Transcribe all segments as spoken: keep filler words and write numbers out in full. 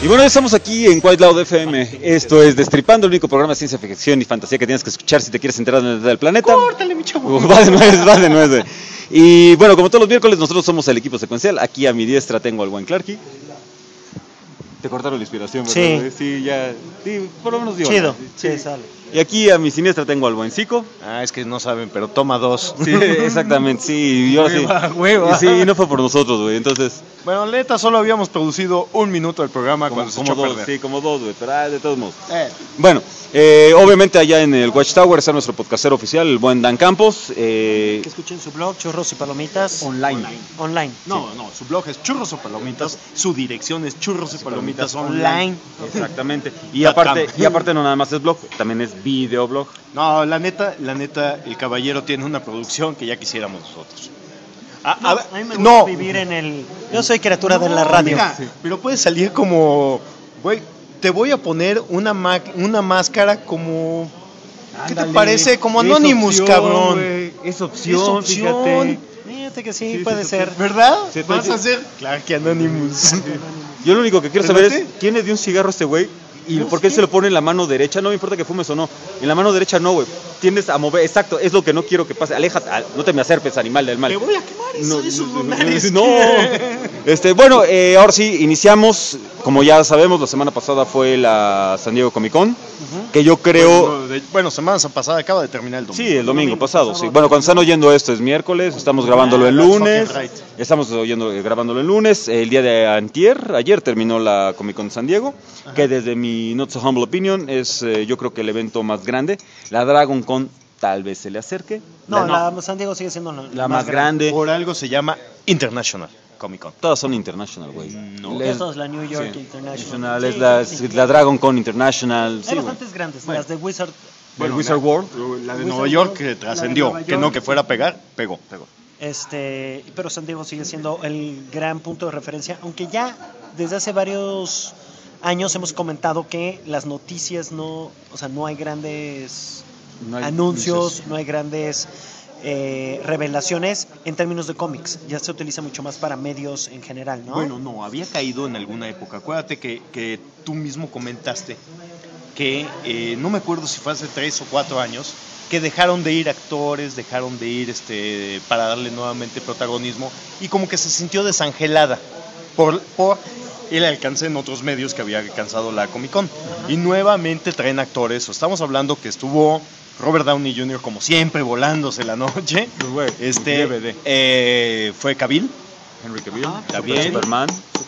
Y bueno, ya estamos aquí en White Loud F M. Esto es Destripando, el único programa de ciencia ficción y fantasía que tienes que escuchar si te quieres enterar del planeta. ¡Córtale, mi chavo! Uh, va de nuez, va de nuez. Y bueno, como todos los miércoles, nosotros somos el equipo secuencial. Aquí a mi diestra tengo al buen Clarky. Te cortaron la inspiración, ¿verdad? Sí. Sí, ya. Sí, por lo menos digo. Chido, Sí. sí, sale. Y aquí a mi siniestra tengo al buen Zico. Ah, es que no saben, pero toma dos. Sí, exactamente, sí. Y ahora sí. Hueva, hueva. Y sí, y no fue por nosotros, güey. Entonces. Bueno, neta, solo habíamos producido un minuto del programa Como, cuando se como echó a dos, perder. sí, como dos, güey, pero ah, de todos modos. Eh. Bueno, eh, obviamente allá en el Watchtower está nuestro podcastero oficial, el buen Dan Campos. Eh, Que escuchen su blog, Churros y Palomitas. online. Online. No, no, su blog es Churros o Palomitas, su dirección es Churros y Palomitas Online. Online. Exactamente. Y Dot aparte, com. y aparte no nada más es blog, también es videoblog. No, la neta, la neta, el caballero tiene una producción que ya quisiéramos nosotros. A, No, a a, ver, mí me gusta no, vivir en el... Yo soy criatura de la No, radio. mira, pero puede salir como, güey, te voy a poner una, ma- una máscara como, ¿qué te Ándale, parece? Como es Anonymous, opción, cabrón. güey, Es opción, Es opción. fíjate. Fíjate que sí, Sí, puede sí, ser. ¿Verdad? Sí, Vas estoy- a hacer, claro que Anonymous. Yo lo único que quiero ¿Te saber late? es quién le dio un cigarro a este güey y por qué él se lo pone en la mano derecha. No me importa que fumes o no. En la mano derecha no, güey. Tiendes a mover, exacto, es lo que no quiero que pase. Aléjate, al- no te me acerpes, animal del mal. Te voy a quemar eso No, de esos no, lunares. no. Este, bueno, eh, ahora sí, iniciamos. Como ya sabemos, la semana pasada fue la San Diego Comic Con, que yo creo... Bueno, de- bueno, semana pasada acaba de terminar el domingo. Sí, el domingo domingo pasado, pasado. sí. Bueno, cuando están oyendo esto es miércoles, estamos grabándolo el that's lunes. fucking right. Estamos oyendo, eh, grabándolo el lunes. El día de antier, ayer terminó la Comic Con San Diego, que desde mi not so humble opinion es eh, yo creo que el evento más grande. La Dragon Con tal vez se le acerque. No, La- la San Diego sigue siendo la, la más grande. Por algo se llama International Comic Con. Todas son international, güey. No. Es- Esa es la New York sí. International. International, es Sí, la, sí. la Dragon Con International. Hay Sí, güey. bastantes grandes. Bueno. Las de Wizard. El Wizard World. La de Wizard Nueva York World, que la de trascendió, Nueva que York. no que fuera a pegar, pegó. Pegó. Este, pero San Diego sigue siendo el gran punto de referencia, aunque ya desde hace varios años hemos comentado que las noticias no, o sea, no hay grandes No hay anuncios, noticias. no hay grandes eh, revelaciones en términos de cómics. Ya se utiliza mucho más para medios en general, ¿no? Bueno, no, había caído en alguna época. Acuérdate que, que tú mismo comentaste que, eh, no me acuerdo si fue hace tres o cuatro años, que dejaron de ir actores, dejaron de ir este, para darle nuevamente protagonismo y como que se sintió desangelada por, por el alcance en otros medios que había alcanzado la Comic Con. Y nuevamente traen actores. Estamos hablando que estuvo Robert Downey junior como siempre volándose la noche. Pues, güey, Este, D V D. eh, fue Cavill. Henry Cavill, Ajá, también. Superman.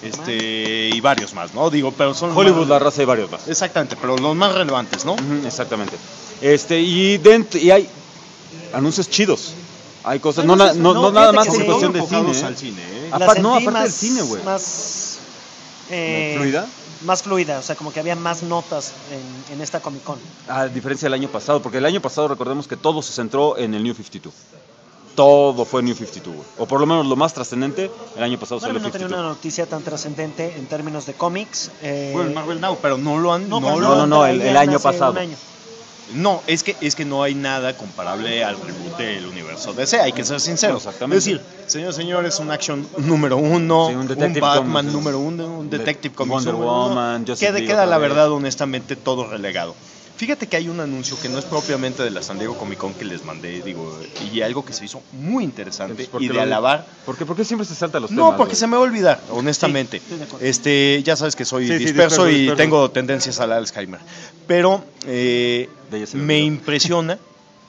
Este, y varios más, ¿no? Digo, pero son Hollywood, más- la raza y varios más. Exactamente, pero los más relevantes, ¿no? Ujú, exactamente. Este, y, dentro, y hay anuncios chidos. Hay cosas, Hay no, na- cosas- no, no, no nada fíjate más que en sí. cuestión de Enfocados cine. al ¿eh? cine, ¿eh? La Aparte- no, sentí aparte del más- cine, güey. Más, eh, ¿Fluida? Más fluida, o sea, como que había más notas en, en esta Comic Con. A diferencia del año pasado, porque el año pasado recordemos que todo se centró en el New cincuenta y dos. Todo fue New cincuenta y dos, güey. O por lo menos lo más trascendente, el año pasado Bueno, salió no tenía cincuenta y una dos. noticia tan trascendente en términos de cómics. eh, Fue el Marvel Now, pero no lo han. no, No, pero lo no, han- no, no, el- traían el año hace un pasado. año. No, es que, es que no hay nada comparable al reboot del universo D C, hay que ser sinceros. Exactamente. Es decir, señor, señores, un action número uno, Sí, un un, Detective Batman Comics, número uno, un de- Detective Comics Wonder número uno. Woman, Justice Queda, League queda otra la vez. verdad, honestamente, todo relegado. Fíjate que hay un anuncio que no es propiamente de la San Diego Comic Con que les mandé, digo, y algo que se hizo muy interesante Entonces, ¿por y qué de lo- alabar. ¿Por qué, por qué siempre se salta los No, temas? porque güey? se me va a olvidar, honestamente. Sí, estoy de acuerdo. Este, ya sabes que soy Sí, sí, disperso, disperso, y disperso. tengo tendencias al Alzheimer. Pero eh, De ella se me me olvidó. impresiona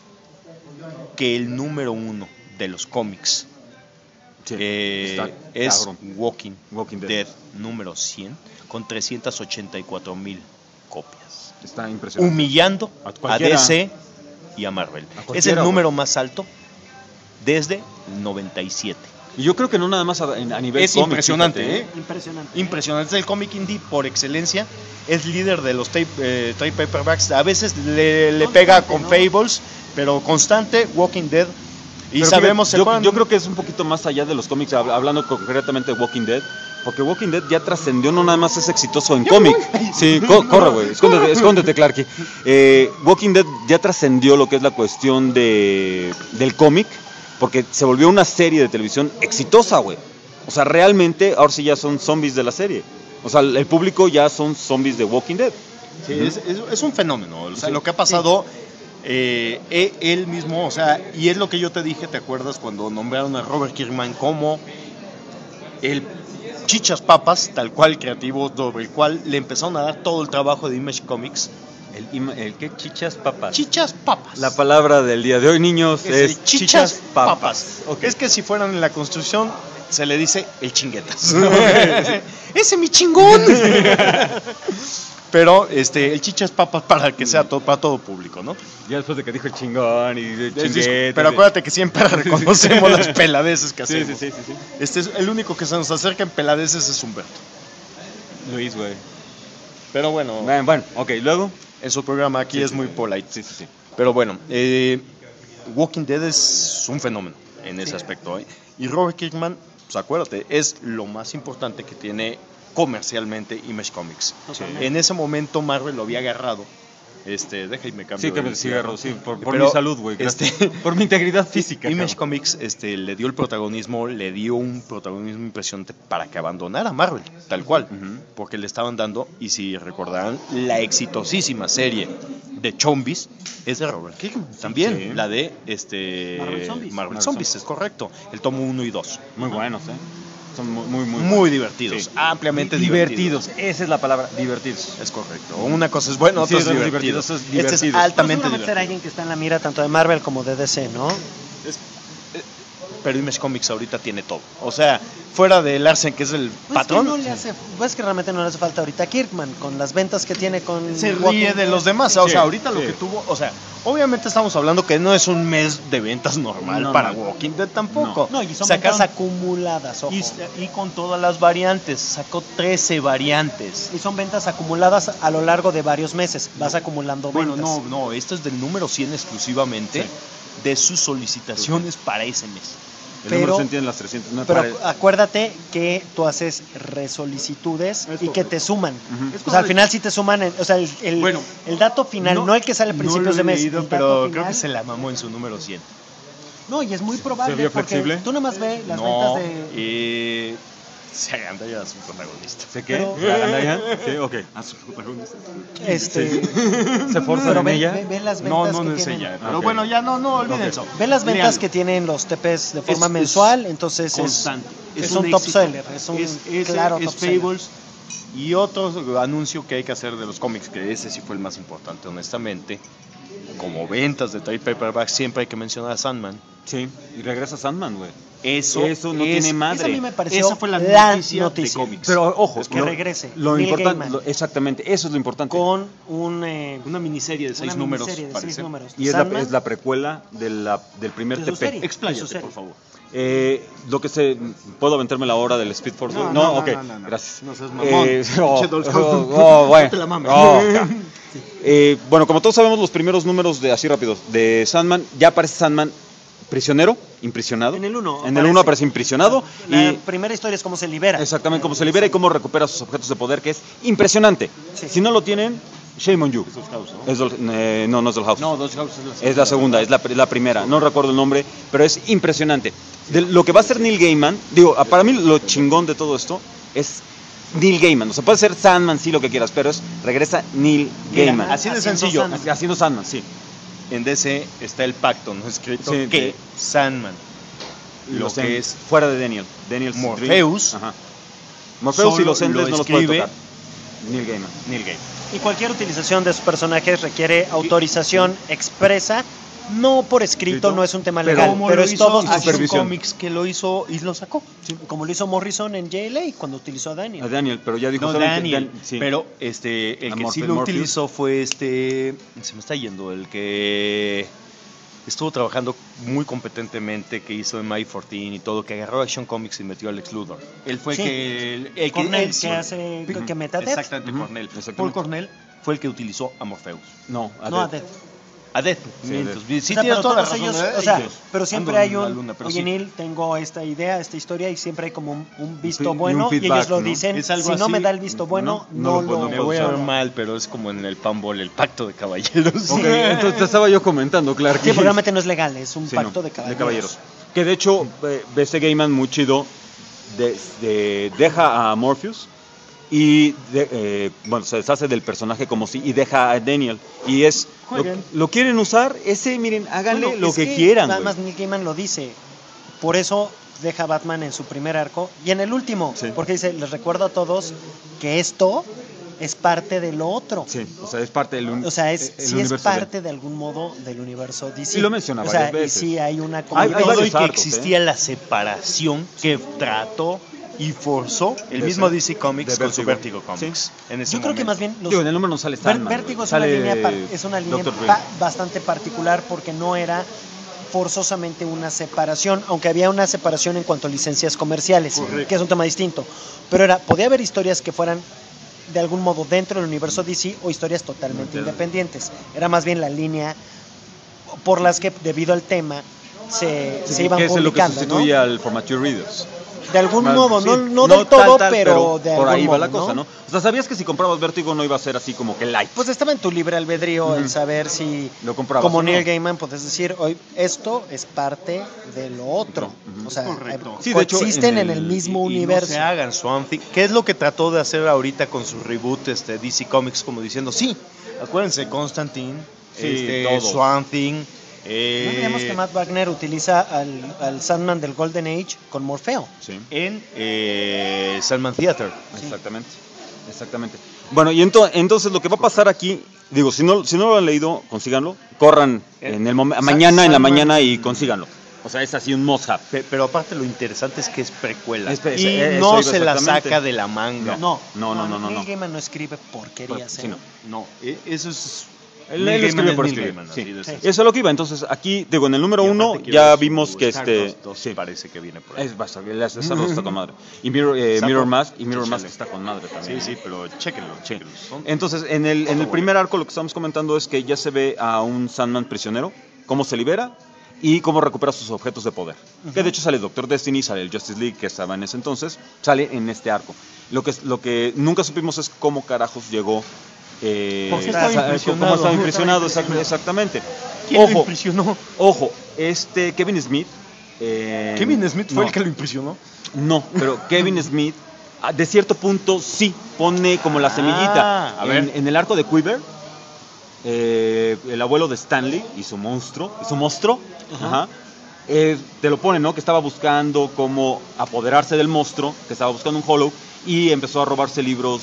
que el número uno de los cómics Sí, eh, está es cabrón. Walking, Walking Dead. Dead número cien con trescientas ochenta y cuatro mil copias, Está impresionante. humillando A a cualquiera. D C y a Marvel. A Es cualquiera, el número güey. más alto desde el noventa y siete. Y yo creo que no nada más a, a nivel Es cómic, impresionante, fíjate, ¿eh? Impresionante. Impresionante, es el cómic indie por excelencia, es líder de los tape, eh, trade paperbacks, a veces le, le Constante, pega con ¿no? Fables, pero constante, Walking Dead, y Pero sabemos, ¿se fíjate, yo, acuerdan? yo creo que es un poquito más allá de los cómics, hab- hablando concretamente de Walking Dead, porque Walking Dead ya trascendió, no nada más es exitoso en cómic. Sí, co- corre, güey, escóndete, escóndete, Clarky. Eh, Walking Dead ya trascendió lo que es la cuestión de, del cómic, porque se volvió una serie de televisión exitosa, güey. O sea, realmente, ahora sí ya son zombies de la serie. O sea, el público ya son zombies de Walking Dead. Sí, es, es, es un fenómeno. O sea, sí. Lo que ha pasado, eh, él mismo, o sea, y es lo que yo te dije, ¿te acuerdas cuando nombraron a Robert Kirkman como el Chichas Papas, tal cual creativo, sobre el cual le empezaron a dar todo el trabajo de Image Comics? El, el ¿qué? Chichas Papas. Chichas Papas. La palabra del día de hoy, niños, es, es Chichas, chichas Papas. papas. Okay. Es que si fueran en la construcción, se le dice el chinguetas. ¡Ese mi chingón! Pero este, el Chichas Papas para que sea todo, para todo público, ¿no? Ya después de que dijo el chingón y el chinguete. Pero acuérdate que siempre reconocemos las peladeces que sí, hacemos. Sí, sí, sí, sí. Este es el único que se nos acerca en peladeces es Humberto. Luis, güey. Pero bueno. Bueno, bueno, ok, luego. En su programa aquí sí, es sí, muy sí. polite. Sí, sí, sí. Pero bueno, eh, Walking Dead es un fenómeno en ese sí. aspecto. ¿eh? Y Robert Kirkman, pues acuérdate, es lo más importante que tiene comercialmente Image Comics. Sí. En ese momento Marvel lo había agarrado. Este, deja y me cambio. Sí, que me cigarro, sí, por, por Pero, mi salud, güey. Este, por mi integridad física. Image cabrón. Comics este, le dio el protagonismo, le dio un protagonismo impresionante para que abandonara Marvel, tal cual. Uh-huh. Porque le estaban dando, y si recordarán, la exitosísima serie de Zombies es de Robert Kirkman. Sí, también sí. La de este, Marvel Zombies. Marvel Marvel Zombies, es correcto. El tomo uno y dos. Muy buenos, ¿eh? Son muy, muy, muy, muy divertidos, sí. ampliamente divertidos. divertidos. Esa es la palabra, divertidos. Es correcto. Una cosa es bueno, otra sí, es divertido. Es divertido. Este es altamente divertido. Ser alguien que está en la mira tanto de Marvel como de D C, ¿no? Es, eh, pero Image Comics ahorita tiene todo. O sea, fuera de Larsen, que es el pues patrón. Que no le hace, pues que realmente no le hace falta ahorita a Kirkman, con las ventas que tiene con... Se ríe de los demás. Sí, o sea, ahorita sí. lo que tuvo... O sea, obviamente estamos hablando que no es un mes de ventas normal no, para no. Walking Dead tampoco. No, no y son ventas acumuladas, ojo. Y, y con todas las variantes. Sacó trece variantes. Y son ventas acumuladas a lo largo de varios meses. Vas acumulando bueno, ventas. Bueno, no, no. Esto es del número cien exclusivamente sí. de sus solicitaciones sí. para ese mes. El pero, número cien tiene las trescientas. No pero pare... acuérdate que tú haces resolicitudes y que te suman. Uh-huh. O sea, al final sí te suman. En, o sea, el, el, bueno, el dato final, no, no el que sale a principios no lo he de mes. leído, pero final, creo que se la mamó en su número cien. No, y es muy probable. ¿Se vio porque flexible? Tú nomás ves las no, ventas de. Eh, se Agandaya es un protagonista. ¿Se qué? ¿Agandaya? Sí, ok. ¿A su protagonista? Este. Sí. ¿Se forza en ve, ella? Ve, ve las ventas no, no, no que es tienen. ella. Pero okay. bueno, ya no, no olviden okay. eso. Ve las ventas Leanlo. que tienen los T Ps de forma es, mensual, entonces constante. es, es, es un, un top éxito. seller. Es un es, es, claro es top Fables. seller. Y otro anuncio que hay que hacer de los cómics, que ese sí fue el más importante, honestamente. Como ventas de trade paperback, siempre hay que mencionar a Sandman. Sí, y regresa Sandman, güey. Eso, Eso no es, tiene madre. Esa a mí me pareció Esa fue la, la noticia, noticia de cómics. Pero ojo, es que lo, regrese. Lo Neil importante, lo, exactamente, eso es lo importante. Con un, eh, una miniserie de seis una números. Miniserie de seis números. Y es la, es la precuela de la, del primer de T P. Expláyate, por favor. Eh, lo que se puedo aventarme la hora del Speed Force. No, no, no, no, no, ok, no, no, no. gracias. No seas mamón. Eh, oh, oh, oh, bueno. No te la mames. Oh, sí. eh, bueno, como todos sabemos, los primeros números de así rápidos de Sandman, ya aparece Sandman prisionero, imprisionado. En el uno. En el uno aparece imprisionado. La y primera historia es cómo se libera. Exactamente, cómo se libera y cómo recupera sus objetos de poder, que es impresionante. Sí. Si no lo tienen, shame on you. Es House, ¿no? Es Dol- eh, no, no es Dollhouse. No, Dos House es la segunda. Es la segunda, es la, la primera. No recuerdo el nombre, pero es impresionante. De lo que va a ser Neil Gaiman, digo, para mí lo chingón de todo esto es Neil Gaiman. O sea, puede ser Sandman, sí, lo que quieras, pero es regresa Neil Gaiman. Mira, así de Haciendo sencillo. Sandman. Haciendo Sandman, sí. En D C está el pacto, ¿no? Escrito Sí, que sí. Sandman, Y lo los que End- es fuera de Daniel. Daniel Morpheus, Ajá. Morpheus y solo los Endless lo no los puede escribe tocar. Neil Gaiman. Neil Gaiman. Y cualquier utilización de sus personajes requiere autorización expresa. No por escrito, ¿Escrito? no es un tema Pero legal, Como pero lo es hizo todo Action supervisión. Comics que lo hizo y lo sacó. Sí, como lo hizo Morrison en J L A cuando utilizó a Daniel. A Daniel, pero ya dijo No, solamente Daniel, Dan- sí. pero este, el A que Morphe- sí lo Morpheus. utilizó fue este, se me está yendo, el que estuvo trabajando muy competentemente, que hizo en My catorce y todo, que agarró Action Comics y metió a Lex Luthor. Él fue Sí. que, el, el que, Cornell, él que sí. hace, Ujú. que meta Death. Exactamente, Ujú. Cornell. Exactamente. Paul Cornell fue el que utilizó a Morpheus. No, a No, a Death. Death. A Death. Sí, mientos. Death. Sí, O sea, tienes pero toda la todos razón, ellos, ¿eh? o sea, Ellos. pero siempre Ando hay en la un, luna, pero oye sí. Neil, tengo esta idea, esta historia, y siempre hay como un, un visto Y un bueno, y feedback, ellos lo ¿no? dicen, Es algo si no así, me da el visto bueno, no, no, no lo lo... puedo- Me voy a no ver lo- mal, pero es como en el Pambol, el pacto de caballeros. Ok, entonces te estaba yo comentando, claro. Sí, porque realmente no es legal, es un Sí, pacto no, de caballeros. Que de hecho, eh, este Gaiman muy chido de, de- deja a Morpheus y de, eh, bueno, se deshace del personaje como si y deja a Daniel y es lo, lo quieren usar ese, miren, háganle Bueno, lo es que, quieran. Nada más Neil Gaiman lo dice, por eso deja a Batman en su primer arco y en el último, Sí. porque dice, les recuerdo a todos que esto es parte de lo otro. Sí, o sea, es parte del un- O sea, es, el sí es universo parte de algún modo del universo D C. Y lo menciona o sea, varias veces. Y sí hay una Hay- Hay, hay convivencia. todo varios y que arcos, existía ¿eh? la separación que trató y forzó el De mismo ser- D C Comics de con su Vertigo. Vertigo Comics. En ese Yo creo que momento. más bien los Digo, en el número no sale Ver- Sandman, Vértigo güey. es una Sale línea, par- es una línea Doctor Dre. pa- bastante particular porque no era forzosamente una separación, aunque había una separación en cuanto a licencias comerciales, Correcto. que es un tema distinto. Pero era, podía haber historias que fueran de algún modo dentro del universo D C o historias totalmente Entiendo. independientes. Era más bien la línea por las que, debido al tema, se, Sí, se iban que es lo que publicando, sustituye ¿no? al For Mature Readers. De algún Más- modo, sí, no, no del tal, todo, tal, pero, de por algún ahí modo, va la cosa, ¿no? O sea, ¿sabías que si comprabas Vértigo no iba a ser así como que light? Pues estaba en tu libre albedrío el Ujú. saber si, Lo comprabas como o no. Neil Gaiman, puedes decir, hoy esto es parte de lo otro. Ujú. O sea, Correcto. eh, Sí, de hecho, coexisten en en el, el- mismo Y- y universo. No se hagan Swamp Thing. ¿Qué es lo que trató de hacer ahorita con su reboot este, D C Comics? Como diciendo, sí, acuérdense, Constantine, Sí, este, todos. Swamp Thing. No eh, olvidemos que Matt Wagner utiliza al, al Sandman del Golden Age con Morfeo. Sí. en eh, Sandman Theater. Exactamente, exactamente. Bueno, y ento- entonces lo que va a pasar aquí, digo, si no, si no lo han leído, consíganlo, corran en el momen- Sa- mañana en la Sandman- mañana y consíganlo. O sea, es así un must-have. Pe- Pero aparte lo interesante es que es precuela. Es pre- y eso no iba se la exactamente. saca de la manga. No, No, no, no, no, Neil no. Gaiman no escribe porquerías. Sí, ¿eh? no. No, e- eso es... Él, Neil él Gaiman escribe es por Neil escribir. Gaiman, Sí. así de Sí. sencillo. Eso es lo que iba. Entonces, aquí, digo, en el número Y uno aparte quiero ya ver vimos su que este. Stardust dos, Sí. parece que viene por ahí. Es bastante, la Stardust está con madre. Y Mirror, eh, Sapo. Mirror Mask, y Mirror Échale. Mask está con madre también. Sí, sí, pero chéquenlo, Sí. chéquenlo. Son- Entonces, en el, en Todo el bueno. primer arco lo que estamos comentando es que ya se ve a un Sandman prisionero, cómo se libera y cómo recupera sus objetos de poder. Que de hecho sale Doctor Destiny, sale el Justice League, que estaba en ese entonces, sale en este arco. Lo que, lo que nunca supimos es cómo carajos llegó... Eh, ¿Por qué estaba sa- impresionado? cómo estaba impresionado, exact- exactamente. ¿Quién lo Ojo, impresionó? ojo, este Kevin Smith... eh, ¿Kevin Smith fue no. el que lo impresionó? No, pero Kevin Smith, a- de cierto punto, sí pone como la semillita. Ah, a en, ver. en el arco de Quiver, eh, el abuelo de Stanley y su monstruo, su monstruo, ajá, eh, te lo pone, ¿no? Que estaba buscando cómo apoderarse del monstruo, que estaba buscando un Hollow, y empezó a robarse libros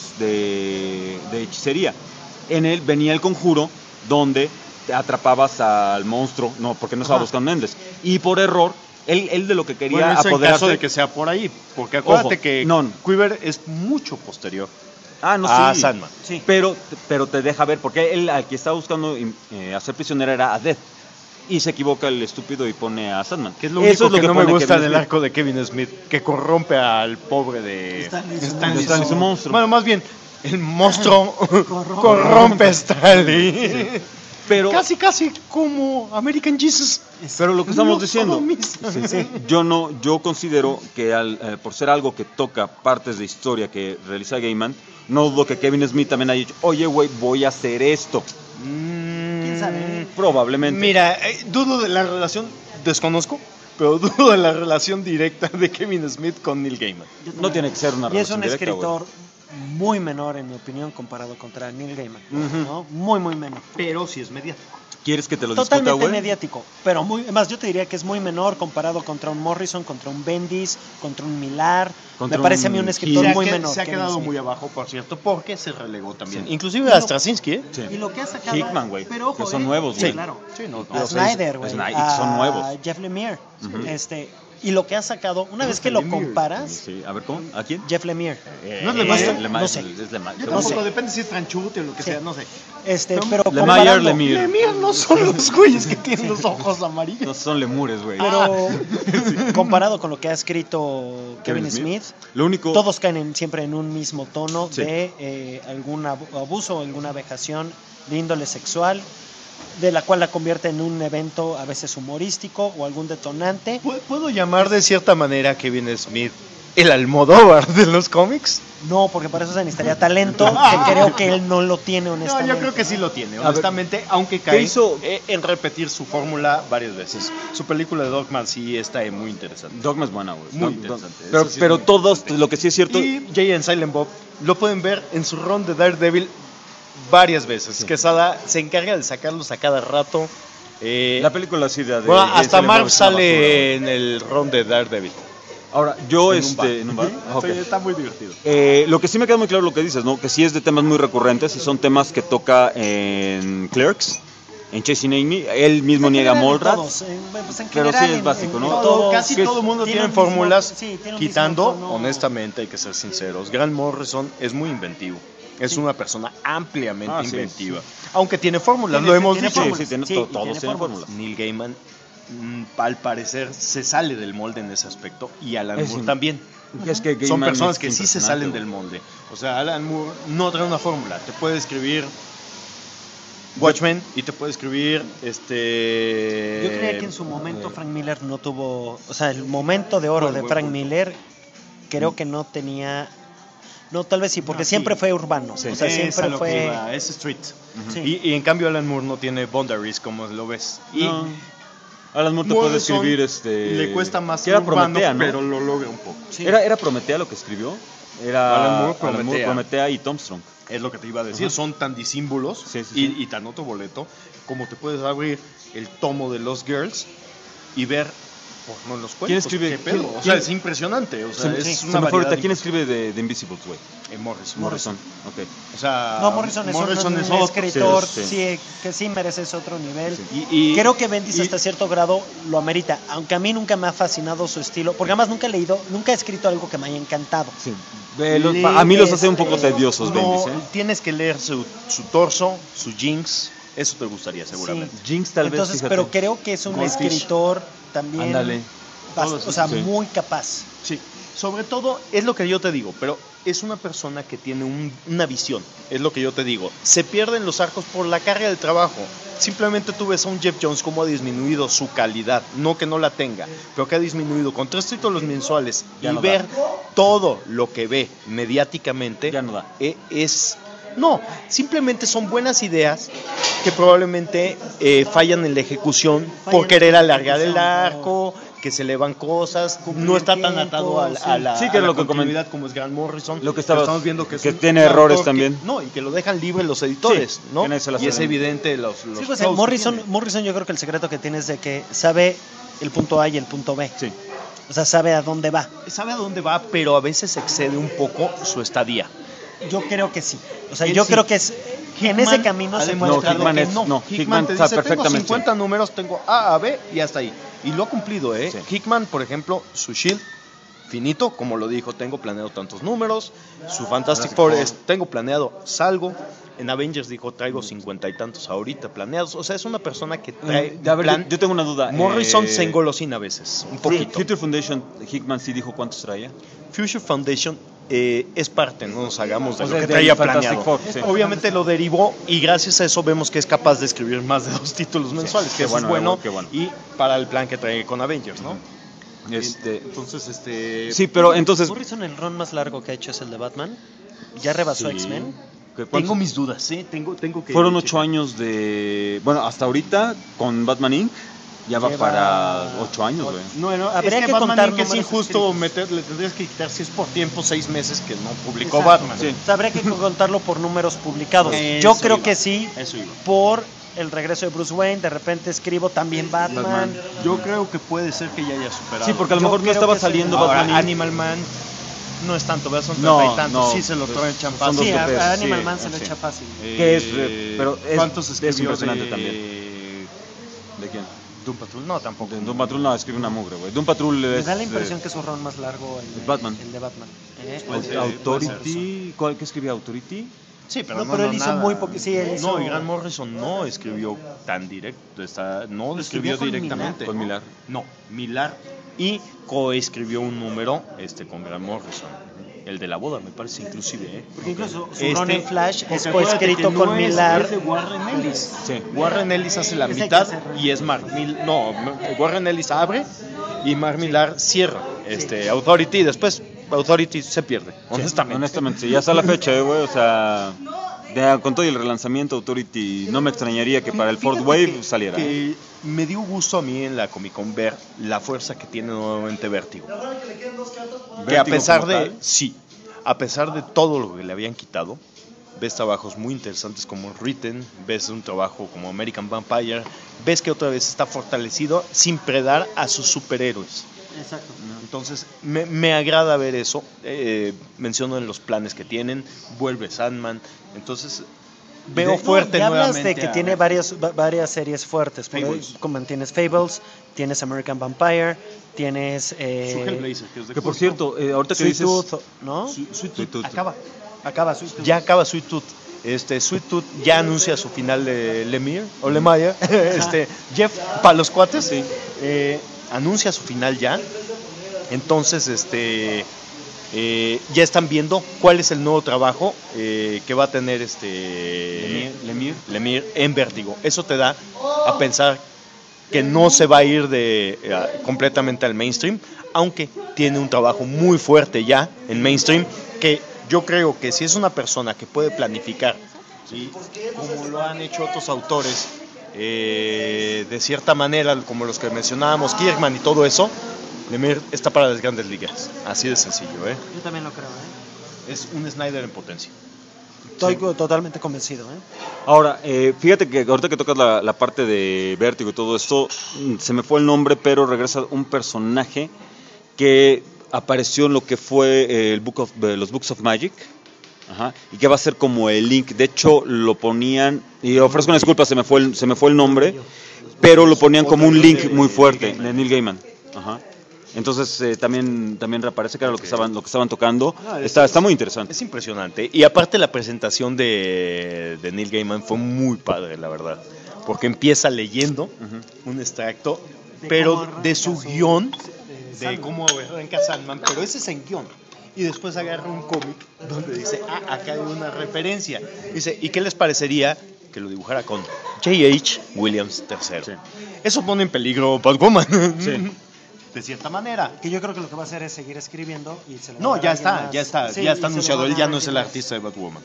de, de hechicería. En él venía el conjuro, donde te atrapabas al monstruo, no, porque no estaba Ajá. buscando Endes. Y por error, él, él de lo que quería Bueno, eso en apoderarse... caso de que sea por ahí. Porque acuérdate Ojo, que no. Quiver es mucho posterior Ah, no, a sí. Sandman. Sí. Pero, pero te deja ver, porque él al que estaba buscando eh, hacer prisionero era a Death. Y se equivoca el estúpido y pone a Sandman. Que es lo Eso único que, no me pone gusta Kevin del Smith. arco de Kevin Smith, que corrompe al pobre de Stanley, su Stanley, Stanley, su monstruo. Bueno, más bien, el monstruo corrompe a Stanley. Pero, Casi, casi como American Jesus. pero lo que estamos No diciendo, sodomista. sí, sí, yo no, yo considero que al, eh, por ser algo que toca partes de historia que realiza Gaiman, no dudo que Kevin Smith también haya dicho, oye, güey, voy a hacer esto. ¿Quién sabe? Probablemente. Mira, eh, dudo de la relación, desconozco, pero dudo de la relación directa de Kevin Smith con Neil Gaiman. no tiene que ser una Y es relación un directa, güey. escritor muy menor, en mi opinión, comparado contra Neil Gaiman. Ujú. ¿no? Muy, muy menor. Pero sí es mediático. ¿Quieres que te lo discuta, Totalmente güey? mediático, pero muy, más yo te diría que es muy menor comparado contra un Morrison, contra un Bendis, contra un Millar. Contra Me parece a mí un un escritor Hill. muy se ha, menor. se ha Kevin quedado Smith. muy abajo, por cierto, porque se relegó también. Sí. Inclusive a Straczynski, ¿eh? Sí. Y lo que ha sacado. Hickman, güey, Pero ojo, que son eh, nuevos, sí, güey. claro. Sí, no, A Los seis- Snyder, güey. Snyder, a son nuevos. Jeff Lemire. Ujú. este, y lo que ha sacado, una vez que lo Lemire. comparas, Sí, a ver, ¿cómo? ¿A quién? Jeff Lemire. No es Eh, Lemire, Lemire, no sé. es Lemire. Yo No tampoco, sé. depende si es Franchute o lo que Sí. sea, no sé. Este, Pero- pero Lemire, comparando, Lemire. Lemire no son los güeyes que tienen los ojos amarillos. No son lemures, güey. pero comparado con lo que ha escrito Kevin, Kevin Smith, Smith. Lo único... todos caen en- siempre en un mismo tono Sí. de eh, algún abu- abuso o alguna vejación de índole sexual, de la cual la convierte en un evento a veces humorístico o algún detonante. Pu- Puedo llamar de cierta manera a Kevin Smith el Almodóvar de los cómics. No, porque para eso se necesitaría talento, que creo que él no lo tiene, No, honestamente. yo creo que sí lo tiene, ver, honestamente, aunque cae hizo? eh, en repetir su fórmula varias veces. Su película de Dogman sí está eh, muy interesante. Dogma es buena, güey. Muy Dog- interesante. Dog- Pero, Eso sí es pero muy todos, interesante. lo que sí es cierto. Y Jay and Silent Bob lo pueden ver en su run de Daredevil varias veces. Sí. Quesada se encarga de sacarlos a cada rato. Eh, La película sí de. de- bueno, de hasta Silent Marv Bob es una basura, sale en el run de Daredevil. güey. Ahora, yo En un bar. este. En un bar. Ah, ok. Sí, está muy divertido. Eh, lo que sí me queda muy claro lo que dices, ¿no? Que sí es de temas muy recurrentes y son temas que toca en Clerks, en Chasing Amy. Él mismo En niega a general, en Mallrats. todos, en- pues en Pero sí general, es en- básico, en ¿no? Todo, todos. casi que es- todo el mundo tiene tiene un mismo- fórmulas, sí, tiene un mismo quitando, tono. honestamente, hay que ser sinceros, Grant Morrison es muy inventivo. Es Sí. una persona ampliamente Ah, sí. inventiva. Aunque tiene fórmulas, Tiene- lo hemos tiene dicho. Sí, fórmulas. sí, tiene- Sí, to- y todos tiene tienen fórmulas. fórmulas. Neil Gaiman, mm, al parecer, se sale del molde en ese aspecto. Y Alan Es Moore im- también. Es que Son Gaiman personas es que sí se impresionante, salen güey. del molde. O sea, Alan Moore no trae una fórmula. Te puede escribir Watchmen y te puede escribir este. Yo creía que en su momento Frank Miller no tuvo, o sea, el momento de oro Buen- de buen Frank punto. Miller creo que no tenía, no, tal vez sí, porque No, sí. siempre fue urbano, Sí. o sea, Es a siempre lo que fue, iba, es street. Sí. Y, y en cambio Alan Moore no tiene boundaries como lo ves. Y No. Alan Moore te puede Morrison escribir este. le cuesta más que era urbano, Prometea, ¿no? pero lo logra un poco. Sí. Era, era Prometea lo que escribió. Era Alan Moore, Alan Prometea. Prometea y Tom Strong. Es lo que te iba a decir, Ajá. son tan disímbolos Sí, sí, y, sí. y tan otro boleto como te puedes abrir el tomo de Lost Girls y ver por no los cuentos. ¿Quién escribe? ¿Qué pedo? quién- O sea, quién- es impresionante. O sea, Se, es sí, se una me fue ahorita, variedad ¿quién escribe de, de Invisibles, güey? imp- eh, Morrison. Morrison. Ok. O sea, no, Morrison es Morrison un, es un otro. escritor, Sí, sí, sí. que sí merece ese otro nivel. Sí. Y, y- Creo que Bendis y- hasta cierto grado lo amerita, aunque a mí nunca me ha fascinado su estilo, porque además nunca he leído, nunca he escrito algo que me haya encantado. Sí. Ve, los- Lee, a mí los hace un este, poco tediosos, no, Bendis, ¿eh? tienes que leer su, su torso, su jinx. Eso te gustaría seguramente. Jinx tal vez. Entonces, fíjate. pero creo que es un Goldfish. escritor también, Ándale. bast- Todos, o sea, sí. muy capaz. Sí, sobre todo es lo que yo te digo, pero es una persona que tiene un- una visión, es lo que yo te digo. Se pierden los arcos por la carga del trabajo. Simplemente tú ves a un Jeff Jones cómo ha disminuido su calidad, no que no la tenga, pero que ha disminuido con tres títulos mensuales Ya y no ver da. todo lo que ve mediáticamente Ya no da. e- es... No, simplemente son buenas ideas que probablemente eh, fallan en la ejecución Fallan por querer en la alargar el ejecución, arco, que se le van cosas, Cumplir no está tan tiempos, atado a, la- a la, Sí, que a es la lo que comen- continuidad como es Grant Morrison. Lo que estaba- Pero estamos viendo que, es que un- tiene un errores autor que- también. no, y que lo dejan libre los editores, Sí, ¿no? que nadie se las Y es hace. evidente los, los Sí, pues shows el que Morrison, tiene. Morrison yo creo que el secreto que tiene es de que sabe el punto A y el punto B. Sí. O sea, sabe a dónde va. Sabe a dónde va, pero a veces excede un poco su estadía. Yo creo que sí. O sea, Él yo sí. creo que es en ese camino ha se puede demostrado Hickman que es- no. no, Hickman, Hickman te sabe dice, tengo perfectamente. cincuenta números, tengo A a B y hasta ahí. Y lo ha cumplido, ¿eh? Sí. Hickman, por ejemplo, su Shield, finito, como lo dijo, tengo planeado tantos números. Su Fantastic Fantastic Four Four. es, tengo planeado, salgo. En Avengers dijo, traigo cincuenta y tantos ahorita planeados. O sea, es una persona que trae Eh, a ver, plan. yo, yo tengo una duda. Morrison eh, se engolosina a veces, un Fu- poquito. Future Foundation, Hickman sí dijo cuántos traía. Future Foundation eh, es parte, no nos hagamos de O lo sea, que del traía Fantastic planeado. Four, sí. Obviamente lo derivó y gracias a eso vemos que es capaz de escribir más de dos títulos mensuales, qué que eso bueno, es bueno, qué bueno. y para el plan que trae con Avengers, ¿no? Este, Entonces, este... sí, pero entonces. Morrison, el run más largo que ha hecho es el de Batman. Ya rebasó Sí. X-Men. ¿Qué- cuántos- Tengo mis dudas, ¿eh? Tengo, tengo que... Fueron ocho años de. Bueno, hasta ahorita con Batman incorporated ya va Lleva- para ocho años, güey. Bueno, Habría es que, que Batman contar Inc. es números injusto escritos. meter, le tendrías que quitar si es por tiempo seis meses que no publicó Exacto. Batman. Sí. O sea, habría que contarlo por números publicados. Eso Yo creo iba. que sí, Eso iba. por el regreso de Bruce Wayne. De repente escribo también Batman. Batman. Yo creo que puede ser que ya haya superado. Sí, porque a lo Yo mejor no creo estaba que sí. saliendo Ahora, Batman incorporated. Animal Man no es tanto, ¿verdad? Son No, treinta y tantos. no, sí, se lo pues, traen son champán. dos Sí, de a, pesos, a Animal sí, Man se lo sí. echa fácil. Que es, eh, pero es- ¿Cuántos es escribió impresionante de... también. ¿De quién? Doom Patrol? No, tampoco. De Doom Patrol no, escribe una mugre, güey. Doom Patrol Me es. da la impresión eh, que es su run más largo el de Batman. El de Batman. ¿Eh? Puede ser, Aut- puede ser Authority. ¿Cuál que escribía Authority? Sí, pero No, no, pero no, él hizo nada. muy poqui- sí, él hizo- No, y Grant Morrison no escribió tan directo, está, no Lo escribió escribió con directamente. Millar. Con Millar. No, Millar y coescribió un número este con Grant Morrison. El de la boda, me parece inclusive, ¿eh? Porque incluso su Este, run en Flash porque es acuérdate coescrito que con no es- Millar. es de Warren Ellis. Sí. Warren Ellis hace la Ese hay que mitad hacerlo. y es Mark Millar. No, Warren Ellis abre y Mark Millar cierra este Authority y después Authority se pierde, honestamente. Honestamente, sí, ya está la fecha, eh, güey, o sea, de- con todo el relanzamiento Authority, no me extrañaría que para el Fourth Fíjate Wave que- saliera. que me dio gusto a mí en la Comic Con ver la fuerza que tiene nuevamente Vértigo. Que a Vértigo pesar como de, tal. sí, a pesar de todo lo que le habían quitado, ves trabajos muy interesantes como Written, ves un trabajo como American Vampire, ves que otra vez está fortalecido sin predar a sus superhéroes. Exacto. Entonces me, me agrada ver eso. Eh, menciono en los planes que tienen, vuelve Sandman, entonces veo No, fuerte ya hablas nuevamente de que a- tiene varias, va- varias series fuertes. Por ahí, Fables. como tienes Fables, tienes American Vampire, tienes eh, su Hellblazer, que es de Que por culto. cierto, eh, ahorita que Sweet dices... Tooth, ¿no? Su- Sweet Sweet Tooth Tooth. acaba. Acaba Sweet Tooth. Ya acaba Sweet Tooth. Este, Sweet Tooth ya anuncia su final de Lemire o Lemire. este, Jeff, para los cuates, eh, anuncia su final ya. Entonces, este, eh, ya están viendo cuál es el nuevo trabajo eh, que va a tener este Lemire. Lemire en Vértigo. Eso te da a pensar que no se va a ir de, eh, completamente al mainstream, aunque tiene un trabajo muy fuerte ya en mainstream, que yo creo que si es una persona que puede planificar, ¿sí? Como lo han hecho otros autores, eh, de cierta manera, como los que mencionábamos, Kirkman y todo eso, Lemire está para las grandes ligas, así de sencillo, ¿eh? Yo también lo creo, ¿eh? Es un Snyder en potencia. Estoy totalmente convencido, ¿eh? Ahora, eh, fíjate que ahorita que tocas la, la parte de Vértigo y todo esto, mm, se me fue el nombre, pero regresa un personaje que apareció en lo que fue eh, el book of, eh, los Books of Magic, ajá, y que va a ser como el link. De hecho, lo ponían, y ofrezco una disculpa, se me fue el, se me fue el nombre, pero lo ponían como un link muy fuerte de Neil Gaiman. Ajá. Entonces eh, también también reaparece que era lo que estaban lo que estaban tocando. No, es- Está está muy interesante. Es impresionante. Y aparte la presentación de, de Neil Gaiman fue muy padre, la verdad. Porque empieza leyendo un extracto, De pero cómo de su arranca su- guión, de de Sandman. cómo arranca Sandman, pero ese es en guión. Y después agarra un cómic donde dice, ah, acá hay una referencia. Dice, ¿y qué les parecería que lo dibujara con J H. Williams tercero? Sí. Eso pone en peligro Batwoman. Sí. De cierta manera. Que yo creo que lo que va a hacer es seguir escribiendo y se lo va a No, dar a ya alguien está, más. ya está, Sí, ya y está se lo anunciado. va a Él dar ya a no es el alguien más. artista de Batwoman.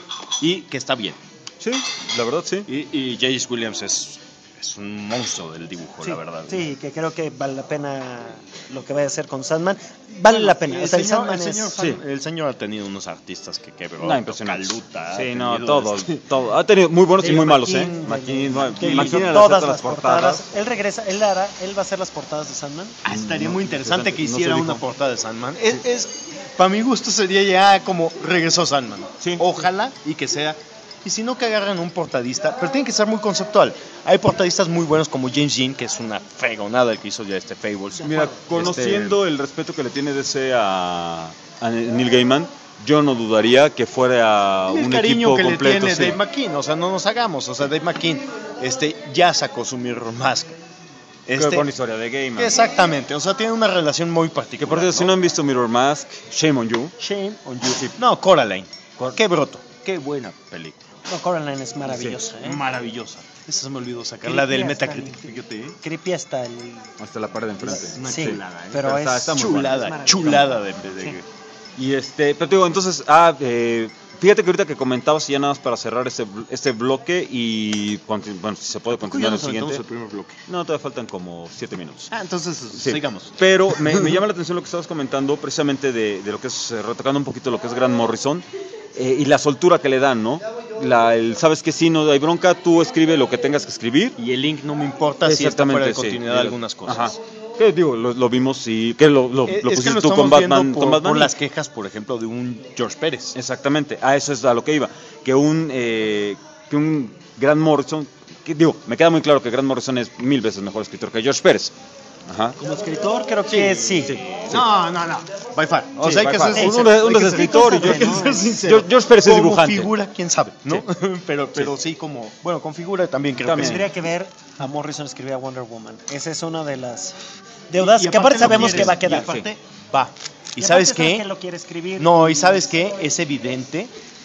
Y que está bien. Sí, la verdad sí. Y, y J H. Williams es, es un monstruo del dibujo, Sí, la verdad. sí, que creo que vale la pena lo que vaya a hacer con Sandman. Vale la pena. El, O sea, el señor, Sandman el, señor, es... Sí. el señor ha tenido unos artistas que quebró. No, impresionante. Caluta. ha Sí, no, tenido, todo, este, todo. Ha tenido muy buenos y Dave muy malos, ¿eh? McKean, McKean, Dave- no, que McKean hizo al todas hacer las portadas. Él regresa, él hará, él va a hacer las portadas de Sandman. Ah, estaría No, muy interesante que no se hiciera dijo. una portada de Sandman. Es, es, para mi gusto sería ya como regresó Sandman. Sí. Ojalá y que sea. Y si no, que agarren un portadista, pero tiene que ser muy conceptual. Hay portadistas muy buenos como James Jean, que es una fregonada el que hizo ya este Fables. Mira, conociendo el respeto que le tiene D C a, a Neil Gaiman, yo no dudaría que fuera Este, el un cariño equipo que completo. le tiene sí. Dave McKean, o sea, no nos hagamos, o sea, Dave McKean este, ya sacó su Mirror Mask. Este, Con historia de Gaiman. exactamente, o sea, tiene una relación muy particular. Que por cierto, si no han visto Mirror Mask, shame on you. Shane on you. Sí. No, Coraline. Qué broto, qué buena película. No, Coraline es maravillosa, ¿eh? Maravillosa. Esa se me olvidó sacar, la del Creepy hasta Metacritic, el- fíjate. ¿eh? Creepy hasta el... Hasta la pared de enfrente. Una Sí, chulada, ¿eh? pero Pero es... está- está muy buena. Chulada, Es maravillosa. chulada de, de- de- Sí. Y este, pero te digo, entonces, ah, eh, fíjate que ahorita que comentabas, y ya nada más para cerrar este, este bloque y, conti- bueno, si se puede continuar el siguiente. el primer bloque. No, todavía faltan como siete minutos. Ah, entonces Sí. sigamos. Pero me, me llama la atención lo que estabas comentando, precisamente de, de lo que es, eh, retocando un poquito lo que es Grant Morrison, eh, y la soltura que le dan, ¿no? La, el, sabes que sí, no hay bronca, tú escribe lo que tengas que escribir. Y el link no me importa si está fuera de sí. continuidad de algunas cosas. Ajá. Que digo, lo, lo vimos y que lo, lo, Eh, lo es que pusiste lo tú estamos con Batman, viendo por, con Batman por y- las quejas, por ejemplo, de un George Pérez. Exactamente, a eso es a lo que iba. Que un, eh, que un Grant Morrison, que digo, me queda muy claro que Grant Morrison es mil veces mejor escritor que George Pérez. Ajá. Como escritor creo que sí. No, no, no. By far. O Sí, sea, hay by que far. ser Uno sincero. es- uno Hay es que ser- escritor y hay que George- ser no, sincero. George- George Pérez es Como dibujante. figura, quién sabe, ¿no? pero pero sí. como, bueno, con figura también creo También. que sí. Tendría que ver a Morrison escribir a Wonder Woman. Esa es una de las deudas Y que aparte lo sabemos quieres, que va a quedar. y aparte, va. ¿Y, Y sabes aparte qué? que lo quiere escribir. No, y sabes qué? Es evidente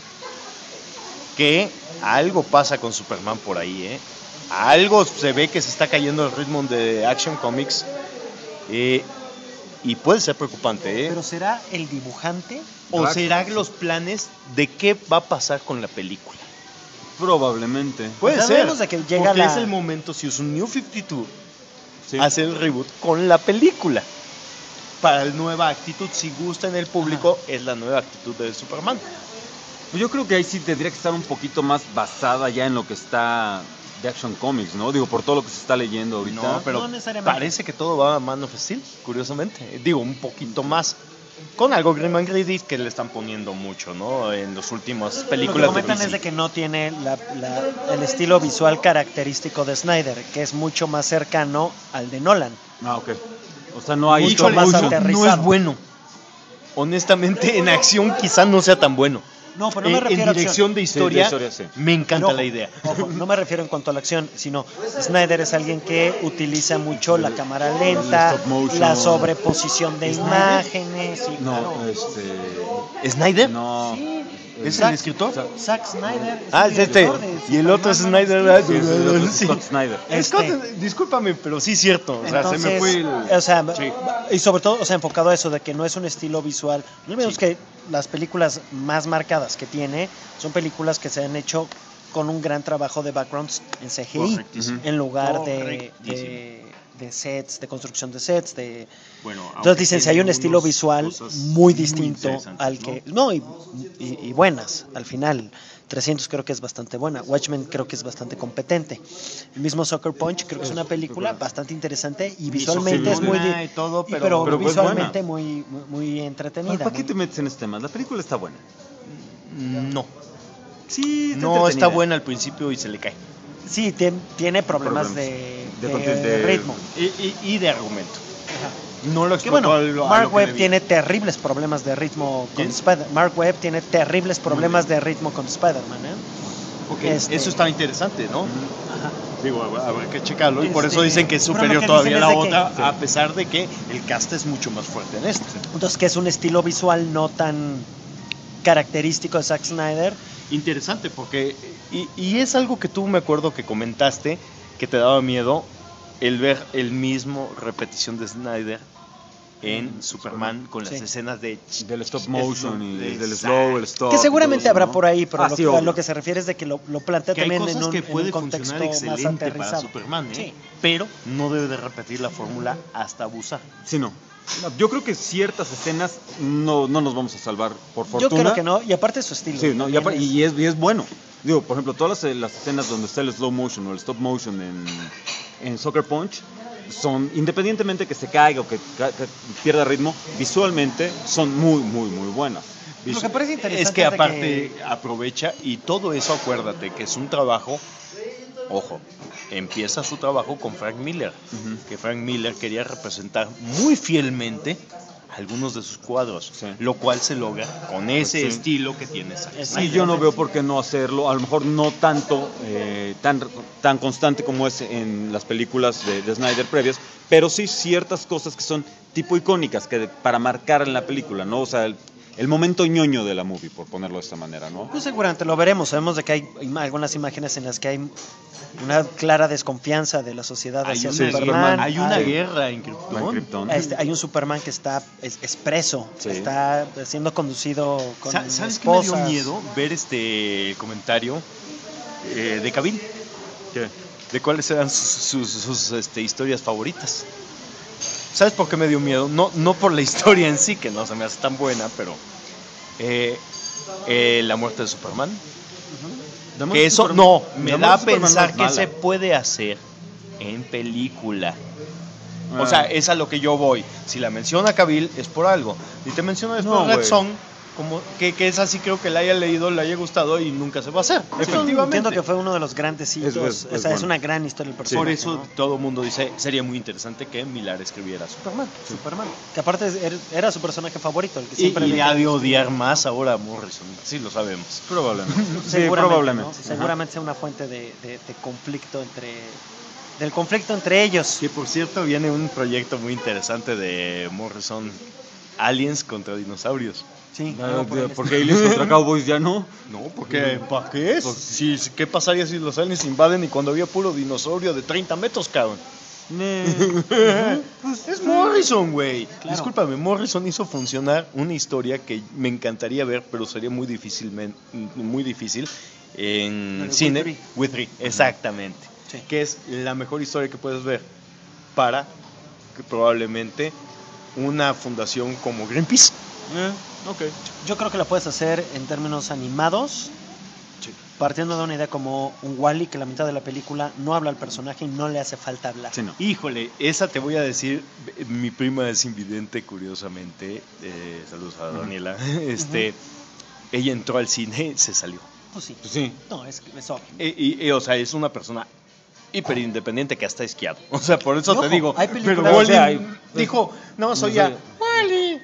que algo pasa con Superman por ahí, ¿eh? Algo se ve que se está cayendo el ritmo de Action Comics. Eh, y puede ser preocupante, ¿eh? Pero ¿será el dibujante? ¿O Claro. serán los planes de qué va a pasar con la película? Probablemente. Puede sea, ser, vemos de que llega porque la- es el momento, si es un New cincuenta y dos, Sí. hacer el reboot con la película. Para la nueva actitud, si gusta en el público, es la nueva actitud de Superman. Pues yo creo que ahí sí tendría que estar un poquito más basada ya en lo que está de Action Comics, ¿no? Digo, por todo lo que se está leyendo ahorita. No, pero No necesariamente. parece que todo va a Man of Steel, curiosamente. Digo, un poquito más. Con algo Grim and Grady que le están poniendo mucho, ¿no? En las últimas Lo que películas de comentan D C. es de que no tiene la- la- el estilo visual característico de Snyder, que es mucho más cercano al de Nolan. Ah, ok. O sea, no hay... Mucho Híjole, más no, aterrizado. no es bueno. Honestamente, en acción quizá no sea tan bueno. No, pero no me En- refiero en a dirección de Sí, de historia, historia, sí. me encanta Pero, la idea. ojo, no me refiero en cuanto a la acción, sino Snyder es alguien que utiliza mucho la cámara lenta, stop motion. la sobreposición de imágenes. Sí, No, claro. este... ¿Snyder? No. Sí. ¿Es Zack- el escritor? Zack Snyder. Ah, el es este. director de Y el otro es Superman, Snyder. Man of Sí, Steel. es el otro, Sí. Scott Snyder. Este. Scott, discúlpame, pero sí es cierto. O sea, Entonces, se me fue el... o sea, Sí. y sobre todo, o sea, enfocado a eso de que no es un estilo visual. No olvidemos Sí. que las películas más marcadas que tiene son películas que se han hecho con un gran trabajo de backgrounds en C G I, Correctísimo. en lugar de, Correctísimo. de, de sets, de construcción de sets, de Bueno, entonces dicen si hay un estilo visual muy distinto al que no, y, y- y buenas al final. trescientos creo que es bastante buena. Watchmen creo que es bastante competente. El mismo Sucker Punch creo que es una película bastante interesante y visualmente es muy di- y todo, y pero, pero, pero es visualmente buena. muy muy, muy entretenida. ¿Para qué muy- te metes en este tema? La película está buena. no, Sí, no entretenida. está buena al principio y se le cae. Sí, tien- tiene problemas, Problemas. de, De de conte- de- ritmo. Y, y- y de argumento. No lo Que explotó bueno, a lo- a Mark lo que Webb debía. tiene terribles problemas de ritmo con ¿Quién? Spider. Mark Webb tiene terribles problemas de ritmo con Spider-Man, ¿eh? Ok, este- eso está interesante, ¿no? Ajá. Digo, habrá habrá que checarlo y por eso Este, dicen que es pero lo superior que todavía a la dicen es de otra, que- a pesar de que el cast es mucho más fuerte en este. Entonces, que es un estilo visual no tan característico de Zack Snyder. Interesante, porque. Y, y es algo que tú me acuerdo que comentaste que te daba miedo el ver el mismo repetición de Snyder en Superman con las Sí. escenas de. Del stop motion y de- del slow, el stop. Que y seguramente todo eso, habrá ¿no? por ahí, pero Ah, lo, sí, que, a obvio. lo que se refiere es de que lo, lo plantea Que hay también cosas en un, que en un puede contexto funcionar más excelente para aterrizado. Superman, ¿eh? Sí. Pero no debe de repetir la fórmula hasta abusar. Sí, no. No, yo creo que ciertas escenas no, no nos vamos a salvar por Yo fortuna. creo que no, y aparte su estilo. Sí, no, y, también apar- es- y es, y es bueno. Digo, por ejemplo, todas las, las escenas donde está el slow motion o el stop motion en, en Sucker Punch son, independientemente que se caiga o que, ca- que pierda ritmo, visualmente son muy, muy, muy buenas. Lo que parece interesante Es que de aparte aprovecha y todo eso, acuérdate que es un trabajo, ojo, empieza su trabajo con Frank Miller, Ujú. que Frank Miller quería representar muy fielmente algunos de sus cuadros, Sí. lo cual se logra con ese Sí. estilo que tiene Zack Es- Snyder. Y yo no veo por qué no hacerlo, a lo mejor no tanto, eh, tan, tan constante como es en las películas de, de Snyder previas, pero sí ciertas cosas que son tipo icónicas, que de- para marcar en la película, ¿no? O sea, el, el momento ñoño de la movie, por ponerlo de esta manera, ¿no? Pues seguramente lo veremos. Sabemos de que hay ima- algunas imágenes en las que hay una clara desconfianza de la sociedad Hay hacia una, Superman. Superman, hay una Hay- guerra en En Krypton. Krypton. Este, hay un Superman que está es, es preso, Sí. está siendo conducido con Sa- ¿Sabes qué me dio esposas. miedo? Ver este comentario eh, de Cavill, ¿Qué? de cuáles eran sus, sus- sus, este, historias favoritas. ¿Sabes por qué me dio miedo? No, no por la historia en sí, que no se me hace tan buena, pero eh, eh, la muerte de Superman. La muerte Que de eso Superman- no, la me muerte da a de Superman no pensar es que mala. se puede hacer en película. Ah. O sea, es a lo que yo voy. Si la menciona Cavill es por algo. Si te menciona después No, Red güey. Son, como que, que es así, creo que la haya leído, le haya gustado y nunca se va a hacer. Efectivamente. Entiendo que fue uno de los grandes hitos. Es- es- o sea, es es, bueno. una gran historia del Por personaje. eso ¿no? todo el mundo dice, sería muy interesante que Millar escribiera Superman. Superman. Que aparte era, era su personaje favorito, el que Y, siempre y le- le ha de odiar más ahora a Morrison, sí lo sabemos. Probablemente. Sí, seguramente, probablemente. ¿no? Seguramente sea una fuente de, de- de conflicto entre del conflicto entre ellos. Que por cierto viene un proyecto muy interesante de Morrison, Aliens contra dinosaurios. Sí, Ah, algo por el porque Aliens contra Cowboys ya no. No, porque ¿para qué es? Si, si- ¿Qué pasaría si los aliens invaden y cuando había puro dinosaurio de treinta metros, cabrón? Es Morrison, güey. Claro. Discúlpame, Morrison hizo funcionar una historia que me encantaría ver, pero sería muy difícil, muy difícil en cine. Guthrie. Guthrie, exactamente. Sí. Que es la mejor historia que puedes ver para que probablemente una fundación como Greenpeace. Eh, ok. Yo creo que la puedes hacer en términos animados, Sí. partiendo de una idea como un Wall-E, que la mitad de la película no habla al personaje y no le hace falta hablar. Sí, no. Híjole, esa te voy a decir, mi prima es invidente, curiosamente, eh, saludos a Daniela, este, ella entró al cine, se salió. Pues sí. Pues sí. No, es, es obvio. Y, y- y, o sea, es una persona hiper independiente que hasta esquiado. O sea, por eso Y te ojo, digo, hay pero películas- Wall-E o sea, hay- dijo, no, soy no ya, sé. Wall-E.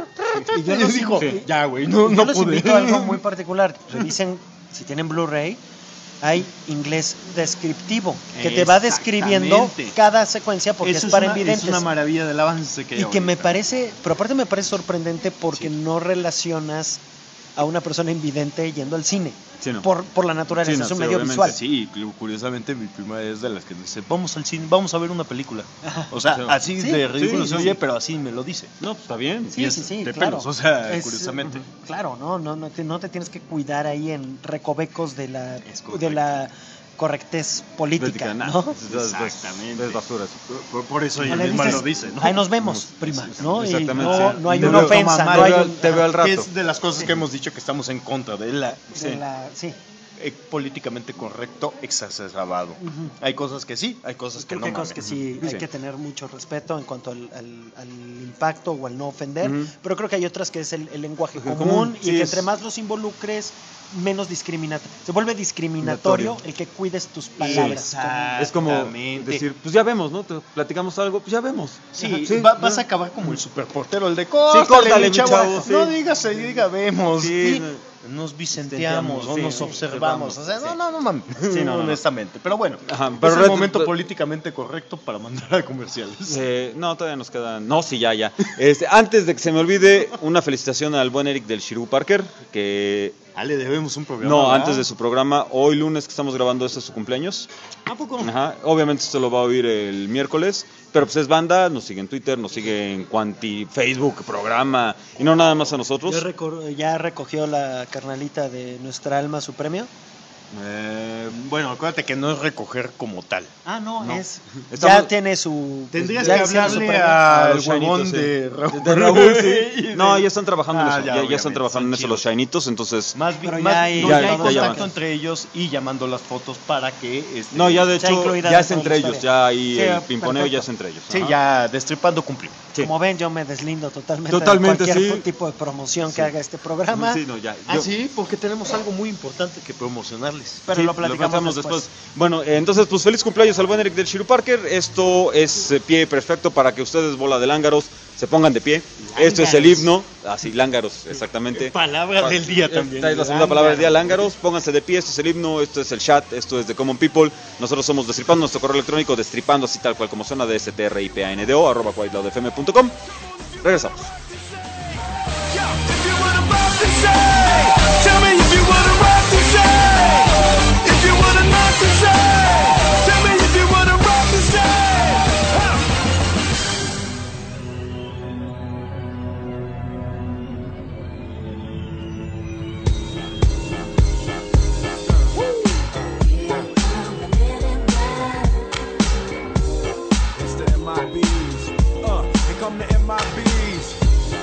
Y yo Y los dijo, invito- ya, güey, no, yo no los pude. invito a algo muy particular. Revisen, si tienen Blu-ray, hay inglés descriptivo, que te va describiendo Exactamente. cada secuencia porque Eso es para una, invidentes. Es una maravilla del avance que hay Y que me ahorita. parece, pero aparte me parece sorprendente porque Sí. no relacionas a una persona invidente yendo al cine. Sí, no. por, por la naturaleza, Sí, no, es un sí, medio obviamente, visual. Sí, cu- curiosamente mi prima es de las que dice, vamos al cine, vamos a ver una película. O sea, Sí. así Sí, de ridículo sí, se sí. oye, pero así me lo dice. No, pues está bien. Sí, Y es sí, sí, de claro. pelos, o sea, Es, curiosamente. ujú, claro, no, no, no te, no te tienes que cuidar ahí en recovecos de la, Es correcto. de la correctez política, Nah, ¿no? es- es- es- Exactamente. Es basura. eso. Por, por eso No ella le misma dices, lo dice, ¿no? ahí nos vemos, prima, ¿no? Y Exactamente, no, sí. no hay Te una veo- ofensa, toma no mal, hay te un- veo- te veo al Que rato. es de las cosas que hemos dicho que estamos en contra de la de la- sí. eh, políticamente correcto exacerbado. Ujú. Hay cosas que sí, hay cosas que Creo no. que hay cosas que mames. sí hay Sí. que tener mucho respeto en cuanto al, al- al impacto o al no ofender, Ujú. pero creo que hay otras que es el, el lenguaje Común, común, y sí, que es- entre más los involucres, menos discriminatorio. Se vuelve discriminatorio el que cuides tus palabras. Exacto. Es como Exactamente. decir, pues ya vemos, ¿no? Te platicamos algo, pues ya vemos. Sí, Ajá, va- vas ¿no? a acabar como el superportero, el de córtale, córtale, mi mi chavo. chavo, sí. No digas, se diga, vemos. Sí, Sí, nos vicenteamos, o sí, nos sí, observamos. O sea, sí. no, no, no mames. Sí, no, no, no. honestamente. Pero bueno, Ajá, es pero el red- momento red- políticamente correcto para mandar a comerciales. Eh, no, todavía nos quedan. No, sí, ya, ya. Este, antes de que se me olvide, una felicitación al buen Eric del Shiru Parker, que Ah, le debemos un programa. no, ¿verdad? antes de su programa, hoy lunes que estamos grabando este es su cumpleaños. ¿A poco? Ajá, obviamente esto lo va a oír el miércoles, pero pues es banda, nos sigue en Twitter, nos sigue en Quanti, Facebook, programa, y no nada más a nosotros. Ya, recor- ya recogió la carnalita de nuestra alma su premio. Eh, bueno, acuérdate que no es recoger como tal. Ah, no, No. es. Estamos- Ya tiene su. Tendrías ya que hicieron su hablarle premio. al los huevón shinitos, sí. de Raúl. De Raúl, sí. Y de- No, ya están trabajando Ah, en eso, ya, ya, ya obviamente, están trabajando en son eso los chidos. shinitos, entonces... Más bien, Pero más- ya hay- no, ya- ya hay ya contacto llaman. entre ellos y llamando las fotos para que este, No, ya de sea hecho, incluida ya dentro es de la entre ellos, historia. ya ahí Sí, el pimponeo perfecto. ya es entre ellos. sí, ajá. ya destripando cumplimos. Sí. Como ven, yo me deslindo totalmente, Totalmente, de cualquier sí. tipo de promoción Sí. que haga este programa. Sí, no, ya. Ah, yo- sí, porque tenemos algo muy importante que promocionarles. Pero Sí, lo platicamos después. Bueno, eh, entonces, pues feliz cumpleaños al buen Eric del Shiru Parker. Esto es eh, pie perfecto para que ustedes, bola de lángaros, se pongan de pie. Esto es el Lángaros. himno. Así, lángaros, exactamente. Palabra del día Eh, también. Es la segunda palabra del día, lángaros. Pónganse de pie. Esto es el himno, esto es el chat, esto es de Common People. Nosotros somos Destripando, nuestro correo electrónico destripando, así tal cual como suena, de S T R I P A N D O, arroba whiteloudfm punto com. Regresamos. It's the M I Bs. Uh, here come the M I Bs.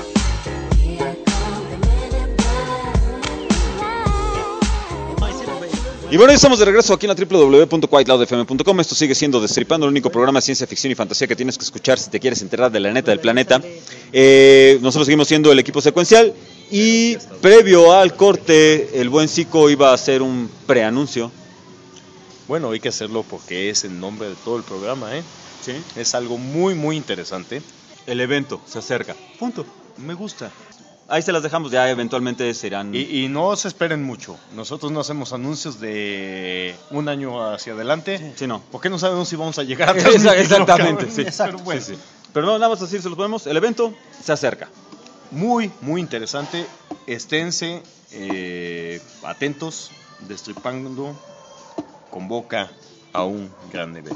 Y bueno, ya estamos de regreso aquí en la doble u doble u doble u punto white loud f m punto com. Esto sigue siendo Destripando, el único programa de ciencia ficción y fantasía que tienes que escuchar si te quieres enterar de la neta del planeta. Eh, nosotros seguimos siendo el equipo secuencial y previo al corte, el buen Zico iba a hacer un preanuncio. Bueno, hay que hacerlo porque es el nombre de todo el programa, ¿eh? Sí. Es algo muy, muy interesante. El evento se acerca. Punto. Me gusta. Ahí se las dejamos, ya eventualmente serán... Y, y no se esperen mucho. Nosotros no hacemos anuncios de un año hacia adelante. Sí, no. Porque no sabemos si vamos a llegar a Exa- transmitirlo, exactamente, cabrón. sí. Exacto. Pero bueno, Sí, sí. Pero no, nada más así se los ponemos. El evento se acerca. muy, muy interesante. Esténse eh, atentos. Destripando convoca a un gran evento.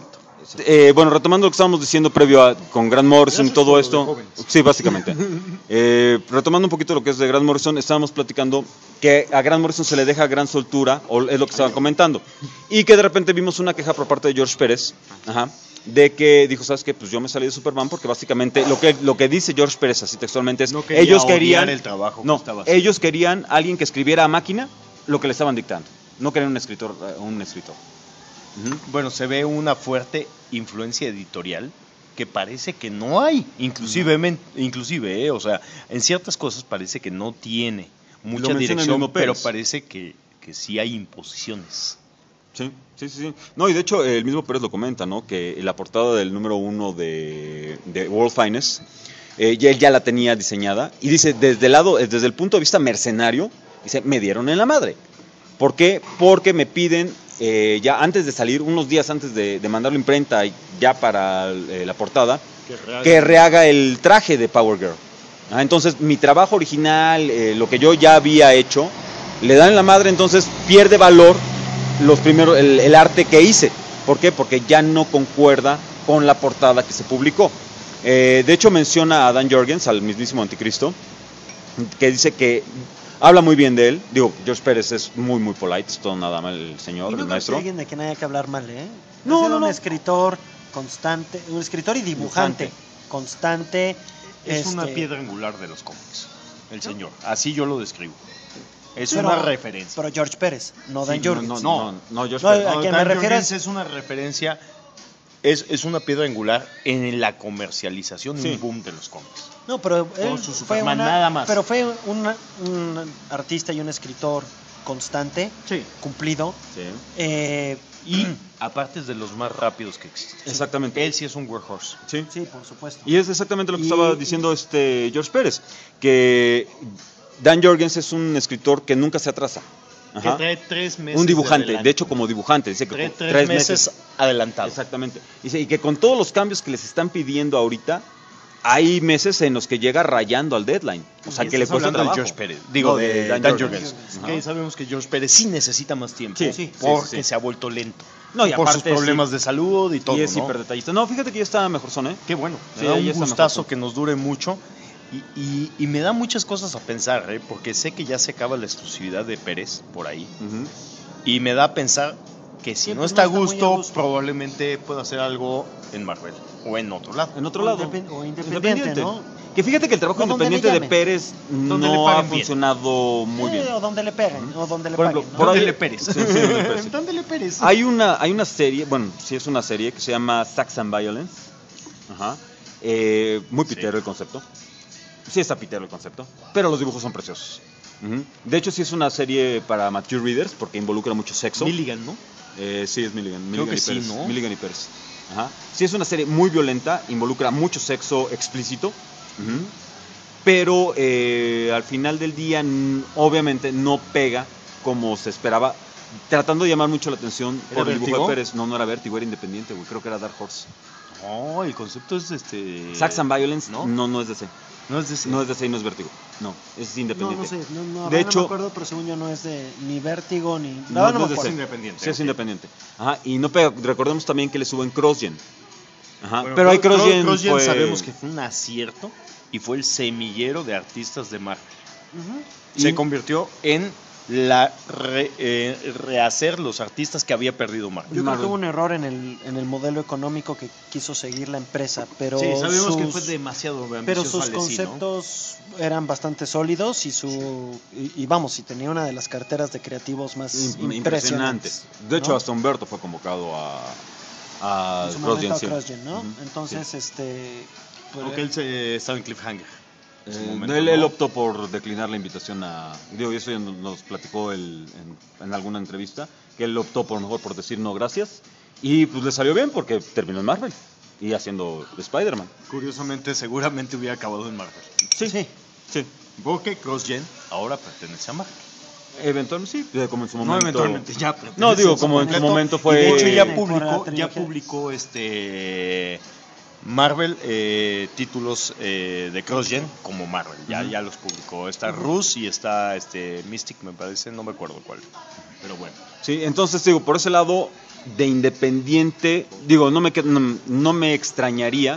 Eh, bueno, retomando lo que estábamos diciendo previo a, con Grant Morrison y todo esto. Sí, básicamente. Eh, retomando un poquito lo que es de Grant Morrison, estábamos platicando que a Grant Morrison se le deja gran soltura, o es lo que estaban comentando, y que de repente vimos una queja por parte de George Pérez, ajá, de que dijo, ¿sabes qué? Pues yo me salí de Superman porque básicamente lo que, lo que dice George Pérez así textualmente es, no quería ellos querían, el trabajo no, que estaba haciendo. ellos querían alguien que escribiera a máquina lo que le estaban dictando, no querían un escritor, un escritor. Uh-huh. Bueno, se ve una fuerte influencia editorial que parece que no hay, inclusive, uh-huh. inclusive, eh, o sea, en ciertas cosas parece que no tiene mucha dirección, pero parece que, que sí hay imposiciones. Sí, sí, sí, sí. No, y de hecho el mismo Pérez lo comenta, ¿no? Que la portada del número uno de, de World Finest, eh, ya, él ya la tenía diseñada, y dice, desde el lado, desde el punto de vista mercenario, dice, me dieron en la madre. ¿Por qué? Porque me piden, eh, ya antes de salir, unos días antes de, de mandarlo a imprenta, ya para eh, la portada, que rehaga. que rehaga el traje de Power Girl. Ah, entonces, mi trabajo original, eh, lo que yo ya había hecho, le dan en la madre, entonces pierde valor los primeros, el, el arte que hice. ¿Por qué? Porque ya no concuerda con la portada que se publicó. Eh, de hecho, menciona a Dan Jorgens, al mismísimo Anticristo, que dice que habla muy bien de él. Digo, George Pérez es muy, muy polite, es todo nada mal el señor, y no el maestro. No alguien de quien haya que hablar mal, ¿eh? No, no, un no. escritor constante, un escritor y dibujante, dibujante. constante. Es este... una piedra angular de los cómics, el señor. Así yo lo describo. Es pero, una referencia. Pero George Pérez, no Dan sí, Jorgens. No, no, no, no George no, Pérez. a No, quien Dan me refiero es una referencia, es, es una piedra angular en la comercialización y sí. un boom de los cómics. No, pero él su fue Superman, una, nada más. Pero fue una, un artista y un escritor constante, sí. cumplido. Sí. Eh, y aparte es de los más rápidos que existen. Exactamente. Él sí es un workhorse. Sí, sí, por supuesto. Y es exactamente lo que y... estaba diciendo este George Pérez, que Dan Jorgens es un escritor que nunca se atrasa. Ajá. Que trae tres meses. Un dibujante, de, de hecho como dibujante, dice que trae con tres, tres meses, meses adelantado. Exactamente. Dice, y que con todos los cambios que les están pidiendo ahorita, hay meses en los que llega rayando al deadline. O sea, que le cuesta trabajo. De George Pérez. Digo, no, de, de Dan, Dan Jorgens. Que sabemos que George Pérez sí necesita más tiempo. Sí, sí, porque sí, sí. se ha vuelto lento. No, y por aparte, sus problemas sí. de salud y todo. Y es ¿no? hiper detallista. No, fíjate que ya está mejor son, ¿eh? Qué bueno. Sí, me da un gustazo que nos dure mucho. Y, y, y me da muchas cosas a pensar, ¿eh? Porque sé que ya se acaba la exclusividad de Pérez por ahí. Uh-huh. Y me da a pensar que si sí, no, pues está, no está a gusto, gusto, probablemente pueda hacer algo en Marvel o en otro lado. En otro o lado. Independ- o independiente, independiente, ¿no? Que fíjate que el trabajo independiente de Pérez no ha funcionado bien. muy sí, bien. O donde le peguen, uh-huh. o donde le por paguen. Ejemplo, ¿no? por ¿Dónde ahí, le Pérez? Sí, sí, ¿dónde Pérez? ¿Dónde le Pérez? Hay una, hay una serie, bueno, sí es una serie que se llama Sex and Violence. Ajá. Eh, muy pitero sí. el concepto. Sí está pitero el concepto, pero los dibujos son preciosos. Uh-huh. De hecho, sí es una serie para mature readers porque involucra mucho sexo. Milligan, ¿no? Eh, sí, es Milligan. Creo Milligan que y sí, Pérez. ¿no? Milligan y Pérez. Ajá. Sí es una serie muy violenta, involucra mucho sexo explícito. Uh-huh. Pero eh, al final del día, n- obviamente, no pega como se esperaba. Tratando de llamar mucho la atención por el dibujo de Pérez. No, no era Vértigo, era independiente, güey. Creo que era Dark Horse. No, oh, el concepto es este... Sex and Violence, no, no, no es de C. No es de C. No es de C y no es Vértigo. No, es independiente. No, no sé, no, no, de no hecho, me acuerdo, pero según yo no es de ni Vértigo ni... No, no, no, no es, es independiente. Sí, es independiente. Ajá, y no pega. Recordemos también que le suben CrossGen. Ajá, bueno, pero hay CrossGen. CrossGen fue... sabemos que fue un acierto y fue el semillero de artistas de Marvel. Uh-huh. Se y... convirtió en la re, eh, rehacer los artistas que había perdido Marvel. Yo creo que hubo un error en el en el modelo económico que quiso seguir la empresa, pero sí, sabemos sus, que fue demasiado ambicioso. Pero sus Alessi, conceptos ¿no? eran bastante sólidos y su y, y vamos, y tenía una de las carteras de creativos más impresionantes. impresionantes de hecho, ¿no? hasta Humberto fue convocado a a CrossGen, sí. ¿no? Uh-huh. Entonces, sí. este porque él se, estaba en cliffhanger. Eh, momento, él, ¿no? él optó por declinar la invitación a... Digo, y eso ya nos platicó él en, en alguna entrevista, que él optó por mejor por decir no gracias, y pues le salió bien porque terminó en Marvel y haciendo Spider-Man. Curiosamente, seguramente hubiera acabado en Marvel. Sí, sí, sí. Porque CrossGen ahora pertenece a Marvel. Eventualmente sí, como en su momento. No, eventualmente ya. No, digo, como en su momento fue... Y de hecho ya publicó, ya publicó este... Marvel, eh, títulos eh, de CrossGen como Marvel, ya, uh-huh. ya los publicó. Está uh-huh. Rus y está este Mystic, me parece, no me acuerdo cuál. Pero bueno. Sí, entonces digo, por ese lado de independiente, digo, no me, no, no me extrañaría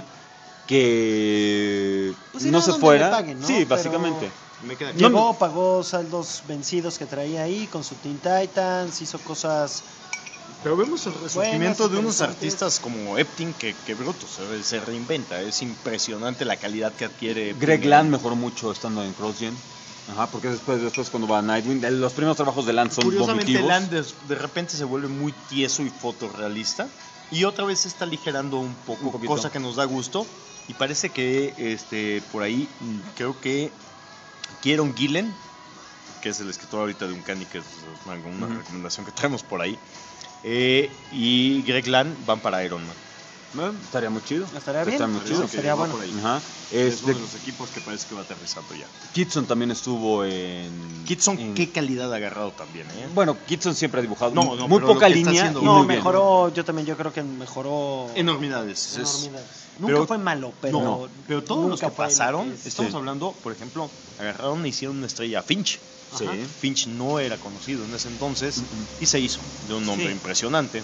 que pues no se fuera. Paguen, ¿no? Sí, básicamente. Me queda Llegó, no, pagó saldos vencidos que traía ahí con su Teen Titans, hizo cosas. Pero vemos el resurgimiento de unos artistas como Epting que, que bruto, se, se reinventa. Es impresionante la calidad que adquiere. Greg Land mejoró mucho estando en CrossGen. Ajá, porque después, después cuando va a Nightwing, los primeros trabajos de Land son Curiosamente, vomitivos. Land de, de repente se vuelve muy tieso y fotorrealista. Y otra vez se está aligerando un poco, un cosa que nos da gusto. Y parece que este por ahí, creo que Kieron Gillen, que es el escritor ahorita de Uncanny, que es una, una uh-huh. recomendación que traemos por ahí, eh, y Greg Land van para Iron Man. Bueno, estaría muy chido. Estaría bien. Estaría muy chido. Sí, estaría bueno. Ajá. Es, es uno de los equipos que parece que va aterrizando ya. Kitson también estuvo en... Kitson, en... qué calidad ha agarrado también, ¿eh? Bueno, Kitson siempre ha dibujado no, no, muy poca línea. Y no, muy mejoró, bien. yo también, yo creo que mejoró... Enormidades. Enormidades. Es... Nunca pero, fue malo, pero... No, pero todos los que pasaron, es... estamos sí. hablando, por ejemplo, agarraron e hicieron una estrella a Finch. Sí. Finch no era conocido en ese entonces uh-huh. y se hizo de un nombre sí. impresionante.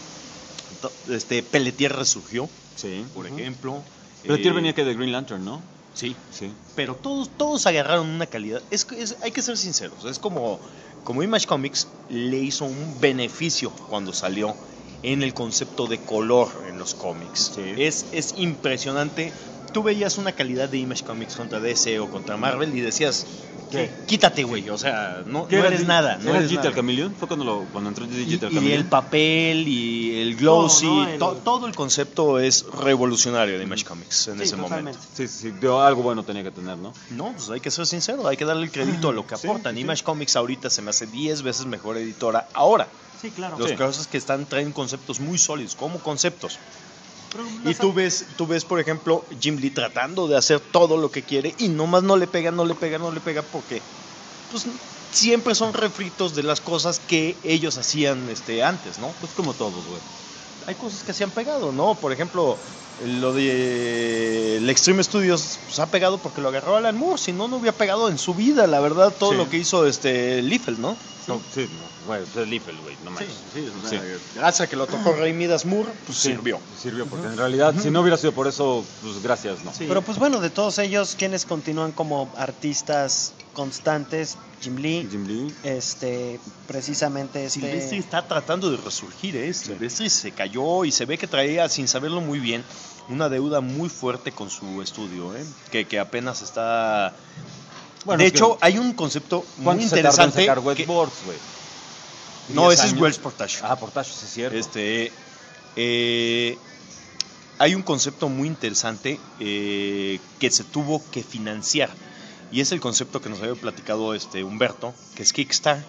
Este Pelletier resurgió, sí. por uh-huh. ejemplo. Pelletier eh, venía que de Green Lantern, ¿no? Sí, sí. Pero todos, todos agarraron una calidad. Es, es, hay que ser sinceros. Es como, como Image Comics le hizo un beneficio cuando salió en el concepto de color en los cómics. Sí. Es, es impresionante. Tú veías una calidad de Image Comics contra D C o contra Marvel y decías, ¿qué? Quítate, güey. O sea, no, no eres nada. No ¿Era Digital Chameleon? Fue cuando, lo, cuando entró Digital Chameleon. Y el papel y el glossy. No, no, el... To, todo el concepto es revolucionario de Image Comics en sí, ese totalmente. momento. Sí, sí, sí. Algo bueno tenía que tener, ¿no? No, pues hay que ser sincero. Hay que darle el crédito a lo que aportan. Sí, sí. Image Comics ahorita se me hace diez veces mejor editora ahora. Sí, claro. Los sí. cosas que están traen conceptos muy sólidos, como conceptos. Y tú ves, tú ves, por ejemplo, Jim Lee tratando de hacer todo lo que quiere y nomás no le pega, no le pega, no le pega porque pues siempre son refritos de las cosas que ellos hacían este, antes, ¿no? Pues como todos, güey. Hay cosas que se han pegado, ¿no? Por ejemplo, lo de el Extreme Studios pues, ha pegado porque lo agarró Alan Moore, si no, no hubiera pegado en su vida, la verdad, todo sí. lo que hizo este Liefeld, ¿no? Sí, no, sí no, güey, pues es Liefeld, güey, no más. Sí, sí, o sea, sí. Gracias a que lo tocó Ray Midas Moore, pues sí, sirvió. Sirvió, porque uh-huh. en realidad, uh-huh. si no hubiera sido por eso, pues gracias, ¿no? Sí. Pero pues bueno, de todos ellos, quienes continúan como artistas constantes, Jim Lee, Jim Lee. este, precisamente este... Silvestri está tratando de resurgir, ¿eh? Silvestri sí. se cayó y se ve que traía, sin saberlo muy bien, una deuda muy fuerte con su estudio, ¿eh? Que, que apenas está... Bueno, de hecho, que... hay un concepto muy interesante. Que... Boards, no, ese años? es Wells Portage. Ah, Portage, sí es cierto. Este, eh, hay un concepto muy interesante eh, que se tuvo que financiar. Y es el concepto que nos había platicado este Humberto, que es Kickstart,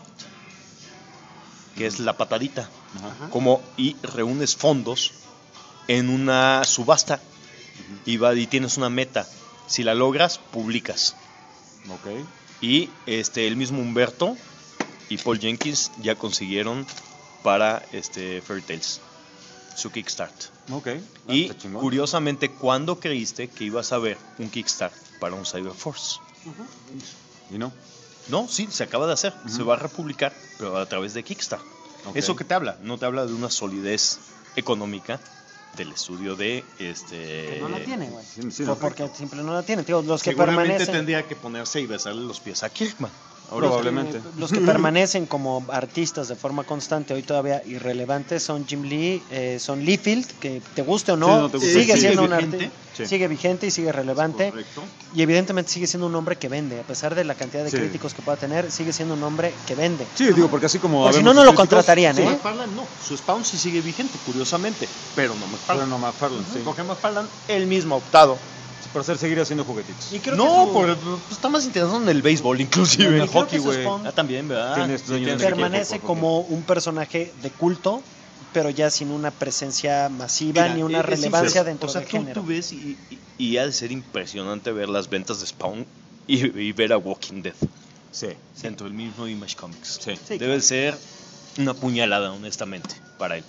que es la patadita. Ajá. Como y reúnes fondos en una subasta uh-huh. y, va, y tienes una meta. Si la logras, publicas. Okay. Y este el mismo Humberto y Paul Jenkins ya consiguieron para este Fairy Tales su Kickstart. Okay. Ah, y curiosamente, ¿cuándo creíste que ibas a ver un Kickstart para un Cyberforce? ¿Y no? No, sí, se acaba de hacer. Uh-huh. Se va a republicar, pero a través de Kickstarter. Okay. ¿Eso qué te habla? No te habla de una solidez económica del estudio de este. Que no la tiene, güey. Sí, sí, no, porque simple no la tiene. Tío, los que seguramente permanecen. Tendría que ponerse y besarle los pies a Kirkman. Probablemente. Los que, los que permanecen como artistas de forma constante, hoy todavía irrelevantes, son Jim Lee, eh, son Liefeld, que te guste o no, sí, no te guste. sigue sí, siendo sigue un artista, sí. sigue vigente y sigue relevante. Correcto. Y evidentemente sigue siendo un hombre que vende, a pesar de la cantidad de sí. críticos que pueda tener, sigue siendo un hombre que vende. Sí, digo, porque así como. Por si no, no lo contratarían, sí. ¿eh? McFarlane no, su Spawn sí sigue vigente, curiosamente, pero no McFarlane. Pero no McFarlane, sí. Porque McFarlane él mismo ha optado por hacer seguir haciendo juguetitos. Y creo no, su... por, pues, está más interesado en el béisbol, inclusive. En el hockey, güey. Ah, también, ¿verdad? Tienes, tienes permanece equipo, como un personaje de culto, pero ya sin una presencia masiva. Mira, ni una relevancia sincero. dentro o sea, del tú, género. Tú ves y, y, y ha de ser impresionante ver las ventas de Spawn y, y ver a Walking Dead. Sí. Dentro del mismo Image Comics. Sí. sí Debe claro. ser una puñalada, honestamente, para él.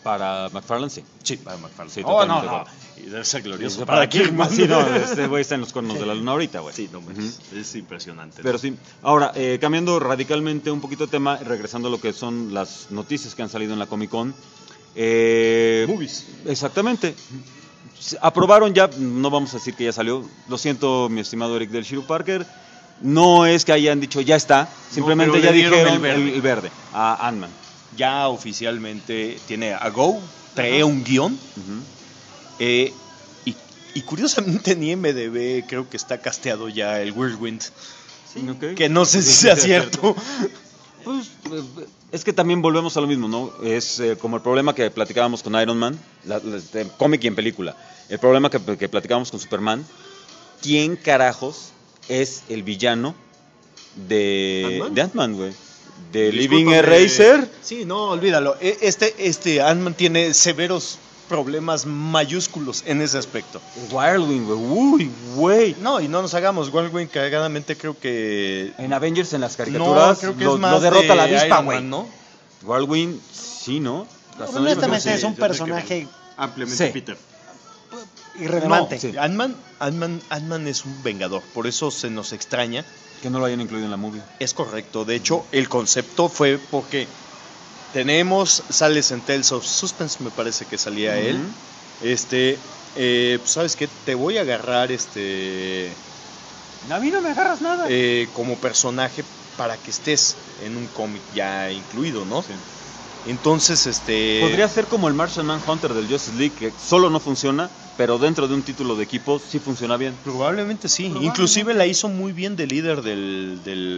Para McFarlane, sí. Sí, para McFarlane. Sí, oh, no, totalmente de no. acuerdo. Y debe ser glorioso. Sí, ¿Para, para Kirkman? Sí, no, este güey está en los cuernos de la luna ahorita, güey. Sí, no, uh-huh. es, es impresionante. ¿no? Pero sí. Ahora, eh, cambiando radicalmente un poquito de tema, regresando a lo que son las noticias que han salido en la Comic Con. Eh, Movies. Exactamente. Aprobaron ya, no vamos a decir que ya salió. Lo siento, mi estimado Eric del Shiru Parker. No es que hayan dicho ya está, simplemente no, ya le dieron dijeron el verde. el, el verde a Ant-Man. Ya oficialmente tiene a Go, trae Ajá. un guión. Uh-huh. eh, y, y curiosamente en I M D B creo que está casteado ya el Whirlwind. Sí, okay. Que no sé si sea cierto. Pues es que también volvemos a lo mismo, ¿no? Es eh, como el problema que platicábamos con Iron Man, la, la, de cómic y en película. El problema que, que platicábamos con Superman. ¿Quién carajos es el villano de Ant-Man, de Ant-Man, güey? ¿De Living Eraser? Sí, no, olvídalo. Este, este Ant-Man tiene severos problemas mayúsculos en ese aspecto. Whirlwind, güey. Uy, güey. No, y no nos hagamos. Whirlwind cagadamente creo que... En Avengers, en las caricaturas, no, creo que lo, es más lo derrota de la avispa, güey. ¿no? Whirlwind, sí, ¿no? no honestamente sí, es un personaje... Ampliamente sí. Peter. Irrelevante. No, sí. Ant-Man, Ant-Man, Ant-Man es un vengador, por eso se nos extraña. Que no lo hayan incluido en la movie. Es correcto, de hecho el concepto fue porque tenemos, sales en Tales of Suspense, me parece que salía uh-huh. él. Este, eh, pues, ¿sabes qué? Te voy a agarrar este... A mí no me agarras nada. Eh, como personaje para que estés en un cómic ya incluido, ¿no? Sí. Entonces, este... Podría ser como el Martian Manhunter del Justice League, que solo no funciona, pero dentro de un título de equipo sí funciona bien. Probablemente sí. Probablemente. Inclusive la hizo muy bien de líder del...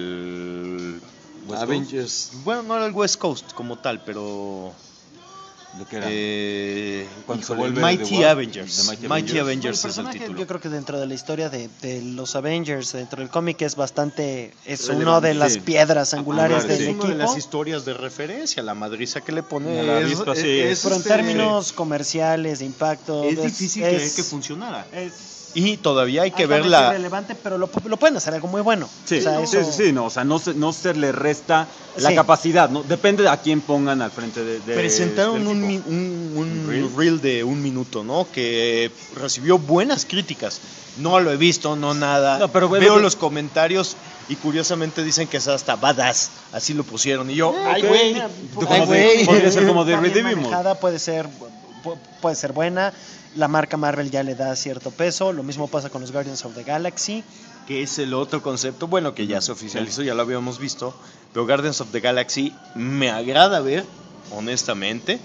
del Avengers. Bueno, no era el West Coast como tal, pero... ¿De qué era? Eh, Cuando se vuelve Mighty de Avengers. De Mighty, Mighty Avengers, Avengers es el título. Yo creo que dentro de la historia de, de los Avengers, dentro del cómic es bastante, es una de las sí. piedras angulares Angular, del sí. equipo. Es una de las historias de referencia, la madriza que le pone. La es, vista, es, sí, es, pero en este, términos comerciales, de impacto, es, es difícil es, creer que funcionara. Es, y todavía hay que ver la... relevante, pero lo, lo pueden hacer algo muy bueno. Sí, o sea, no, eso... sí, sí, sí, no, o sea, no se, no se le resta la sí. capacidad, ¿no? Depende de a quién pongan al frente de... de Presentaron un, un, un, un reel? reel de un minuto, ¿no? Que recibió buenas críticas. No lo he visto, no nada. No, pero veo bueno, los comentarios y curiosamente dicen que es hasta badass. Así lo pusieron. Y yo, Eh, ay, okay. güey. Ay, güey. Podría ser como de Está bien Redeemable. manejada, puede ser, puede ser buena. La marca Marvel ya le da cierto peso. Lo mismo pasa con los Guardians of the Galaxy. Que es el otro concepto, bueno, que ya se oficializó, ya lo habíamos visto. Pero Guardians of the Galaxy me agrada ver, honestamente,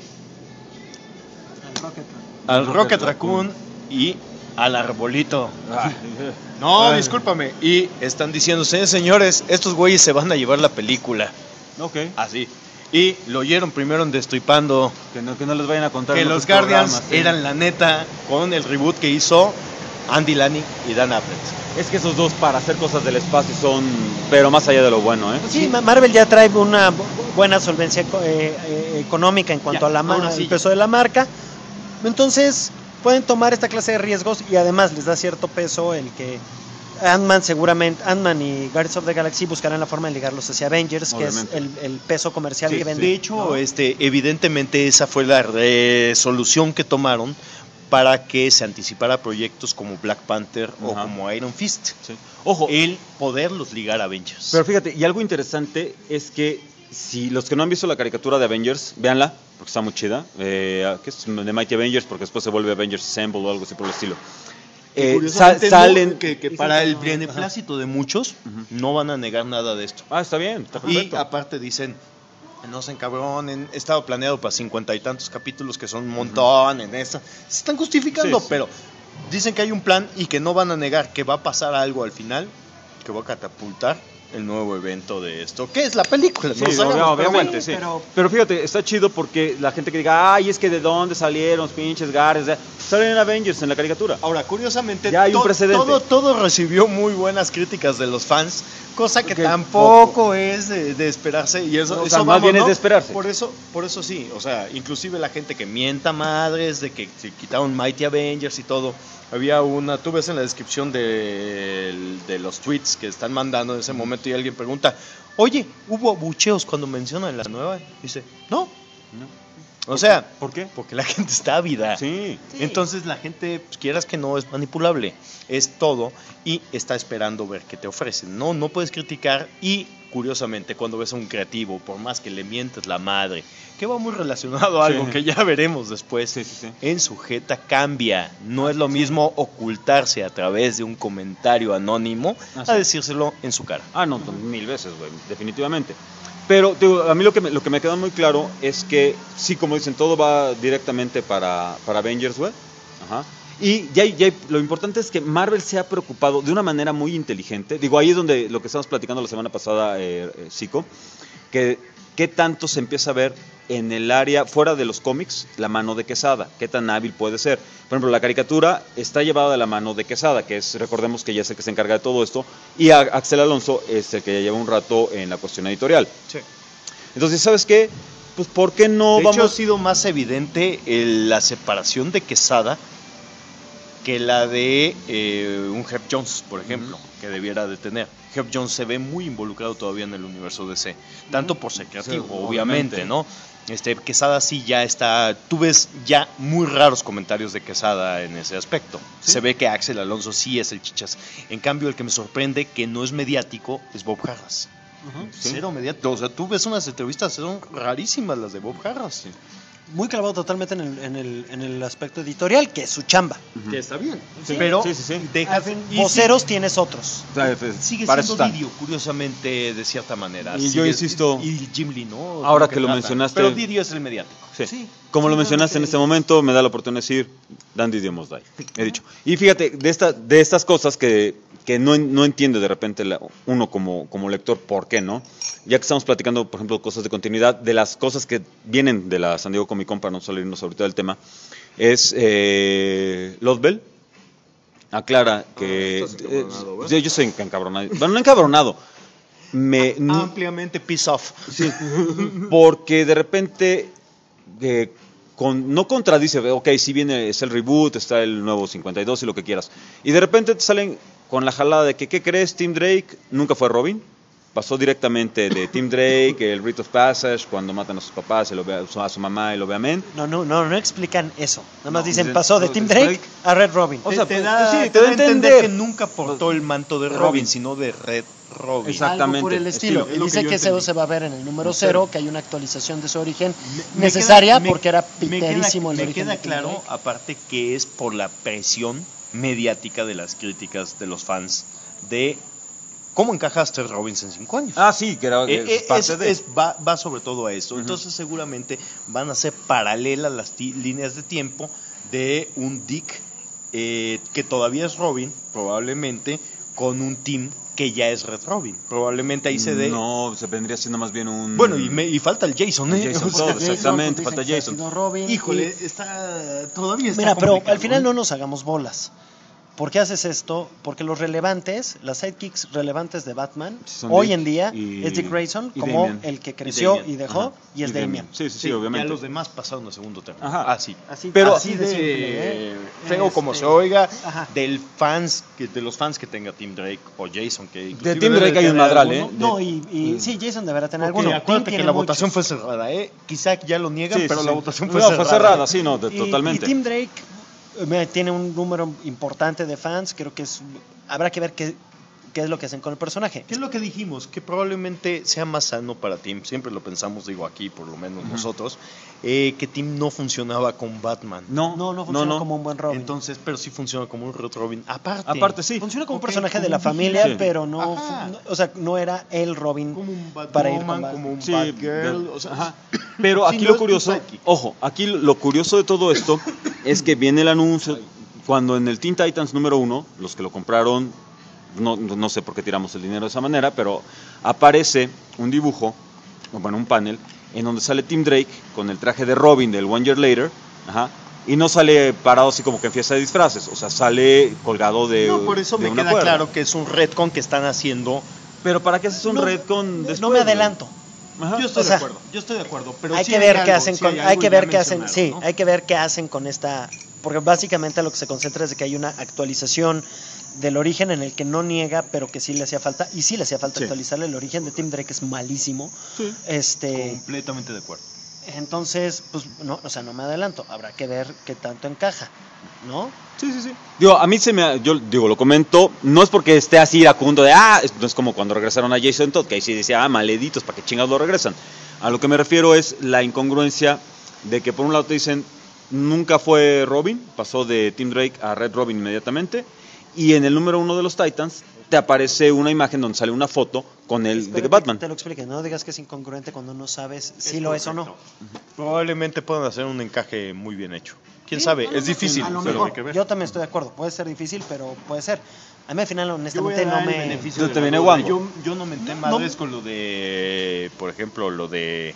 al Rocket, Rocket Raccoon, Raccoon y al Arbolito. Ay. No, Ay. discúlpame. Y están diciéndose, señores, estos güeyes se van a llevar la película. Ok. Así. Y lo oyeron primero en Destripando. Que no, que no les vayan a contar. Que los Guardians ¿sí? eran la neta con el reboot que hizo Andy Lanning y Dan Abnett. Es que esos dos para hacer cosas del espacio son, pero más allá de lo bueno, ¿eh? Sí, Marvel ya trae una buena solvencia eh, eh, económica en cuanto ya, a la marca, sí. el peso de la marca. Entonces pueden tomar esta clase de riesgos y además les da cierto peso el que Ant-Man seguramente, Ant-Man y Guardians of the Galaxy buscarán la forma de ligarlos hacia Avengers, Obviamente. que es el, el peso comercial Sí, que venden. de hecho, ¿no? este, evidentemente esa fue la resolución que tomaron para que se anticipara proyectos como Black Panther Ajá. o como Iron Fist. Sí. Ojo, el poderlos ligar a Avengers. Pero fíjate, y algo interesante es que si los que no han visto la caricatura de Avengers, véanla, porque está muy chida, eh, que es de Mighty Avengers, porque después se vuelve Avengers Assemble o algo así por el estilo. Eh, sa salen que, que para el beneplácito de muchos uh-huh. no van a negar nada de esto. Ah, está bien, está perfecto. Y aparte dicen, no se encabronen, estaba planeado para cincuenta y tantos capítulos, que son un montón uh-huh. en esta. Se están justificando, sí, sí. pero dicen que hay un plan y que no van a negar que va a pasar algo al final, que va a catapultar el nuevo evento de esto, que es la película. Sí, no, no, obviamente, sí. Pero... pero fíjate, está chido porque la gente que diga, ay, es que de dónde salieron los pinches Guardians, salen en Avengers en la caricatura. Ahora, curiosamente, ya hay un to precedente. Todo, todo recibió muy buenas críticas de los fans, cosa que porque tampoco poco. es de, de esperarse. Y eso, no, o eso sea, vamos, más bien ¿no? es de esperarse. Por eso, por eso sí, o sea, inclusive la gente que mienta madres, de que se quitaron Mighty Avengers y todo. Había una, tú ves en la descripción de, de los tweets que están mandando en ese momento y alguien pregunta, oye, ¿hubo bucheos cuando mencionan la nueva? Y dice, no, no. O sea, ¿por qué? Porque la gente está ávida. Sí. Entonces la gente, pues, quieras que no, es manipulable. Es todo y está esperando ver qué te ofrecen. No, no puedes criticar y, curiosamente, cuando ves a un creativo, por más que le mientes la madre, que va muy relacionado a algo Sí. que ya veremos después, Sí, sí, sí. en su jeta cambia. No es lo mismo ocultarse a través de un comentario anónimo Ah, a sí. decírselo en su cara. Ah, no, no, mil veces, güey, definitivamente. Pero digo, a mí lo que, me, lo que me queda muy claro es que, sí, como dicen, todo va directamente para, para Avengers, güey. Ajá. Y ya, hay- ya hay- lo importante es que Marvel se ha preocupado de una manera muy inteligente. Digo, ahí es donde lo que estábamos platicando la semana pasada, eh, eh, Zico, que qué tanto se empieza a ver en el área, fuera de los cómics, la mano de Quesada, qué tan hábil puede ser. Por ejemplo, la caricatura está llevada de la mano de Quesada, que es, recordemos que ya es el que se encarga de todo esto, y a- Axel Alonso es el que ya lleva un rato en la cuestión editorial. Sí. Entonces, ¿sabes qué? Pues, ¿por qué no De vamos...? hecho, ha sido más evidente el- la separación de Quesada que la de eh, un Jeff Jones, por ejemplo, que debiera de tener. Jeff Jones se ve muy involucrado todavía en el universo D C, tanto por ser creativo, Sí, obviamente, obviamente. ¿no? Este, Quesada sí ya está, tú ves ya muy raros comentarios de Quesada en ese aspecto. Sí. Se ve que Axel Alonso sí es el chichas. En cambio, el que me sorprende que no es mediático es Bob Harras. Sí. Cero mediático. O sea, tú ves unas entrevistas, son rarísimas las de Bob Harras. Muy clavado totalmente en el, en el, en el aspecto editorial, que es su chamba. Que está bien. Sí. Pero Sí, sí, sí. dejas- Al fin, y voceros tienes otros. O sea, pues, sigue para eso siendo está. Didio, curiosamente, de cierta manera. Y yo Sigue- insisto- Y Jim Lee, ¿no? Ahora Creo que lo trata. mencionaste- Pero Didio es el mediático. Sí. Sí. Como lo Sí, mencionaste en realmente- este momento, me da la oportunidad de decir, Dan Didio must die. He dicho. Y fíjate, de, esta, de estas cosas que, que no, en- no entiende de repente la- uno como, como lector, ¿por qué no? Ya que estamos platicando, por ejemplo, cosas de continuidad, de las cosas que vienen de la San Diego Comic Con, para no salirnos ahorita del tema, es eh, Lothbell aclara que... Ah, estás encabronado, eh, ¿verdad? sí, yo soy encabronado. Bueno, no encabronado. Me, no- Ampliamente piece off. Sí, porque de repente eh, con, no contradice, ok, si viene, es el reboot, está el nuevo cincuenta y dos y lo que quieras, y de repente te salen con la jalada de que, ¿qué crees? Tim Drake nunca fue Robin, pasó directamente de Tim Drake, el Rite of Passage, cuando matan a sus papás, y lo ve a, a su mamá y lo ve a Men. No, no, no, no explican eso. Nada más No, dicen, dicen, pasó de no, Tim de Drake Drake a Red Robin. O sea, te pues, da, sí, te da a entender que entender. nunca portó el manto de Robin, Robin. sino de Red Robin. Exacto. Algo por el Exactamente. estilo. Es Y lo dice que yo que, eso entendí. se va a ver en el número El cero, cero. que hay una actualización de su origen Me- me necesaria queda- me- porque era me queda- piterísimo el me origen queda de Tim claro, Drake. aparte, que es por la presión mediática de las críticas de los fans de cómo encajaste Robins en cinco años. Ah, sí, que era que Eh, eh, es parte es- de... es- va, va sobre todo a eso. Ujú. Entonces seguramente van a ser paralelas las ti- líneas de tiempo de un Dick eh, que todavía es Robin, probablemente, con un Tim que ya es Red Robin. Probablemente ahí se dé... No, se vendría siendo más bien un... Bueno, y, me- y falta el Jason, ¿eh? Jason O sea, Todd, exactamente, Jason, falta dicen que ha Jason. sido Robin, híjole, y- está todavía está Mira, pero complicado, al final ¿eh? no nos hagamos bolas. ¿Por qué haces esto? Porque los relevantes, las sidekicks relevantes de Batman, Son hoy Dick en día y- es Dick Grayson y como Damian. el que creció y, Damian. dejó, Ajá. y es Y Damian. Damian. Sí, sí, sí, Sí, obviamente. ya los demás pasaron a segundo término. Ajá. Ah, sí. Así, Pero- así de simple, ¿eh? feo Este, como se oiga, ajá. del fans que, de los fans que tenga Tim Drake o Jason, que inclusive Tim debe Drake hay un tener madral, alguno. ¿eh? No, de- y, y Mm. sí, Jason deberá tener Porque alguno. acuérdate Tim que tiene la muchos. votación fue cerrada, ¿eh? Quizá ya lo niegan, Sí, pero sí, la sí. votación fue No, cerrada. fue cerrada, sí, no, de- Y- totalmente. Y Tim Drake eh, tiene un número importante de fans. Creo que es habrá que ver qué, qué es lo que hacen con el personaje. ¿Qué es lo que dijimos? Que probablemente sea más sano para Tim, siempre lo pensamos, digo aquí, por lo menos nosotros, eh, que Tim no funcionaba con Batman. No, No, no funciona como un buen Robin. Entonces, pero sí funciona como un Red Robin. Aparte, Aparte, sí. Funciona como Ok, un personaje como de la un familia, vigilante. pero no, Ajá. fu- no- o sea, no era el Robin como un para ir con Batwoman, Bat- como un Sí, Batgirl, de- o sea, ajá. Pero sí, aquí no lo es un curioso, sidekick. ojo, aquí lo curioso de todo esto es que viene el anuncio cuando en el Teen Titans número uno, los que lo compraron, no, no sé por qué tiramos el dinero de esa manera, pero aparece un dibujo, o bueno, un panel, en donde sale Tim Drake con el traje de Robin del One Year Later, ajá, y no sale parado así como que en fiesta de disfraces, o sea, sale colgado de, no, por eso de me una queda cuerda. claro que es un retcon que están haciendo. Pero ¿para qué haces un No, retcon después? no me güey? adelanto. Ajá. Yo estoy O sea, de acuerdo, yo estoy de acuerdo, pero hay sí que ver hay qué algo, hacen sí con, hay hay, algo que ya ver qué hacen, mencionado, sí, ¿no? hay que ver qué hacen con esta, porque básicamente lo que se concentra es de que hay una actualización del origen en el que no niega, pero que sí le hacía falta, y sí le hacía falta Sí. actualizarle. El origen de Tim Drake es malísimo. Sí. Este, Completamente de acuerdo. Entonces, pues, no, o sea, no me adelanto. Habrá que ver qué tanto encaja, ¿no? Sí, sí, sí. Digo, a mí se me... ha- Yo digo, lo comento, no es porque esté así iracundo de, ah, es- no es como cuando regresaron a Jason Todd, que ahí sí decía, ah, maleditos, ¿para qué chingados lo regresan? A lo que me refiero es la incongruencia de que por un lado te dicen, nunca fue Robin, pasó de Tim Drake a Red Robin inmediatamente, y en el número uno de los Titans te aparece una imagen donde sale una foto con el Espero de que Batman. Te lo explique, no digas que es incongruente cuando no sabes si Es lo es o no. correcto. Probablemente puedan hacer un encaje muy bien hecho. ¿Quién Sí, sabe? no, no, Es no, difícil, a lo pero mejor. hay que ver. Yo también estoy de acuerdo. Puede ser difícil, pero puede ser. A mí al final, Yo voy a honestamente, dar no el me... beneficio Yo de te la viene duda. guango. Yo, yo no menté No, madres no. con lo de, por ejemplo, lo de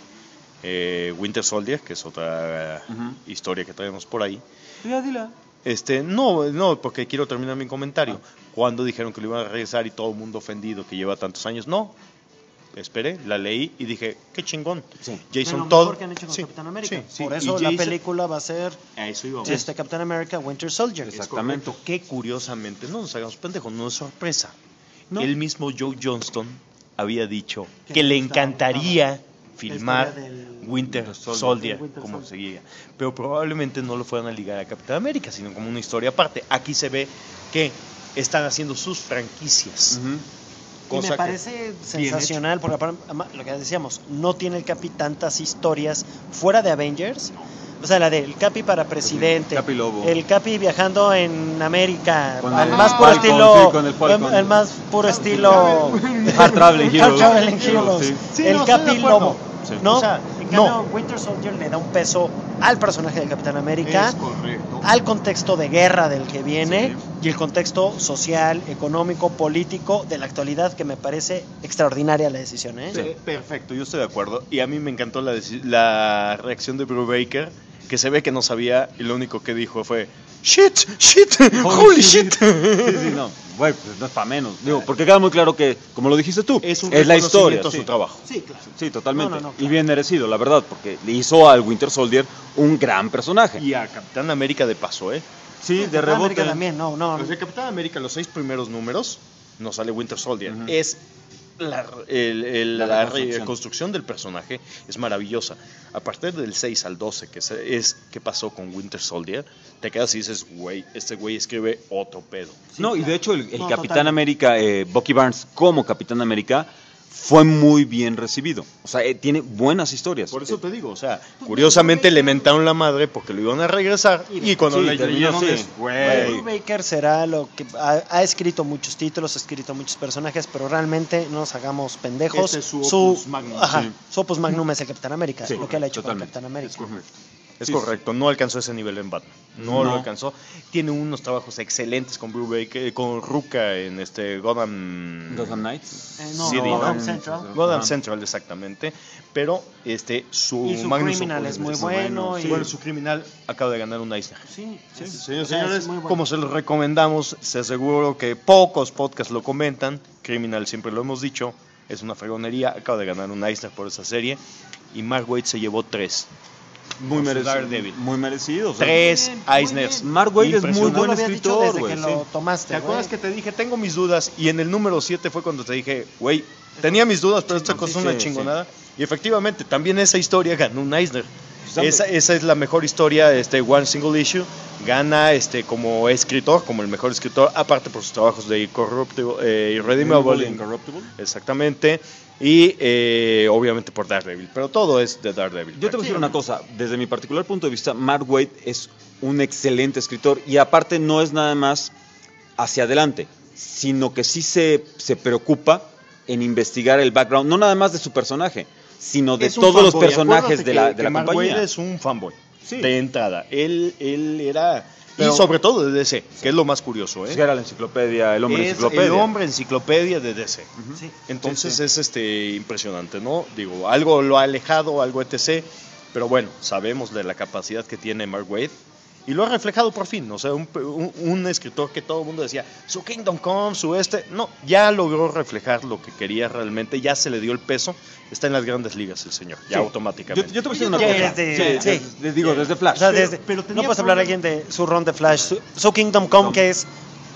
eh, Winter Soldier, que es otra Ujú. historia que traemos por ahí. Ya, dila. Este, no, no, porque quiero terminar mi comentario. Cuando dijeron que lo iban a regresar y todo el mundo ofendido que lleva tantos años, no. Esperé, la leí y dije, qué chingón. Sí. Bueno, Jason lo Todd. mejor que han hecho con sí, Capitán América. sí, sí. Por Y eso la Jason- película va a ser A eso íbamos. este Capitán América Winter Soldier. Es Exactamente. correcto, que curiosamente, no nos hagamos pendejos, no es sorpresa. No. El mismo Joe Johnston había dicho Que que le le gustaba, encantaría filmar historia del- Winter del Soldier, Soldier. Winter como Soldier. seguía. Pero probablemente no lo fueran a ligar a Capitán América, sino como una historia aparte. Aquí se ve que están haciendo sus franquicias. Ujú. Y Cosa me que parece sensacional, porque aparte, ama- lo que decíamos, no tiene el Capi tantas historias fuera de Avengers. O sea, la del Capi para presidente, Capi Lobo. el Capi viajando en América, Con al el más puro Falcon, estilo, sí, con el Falcon. el, el más puro estilo Hard Traveling Hard Heroes. Traveling Heroes, Sí. Sí, el no, estoy de Capi acuerdo. Lobo, Sí. ¿no? O sea, en no. cambio, Winter Soldier le da un peso al personaje del Capitán América, Es correcto. al contexto de guerra del que viene Sí. y el contexto social, económico, político de la actualidad, que me parece extraordinaria la decisión, ¿eh? Sí, perfecto, yo estoy de acuerdo. Y a mí me encantó la, deci- la reacción de Brubaker, que se ve que no sabía y lo único que dijo fue shit, shit, holy, shit. Sí, sí, no. Güey, pues no es para menos. Digo, porque queda muy claro que, como lo dijiste tú, Es un la historia. reconocimiento a su Sí. trabajo. Sí, claro. Sí, totalmente. No, no, no, Y claro. bien merecido, la verdad, porque le hizo al Winter Soldier un gran personaje. Y a Capitán América de paso, ¿eh? Sí, de Capitán rebote. América también, no, no. Pues de Capitán América, los seis primeros números, no sale Winter Soldier. Ujú. Es la, el- el- La la reconstrucción. reconstrucción del personaje es maravillosa. A partir del seis al doce, que se- es que pasó con Winter Soldier, te quedas y dices, güey, este güey escribe otro pedo. No, y de hecho el, el No, Capitán total. América, eh, Bucky Barnes como Capitán América, fue muy bien recibido. O sea, eh, tiene buenas historias. Por eso te digo, o sea, curiosamente le mentaron la madre porque lo iban a regresar y cuando Sí, le terminó leyeron así. es, güey. Bruce Baker será lo que ha, ha escrito muchos títulos, ha escrito muchos personajes, pero realmente no nos hagamos pendejos. Este es su opus magnum, ajá, sí. su opus magnum es el Capitán América, Sí, lo que él ha hecho totalmente. con Capitán América. Es Sí, correcto, no alcanzó ese nivel en Batman. No, No. lo alcanzó. Tiene unos trabajos excelentes con Brubaker, con Ruka en este Gotham. Gotham Knights. Eh, no, City, no, ¿no? Gotham Central. Gotham Ajá. Central, exactamente. Pero este su, Y su magnum Criminal opus es muy es bueno. y- Bueno, su criminal acaba de ganar un Eisner. Sí, Sí, es- señores, o sea, es señores, muy bueno. como se los recomendamos, se aseguro que pocos podcasts lo comentan. Criminal siempre lo hemos dicho, es una fregonería. Acaba de ganar un Eisner por esa serie. Y Mark Waid se llevó tres. Muy Por su merecido. Daredevil. Muy merecido. o sea, Tres bien, muy Eisners. bien. Mark Waid es muy Impresionante. No buen lo había dicho escritor, desde güey. que sí. lo tomaste. ¿Te acuerdas güey. que te dije, tengo mis dudas? Y en el número siete fue cuando te dije, güey, tenía mis dudas, pero esta Sí, cosa sí, es una sí. chingonada. Y efectivamente, también esa historia ganó un Eisner. Sabe. Esa, esa es la mejor historia, este One Single Issue. Gana este como escritor, como el mejor escritor, aparte por sus trabajos de Incorruptible, eh, Irredeemable. Incorruptible. Exactamente. Y eh, obviamente por Daredevil. Pero todo es de Daredevil. Yo te voy a decir una cosa, desde mi particular punto de vista, Mark Waid es un excelente escritor y aparte no es nada más hacia adelante, sino que sí se, se preocupa en investigar el background, no nada más de su personaje, sino de Es un todos los fanboy. personajes Acuérdate de la, que- de la que Mark compañía. Waid es un fanboy. Sí. De entrada. Él, él era... Pero- y sobre todo de D C, que es lo más curioso, ¿eh? Era la enciclopedia, el hombre Es enciclopedia. el hombre enciclopedia de D C. Sí. Entonces Sí, sí. es este impresionante, ¿no? Digo, algo lo ha alejado, algo etcétera. Pero bueno, sabemos de la capacidad que tiene Mark Waid. Y lo ha reflejado por fin, o sea, un, un- un escritor que todo el mundo decía, su Kingdom Come, su este, no, ya logró reflejar lo que quería realmente, ya se le dio el peso, está en las grandes ligas el señor, ya Sí. automáticamente. Yo, yo te voy a decir una Ya cosa. desde- Sí, sí. des- digo, desde Flash. O sea, Pero- desde- pero no tenía puedes hablar a alguien de su run de Flash, su, su Kingdom Come, que es,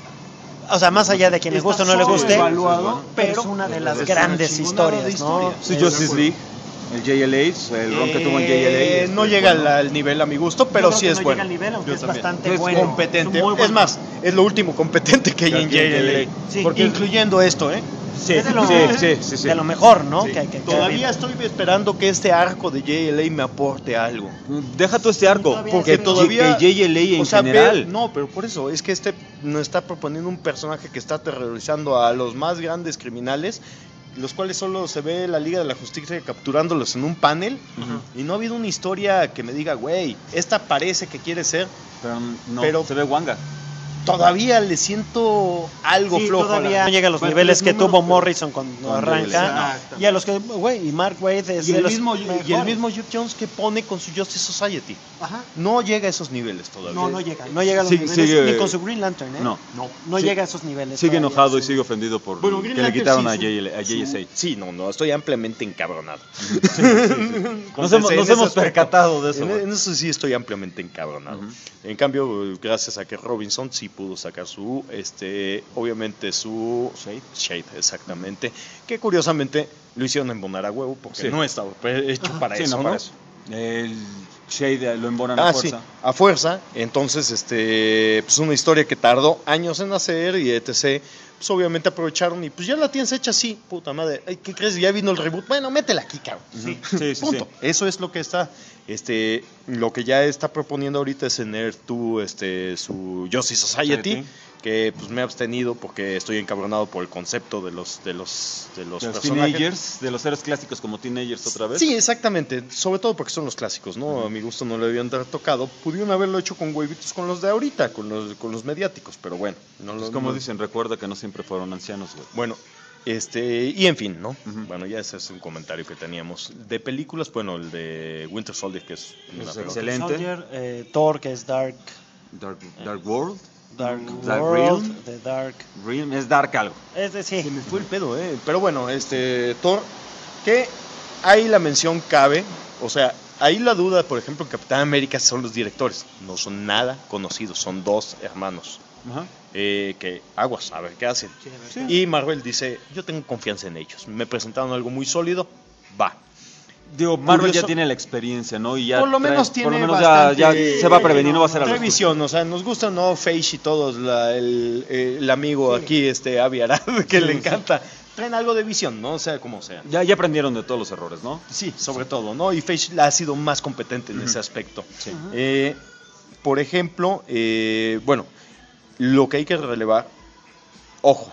o sea, más allá de quien le guste o no le guste, sobrevaluado, pero es una de las es una grandes chingonada historias, de ¿no? historias. Sí, Justice League. El J L A, el ron que tuvo en J L A. Eh, es no muy llega bueno. al, al nivel a mi gusto, pero Yo creo sí que es no bueno. llega al nivel, aunque Yo es también. bastante Es bueno. competente. Es un muy buen Es más, es lo último competente que hay en Que J aquí en L A. J L A. Sí. Porque incluyendo esto, ¿eh? Sí, Es de lo, sí, sí, sí, sí. de lo mejor, ¿no? Sí. Que, que- que ha Todavía habido. estoy esperando que este arco de J L A me aporte algo. Deja tú este arco, Todavía porque es- todavía que J L A en o sea, general. ver- no, pero por eso es que este nos está proponiendo un personaje que está aterrorizando a los más grandes criminales, los cuales solo se ve la Liga de la Justicia capturándolos en un panel. Ujú. Y no ha habido una historia que me diga, güey, esta parece que quiere ser. Pero no, Pero- se ve Wanga. Todavía le siento algo Sí, flojo. a la- todavía no llega a los Bueno, niveles es que número, tuvo pero- Morrison cuando Cuando arranca. Exactamente. Y a los que, güey, y Mark Waid es Y de el, los mismo, y el mejores. mismo Jeff Jones que pone con su Justice Society. Ajá. No llega a esos niveles todavía. No, no llega. No llega a los Sigue- niveles sigue- ni con su Green Lantern, ¿eh? No. No. No Sí. llega a esos niveles. Sigue todavía, enojado y sí. sigue ofendido por Bueno, que Green le Lantern quitaron sí, a su- J L A. A J S A. Sí, no, no, estoy ampliamente encabronado. Nos hemos, En nos ese hemos aspecto, percatado de eso. En, güey. en eso sí estoy ampliamente encabronado. Ujú. En cambio, gracias a que Robinson sí pudo sacar su, este, obviamente su Shade. Shade, exactamente, que curiosamente lo hicieron embonar a huevo porque Sí. no estaba pre- hecho para Sí, eso, no, ¿no? para eso. El Shade lo embonan Ah, a sí, fuerza. a fuerza. Entonces, este, pues una historia que tardó años en hacer y etcétera. Pues obviamente aprovecharon y pues ya la tienes hecha así, puta madre. Ay, ¿qué crees? Ya vino el reboot. Bueno, métela aquí, cabrón. Sí, sí, sí. Punto. Eso es lo que está, este, lo que ya está proponiendo ahorita es tener tú, este, su Justice Society, Society. que pues me he abstenido porque estoy encabronado por el concepto de los, de los, de los, De los personajes. teenagers, de los seres clásicos como teenagers otra vez. Sí, exactamente. Sobre todo porque son los clásicos, ¿no? A mi gusto no le habían tocado. Pudieron haberlo hecho con huevitos con los de ahorita, con los, con los mediáticos, pero bueno. No Pues lo- como no- dicen, recuerda que no siempre fueron ancianos, güey. Bueno, este, y en fin, ¿no? Ujú. Bueno, ya ese es un comentario que teníamos. De películas, bueno, el de Winter Soldier, que es una Es pelota. excelente. Soldier, eh, Thor, que es Dark, Dark, Dark World. Dark, Dark World, Realm. The Dark. Realm es Dark algo. Es decir, Se me fue el pedo, ¿eh? Pero bueno, este, Thor, que ahí la mención cabe, o sea, ahí la duda, por ejemplo, en Capitán América son los directores. No son nada conocidos, son dos hermanos. Ajá. eh, que aguas, a ver qué hacen. Sí. Y Marvel dice, yo tengo confianza en ellos. Me presentaron algo muy sólido, va. Digo, Marvel Curioso. ya tiene la experiencia, ¿no? Y ya Por lo trae- menos tiene por lo menos ya, bastante- ya se va a prevenir, no va a ser a Trae los visión, o sea, nos gusta o no Feige y todos, la- el, el amigo aquí, este Avi Arad, que le encanta. Traen algo de visión, ¿no? O sea, como sea. Ya, ya aprendieron de todos los errores, ¿no? Sí, sobre todo, ¿no? Y Feige ha sido más competente en ese aspecto. Eh, por ejemplo, eh, bueno, lo que hay que relevar, ojo,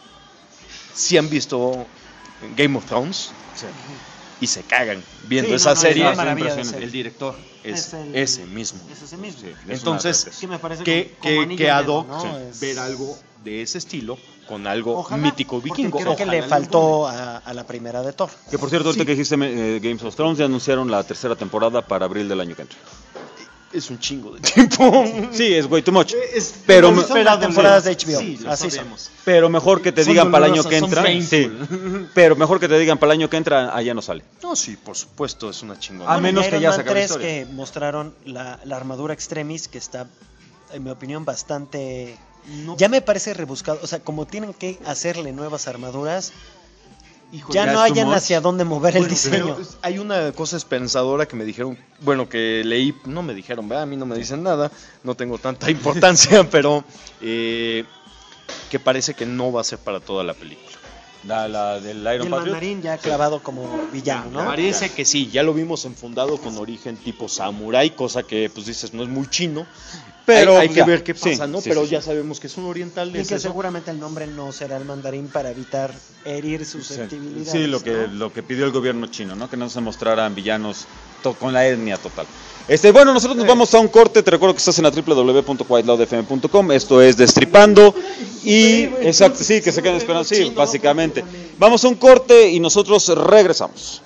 si han visto Game of Thrones y se cagan viendo Sí, esa no, no, serie, es una maravilla de impresionante. serie. el director es, Es el- ese mismo. es ese mismo. Sí, es una Entonces, verga. Que me parece que, como- como que, anillo que al ad dedo, hoc ¿no? Es- ver algo de ese estilo con algo Ojalá, mítico porque vikingo. Creo que Ojalá le les faltó a, a la primera de Thor. Que por cierto, ahorita que dijiste eh, Games of Thrones, ya anunciaron la tercera temporada para abril del año que entra. Es un chingo de tiempo. Sí, es way too much. Es- Pero, son me- Son las temporadas de H B O. Sí, lo así sabemos. pero mejor que te Son digan para el año dolorosas, que son entra. painful. Sí, pero mejor que te digan para el año que entra, allá no sale. No, sí, por supuesto, es una chingona. A Bueno, menos y que Iron ya Man se acabe la tres, historia. que mostraron la, la armadura Extremis, que está, en mi opinión, bastante... Ya me parece rebuscado. O sea, como tienen que hacerle nuevas armaduras, Híjole, ya ya no es too hayan much. hacia dónde mover el Bueno, diseño. pero hay una cosa esperanzadora que me dijeron, bueno, que leí, no me dijeron, ¿verdad? A mí no me dicen nada, no tengo tanta importancia, pero eh, que parece que no va a ser para toda la película. La, la del Y Iron el Patriot. mandarín ya clavado como villano, ¿no? Parece que sí, ya lo vimos enfundado con origen tipo samurai, cosa que pues dices no es muy chino, pero hay, hay que ya, ver qué sí, pasa, ¿no? sí, pero sí, ya sí. sabemos que es un oriental. Y es que eso. seguramente el nombre no será el mandarín para evitar herir susceptibilidades. Sí, lo que, ¿no? lo que pidió el gobierno chino, ¿no? Que no se mostraran villanos to- con la etnia total. Este, bueno, nosotros nos vamos a un corte. Te recuerdo que estás en la doble u doble u doble u punto white loud f m punto com. Esto es Destripando. Y, exacto, sí, que se queden esperando. Sí, básicamente. Vamos a un corte y nosotros regresamos.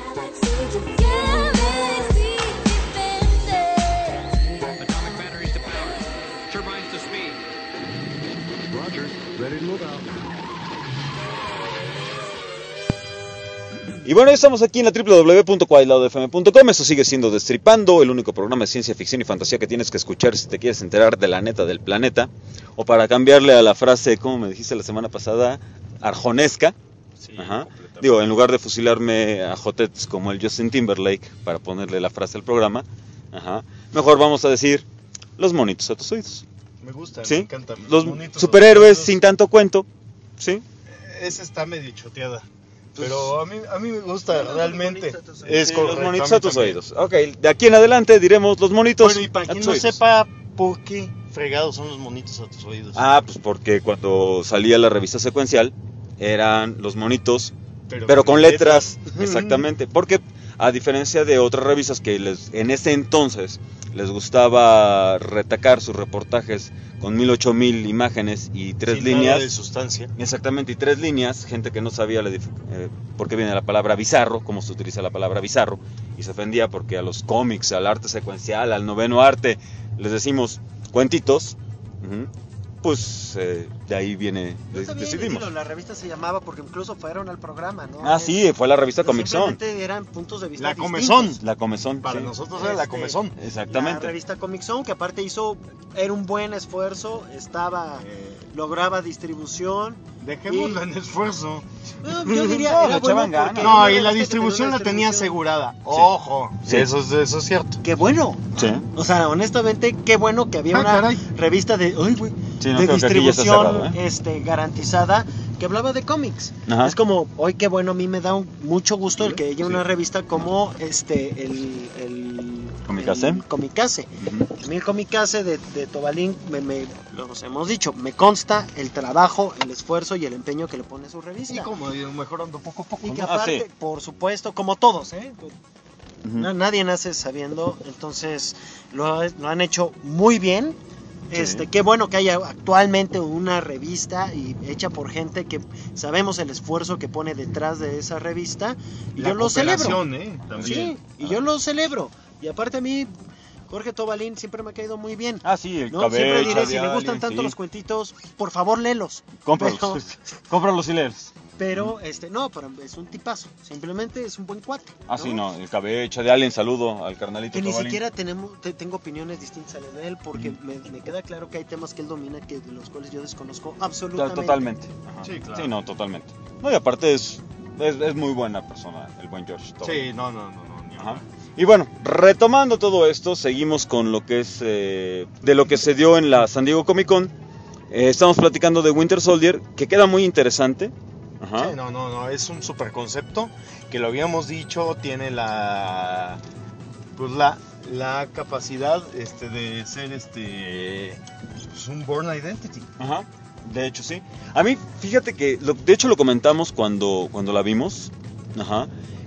Atomic batteries to power. Turbines to speed. Roger. Ready to move out. Y bueno, ya estamos aquí en la doble u doble u doble u punto white loud f m punto com. Esto sigue siendo Destripando, el único programa de ciencia ficción y fantasía que tienes que escuchar si te quieres enterar de la neta del planeta. O para cambiarle a la frase, como me dijiste la semana pasada, arjonesca. Sí, Ajá. completamente. Digo, en lugar de fusilarme a jotetes como el Justin Timberlake para ponerle la frase al programa, ajá, mejor vamos a decir los monitos a tus oídos. Me gusta, ¿Sí? me encantan. Los Bonitos, superhéroes los- sin tanto cuento, ¿sí? Esa está medio choteada. Pero a mí, a mí me gusta realmente. Monitos a tus oídos. Es Sí, correcto, los monitos mí a tus también. oídos. Ok, de aquí en adelante diremos los monitos Bueno, y para a quien tus no oídos. sepa por qué fregados son los monitos a tus oídos. Ah, pues porque cuando salía la revista secuencial eran los monitos, pero, con letras, exactamente. Porque a diferencia de otras revistas que les, en ese entonces les gustaba retacar sus reportajes con mil, ocho mil imágenes y tres Sin líneas. nada de sustancia. Exactamente, y tres líneas, gente que no sabía la dif- eh, por qué viene la palabra bizarro, cómo se utiliza la palabra bizarro, y se ofendía porque a los cómics, al arte secuencial, al noveno arte, les decimos cuentitos, ujú, pues eh, de ahí viene, No de- está bien, decidimos. dilo, la revista se llamaba porque incluso fueron al programa, ¿no? Ah, sí, fue la revista No Comic Zone, simplemente eran puntos de vista La Comezón. distintos. la Comezón, Para sí. nosotros era la Este, comezón. La Exactamente. revista Comic Zone, que aparte hizo, era un buen esfuerzo, estaba, lograba distribución. Dejémoslo Y- en esfuerzo. No, yo diría, No, era le bueno echaban ganas. porque No, era y una la revista que distribución tenía la una tenía distribución. asegurada. Ojo, Sí. eso, es- eso es cierto. Qué bueno. Sí. O sea, honestamente, qué bueno que había Ah, una caray. revista de, ay, güey, Sí, no, de creo que aquí ya está distribución cerrado, ¿eh? este, garantizada que hablaba de cómics. Ajá. Es como, hoy qué bueno, a mí me da un- mucho gusto el que haya una Sí. revista como este el, el Comicase. el Comicase. Ujú. A mí el Comicase de, de Tobalín, me, me, los hemos dicho, me consta el trabajo, el esfuerzo y el empeño que le pone a su revista. Y como ha ido mejorando poco a poco. Y que Ah, aparte, sí. por supuesto, como todos, ¿eh? Ujú. Na- Nadie nace sabiendo, entonces lo, ha- lo han hecho muy bien. Sí. Este, qué bueno que haya actualmente una revista y hecha por gente que sabemos el esfuerzo que pone detrás de esa revista y La yo lo celebro. cooperación, ¿eh? También. Sí, y yo lo celebro. Y aparte a mí Jorge Tobalín siempre me ha caído muy bien. Ah, sí, el ¿no? cabello. Siempre diré, de si le gustan alguien, tanto sí. los cuentitos, por favor léelos. Cómpralos. Pero, Cómpralos y léelos. pero, este, no, pero es un tipazo. Simplemente es un buen cuate. Ah, sí, no, el cabello de Allen, saludo al carnalito Que ni Tobalín. siquiera tenemos, te- tengo opiniones distintas a las de él, porque me, me queda claro que hay temas que él domina que de los cuales yo desconozco To- absolutamente. Totalmente. Ajá. Sí, claro. Sí, no, totalmente. No, y aparte es, es, es muy buena persona, el buen George Tobalín. Sí, no, no, no, no. ni Ajá. hablar. Y bueno, retomando todo esto, seguimos con lo que es eh, de lo que se dio en la San Diego Comic Con. Eh, estamos platicando de Winter Soldier, que queda muy interesante. Ajá. Sí, no, no, no, es un super concepto que lo habíamos dicho, tiene la pues la, la capacidad este de ser este pues un Born Identity. Ajá, de hecho sí. A mí, fíjate que, lo- de hecho lo comentamos cuando, cuando la vimos, ajá,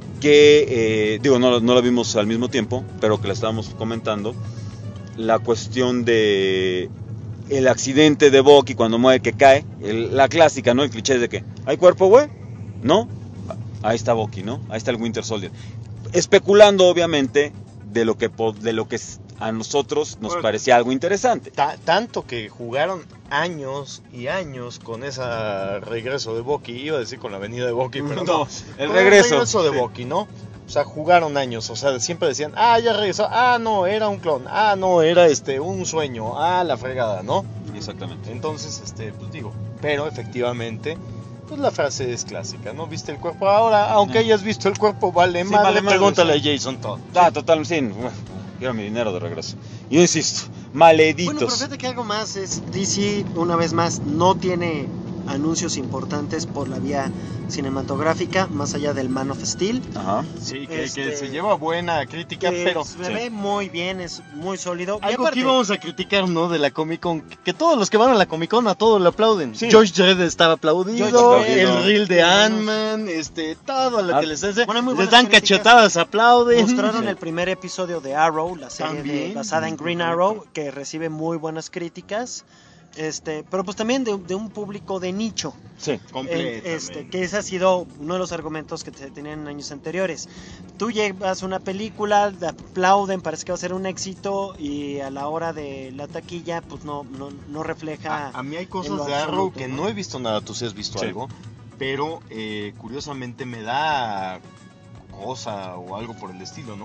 que, eh, digo, no, no la vimos al mismo tiempo, pero que la estábamos comentando, la cuestión de el accidente de Bucky cuando muere, que cae, el- la clásica, ¿no? El cliché de que, ¿hay cuerpo, güey? ¿No? Ahí está Bucky, ¿no? Ahí está el Winter Soldier. Especulando, obviamente, de lo que, po- de lo que s- a nosotros nos Bueno. parecía algo interesante. Ta- tanto que jugaron años y años con ese regreso de Bucky, iba a decir con la venida de Bucky, pero no, No, el con regreso. el regreso de Sí. Bucky, ¿no? O sea, jugaron años, o sea, siempre decían, ah, ya regresó, ah, no, era un clon, ah, no, era este, un sueño, ah, la fregada, ¿no? Exactamente. Entonces, este, pues digo, pero efectivamente, pues la frase es clásica, ¿no? ¿Viste el cuerpo? Ahora, aunque No. hayas visto el cuerpo, vale, Sí, madre, vale madre, pregúntale sí. a Jason Todd. Ah, total, sí. Bueno, quiero mi dinero de regreso. Yo insisto, Bueno, maleditos. pero fíjate que algo más es D C, una vez más, no tiene anuncios importantes por la vía cinematográfica, más allá del Man of Steel. Ajá. Sí, que, Este, que se lleva buena crítica, que pero se sí. ve muy bien, es muy sólido. Y algo aparte, que íbamos a criticar, ¿no? De la Comic Con, que todos los que van a la Comic Con a todos le aplauden. Sí. George Dredd estaba aplaudido, George Dredd, el no. reel de Sí, Ant-Man, este, todo lo Ah, que les hace, bueno, hay muy les buenas dan críticas. cachetadas, aplauden. mostraron Sí. el primer episodio de Arrow, la serie de- También. basada en Green Arrow, que recibe muy buenas críticas. Este, pero pues también de, de un público de nicho. Sí. El- Completamente. este, que ese ha sido uno de los argumentos que se tenían en años anteriores. Tú llevas una película, te aplauden, parece que va a ser un éxito y a la hora de la taquilla pues no, no, no refleja. A, a mí hay en cosas lo de Arrow absoluto, que ¿no? no he visto nada, tú sí has visto Sí. algo, pero eh, curiosamente me da cosa o algo por el estilo, ¿no?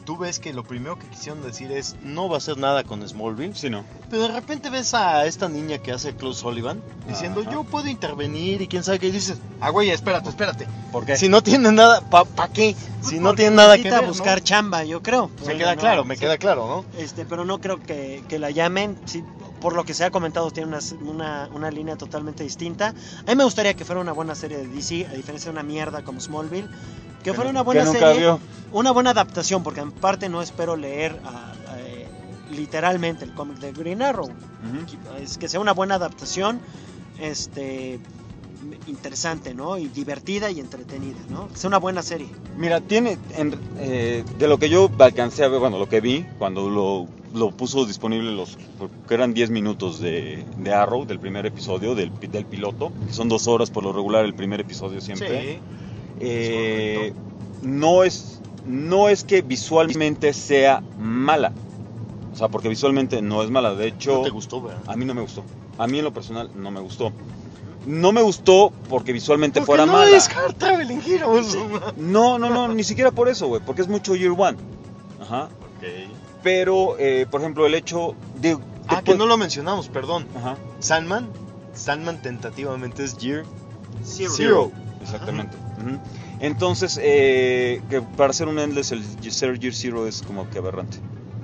tú ves que lo primero que quisieron decir es no va a hacer nada con Smallville. Sí, no. Pero de repente ves a esta niña que hace Klaus Sullivan diciendo Ajá. yo puedo intervenir y quién sabe qué. Y dices, ah, güey, espérate, espérate. ¿Por qué? Si no tiene nada, ¿pa, pa qué? Si no tiene nada que Necesita ver, buscar ¿no? chamba, yo creo. Me Porque queda no, claro, me sí. queda claro, ¿no? Este, pero no creo que, que la llamen. Sí, por lo que se ha comentado, tiene una, una, una línea totalmente distinta. A mí me gustaría que fuera una buena serie de D C, a diferencia de una mierda como Smallville. Que fuera una buena que nunca serie, vio. una buena adaptación, porque en parte no espero leer a- a, eh, literalmente el cómic de Green Arrow. Ujú. Es que sea una buena adaptación, este, interesante, ¿no? Y divertida y entretenida, ¿no? Que sea una buena serie. Mira, tiene, en- eh, de lo que yo alcancé a ver, bueno, lo que vi cuando lo, lo puso disponible, los que eran diez minutos de, de Arrow, del primer episodio, del, pi- del piloto, que son dos horas por lo regular el primer episodio siempre. Sí. Eh, no es no es que visualmente sea mala, o sea, porque visualmente no es mala, de hecho No te gustó, ¿verdad? a mí no me gustó, a mí en lo personal no me gustó, no me gustó porque visualmente Porque fuera no mala, es Hard Traveling Heroes. no, no, no, ni siquiera por eso, güey, porque es mucho Year One, ajá, Ok. pero eh, por ejemplo el hecho de Ah, que no lo mencionamos, perdón. ajá, Sandman. Sandman tentativamente es Year Zero. Zero. exactamente. Ujú. Entonces, eh, que para hacer un Endless, el ser Year Zero es como que aberrante.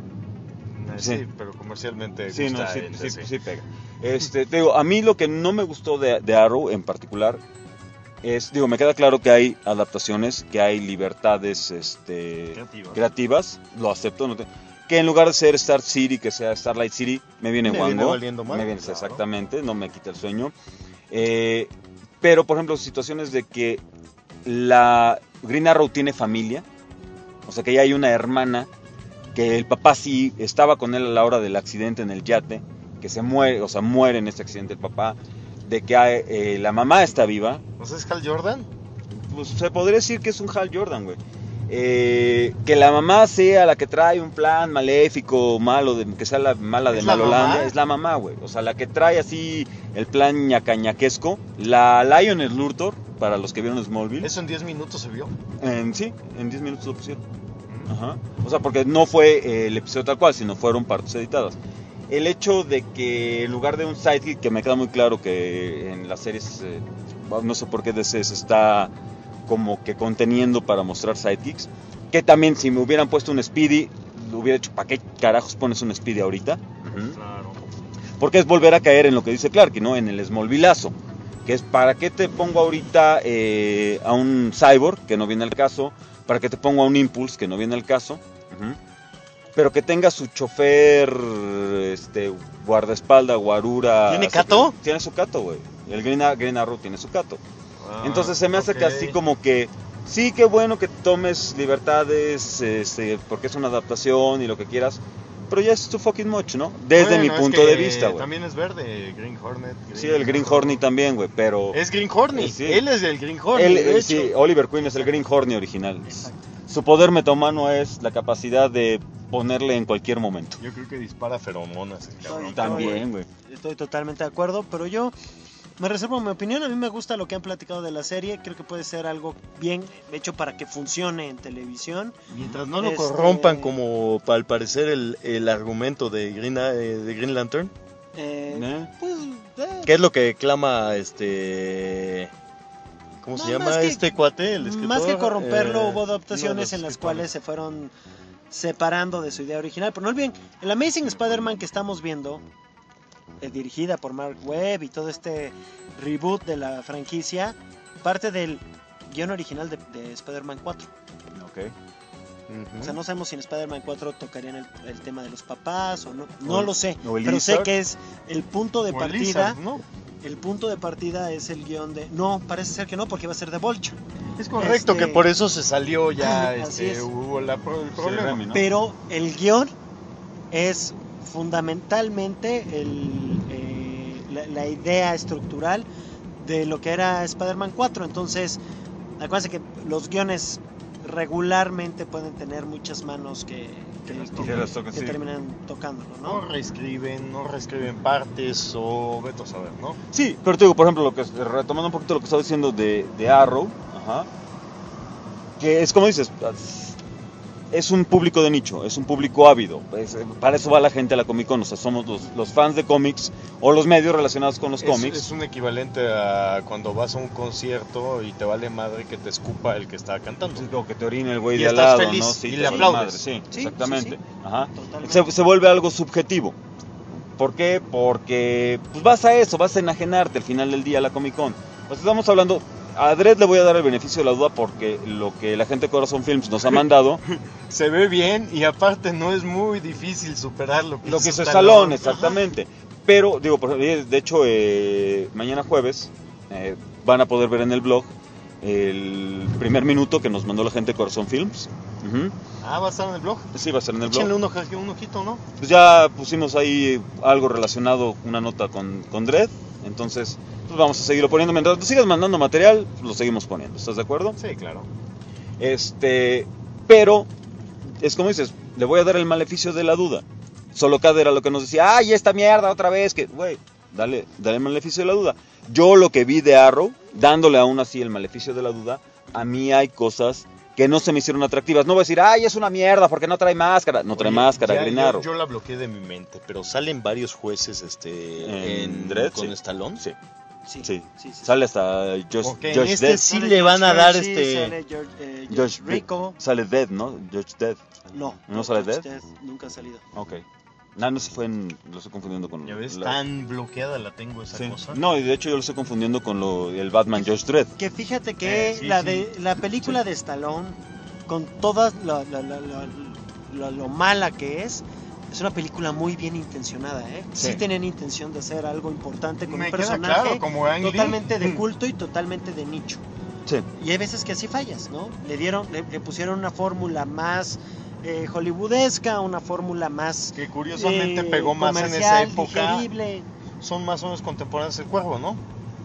Sí, Sí. pero comercialmente Sí, no, gusta sí, el- sí, sí. sí pega. Este, te digo, a mí lo que no me gustó de, de Arrow en particular es, digo, me queda claro que hay adaptaciones, que hay libertades este, Creativas. creativas, lo acepto, no te- que en lugar de ser Star City, que sea Starlight City, me viene Me guango. viene valiendo madre, me viene claro. exactamente, no me quita el sueño. Eh, pero, por ejemplo, situaciones de que la Green Arrow tiene familia, o sea que ya hay una hermana, que el papá sí estaba con él a la hora del accidente en el yate, que se muere, o sea, muere en este accidente el papá, de que hay, eh, la mamá está viva, ¿No es Hal Jordan? pues se podría decir que es un Hal Jordan, güey. Eh, que la mamá sea la que trae un plan maléfico, malo, de, que sea la mala de ¿Es la Malolandia, mamá? es la mamá, güey. O sea, la que trae así el plan ñacañaquesco, la Lionel Luthor, para los que vieron Smallville. Eso en diez minutos se vio. En, sí, en diez minutos lo pusieron. Ajá. O sea, porque no fue eh, el episodio tal cual, sino fueron partes editadas. El hecho de que en lugar de un sidekick, que me queda muy claro que en las series, eh, no sé por qué D C se está como que conteniendo para mostrar sidekicks, que también si me hubieran puesto un Speedy, lo hubiera hecho, ¿para qué carajos pones un Speedy ahorita? Ujú. Claro. Porque es volver a caer en lo que dice Clark, ¿no? En el Smallvillazo, que es ¿para qué te pongo ahorita eh, a un Cyborg, que no viene al caso? ¿Para qué te pongo a un Impulse, que no viene al caso? Ujú. Pero que tenga su chofer, este, guardaespaldas, guarura. ¿Tiene así Cato? que- Tiene su Cato, güey. El Green, Ar- Green Arrow tiene su Cato. Ah, Entonces se me hace ok. que así como que, sí, qué bueno que tomes libertades, este, porque es una adaptación y lo que quieras, pero ya es too fucking much, ¿no? Desde Bueno, mi es punto que de vista, güey. También es verde, Green Hornet. Sí, el Green Horny también, güey, pero... Es Green Hornet. Sí. Él es el Green Hornet. Él, de él hecho. sí, Oliver Queen es el Green Horny original. Su poder metomano es la capacidad de ponerle en cualquier momento. Yo creo que dispara feromonas. el cabrón. Soy- También, güey. Estoy totalmente de acuerdo, pero yo me reservo mi opinión. A mí me gusta lo que han platicado de la serie. Creo que puede ser algo bien hecho para que funcione en televisión. Mientras no lo Este- corrompan como al parecer el, el argumento de Green, eh, de Green Lantern. Eh, ¿Eh? pues, eh, ¿Qué es lo que clama este... ¿Cómo se No, llama más que- este cuate? El escritor? más que corromperlo, Eh, hubo uno de adaptaciones los en las escritores. cuales se fueron separando de su idea original. Pero no olviden, el Amazing Spider-Man que estamos viendo, eh, dirigida por Mark Webb y todo este reboot de la franquicia, parte del guión original de, de Spider-Man cuatro. Ok. Ujú. O sea, no sabemos si en Spider-Man cuatro tocarían el, el tema de los papás o no. No O- lo sé. o el Pero sé Lizard. que es el punto de O el partida. Lizard, ¿no? El punto de partida es el guión de... No, parece ser que no, porque va a ser de Vulture. Es correcto, Este- que por eso se salió ya, Así este, es. hubo la, pro- el problema. Remy, ¿no? Pero el guión es fundamentalmente el, eh, la, la idea estructural de lo que era Spider-Man cuatro. Entonces, acuérdense que los guiones regularmente pueden tener muchas manos que, que, las que- tocan. Que las tocan, que sí. terminan tocándolo, No ¿no? reescriben, no reescriben partes o vete a saber, ¿no? Sí, pero te digo, por ejemplo, lo que retomando un poquito lo que estaba diciendo de, de Arrow, ajá, que es como dices, es un público de nicho, es un público ávido. Es, para eso va la gente a la Comic Con. O sea, somos los, los fans de cómics o los medios relacionados con los Es, cómics. es un equivalente a cuando vas a un concierto y te vale madre que te escupa el que está cantando. O que te orine el güey Y de al estás lado, feliz ¿no? Sí, y te le vale aplaudes. madre, sí, Sí, exactamente. sí, sí. Ajá. Totalmente. Se, se vuelve algo subjetivo. ¿Por qué? Porque pues vas a eso, vas a enajenarte al final del día a la Comic Con. Pues estamos hablando, a Dredd le voy a dar el beneficio de la duda porque lo que la gente de Corazón Films nos ha mandado, Se ve bien y aparte no es muy difícil superar lo que lo que hizo hizo Stallone. Stallone, exactamente. Pero, digo, por- de hecho, eh, mañana jueves eh, van a poder ver en el blog el primer minuto que nos mandó la gente de Corazón Films. Ujú. Ah, va a estar en el blog. Sí, va a ser en el blog. Échenle un, oja- un ojito, ¿no? Pues ya pusimos ahí algo relacionado, una nota con, con Dredd, entonces pues vamos a seguirlo poniendo. Mientras tú sigas mandando material, lo seguimos poniendo, ¿estás de acuerdo? Sí, claro. Este, pero, es como dices, le voy a dar el maleficio de la duda. Solo Cad era lo que nos decía, ay, esta mierda otra vez, que, güey, dale, dale el maleficio de la duda. Yo lo que vi de Arrow, dándole aún así el maleficio de la duda, a mí hay cosas que no se me hicieron atractivas. No voy a decir, ay, es una mierda porque no trae máscara. No trae Oye, máscara, ya- Green yo, Arrow. yo la bloqueé de mi mente, pero salen varios jueces este ¿En en Dredd? con Sí. Stallone. Sí, Sí, sí. sí, sí, Sale hasta Josh, Porque en Josh este Dead. sí Sale le van a George dar Percy, este sale George, eh, Josh George Dead. Rico. Sale Dead, ¿no? Josh Dead. No, ¿No sale George Dead? Nunca ha salido. Ok. No, no se fue en... Lo estoy confundiendo con... Ya ves, la- tan bloqueada la tengo esa Sí. cosa. No, y de hecho yo lo estoy confundiendo con lo, el Batman Josh Dredd. Que fíjate que Eh, sí, la sí. de la película de Stallone, con todas la- la- la- la- la- lo mala que es, es una película muy bien intencionada, ¿eh? Sí, Sí. tenían intención de hacer algo importante con Me un queda personaje claro, como Ang Lee. totalmente de Mm. culto y totalmente de nicho. Sí. Y hay veces que así fallas, ¿no? Le dieron, le, le pusieron una fórmula más eh, hollywoodesca, una fórmula más Que curiosamente eh, pegó más en esa comercial, época. digerible. Son más o menos contemporáneos del Cuervo, ¿no?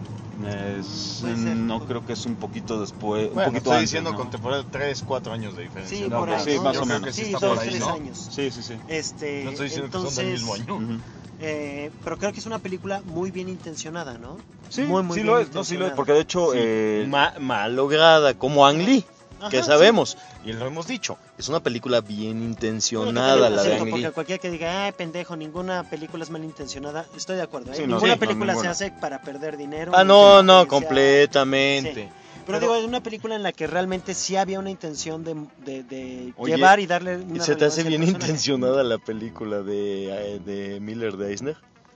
Es- Puede ser. no creo que es un poquito después, un Bueno, poquito estoy antes, diciendo ¿no? contemporáneo, tres, cuatro años de diferencia. Sí, No, por pues ahí, sí, ¿no? más Yo o creo menos. que Sí, Sí, está dos, por ahí, tres ¿no? años. Sí, sí, sí. Este, No estoy diciendo que son del entonces, mismo año. Ujú. eh, pero creo que es una película muy bien intencionada, ¿no? Sí, muy, muy sí bien lo es, no, sí lo es, intencionada. porque de hecho... Sí, eh, ma- mal lograda, como Ang Lee, Ajá, que sí. sabemos, y lo hemos dicho, es una película bien Bueno, intencionada totalmente la de cierto, Ang Lee. porque cualquiera que diga, ay, pendejo, ninguna película es malintencionada, estoy de acuerdo. ¿eh? Sí, no, ninguna sí, no, película ninguna. se hace para perder dinero. Ah, ni no, para no, que sea- completamente. Sí. Pero, digo, es una película en la que realmente sí había una intención de, de- de Oye, llevar y darle una ¿Se te hace relevancia al bien personaje. intencionada la película de, eh, de Miller de Eisner?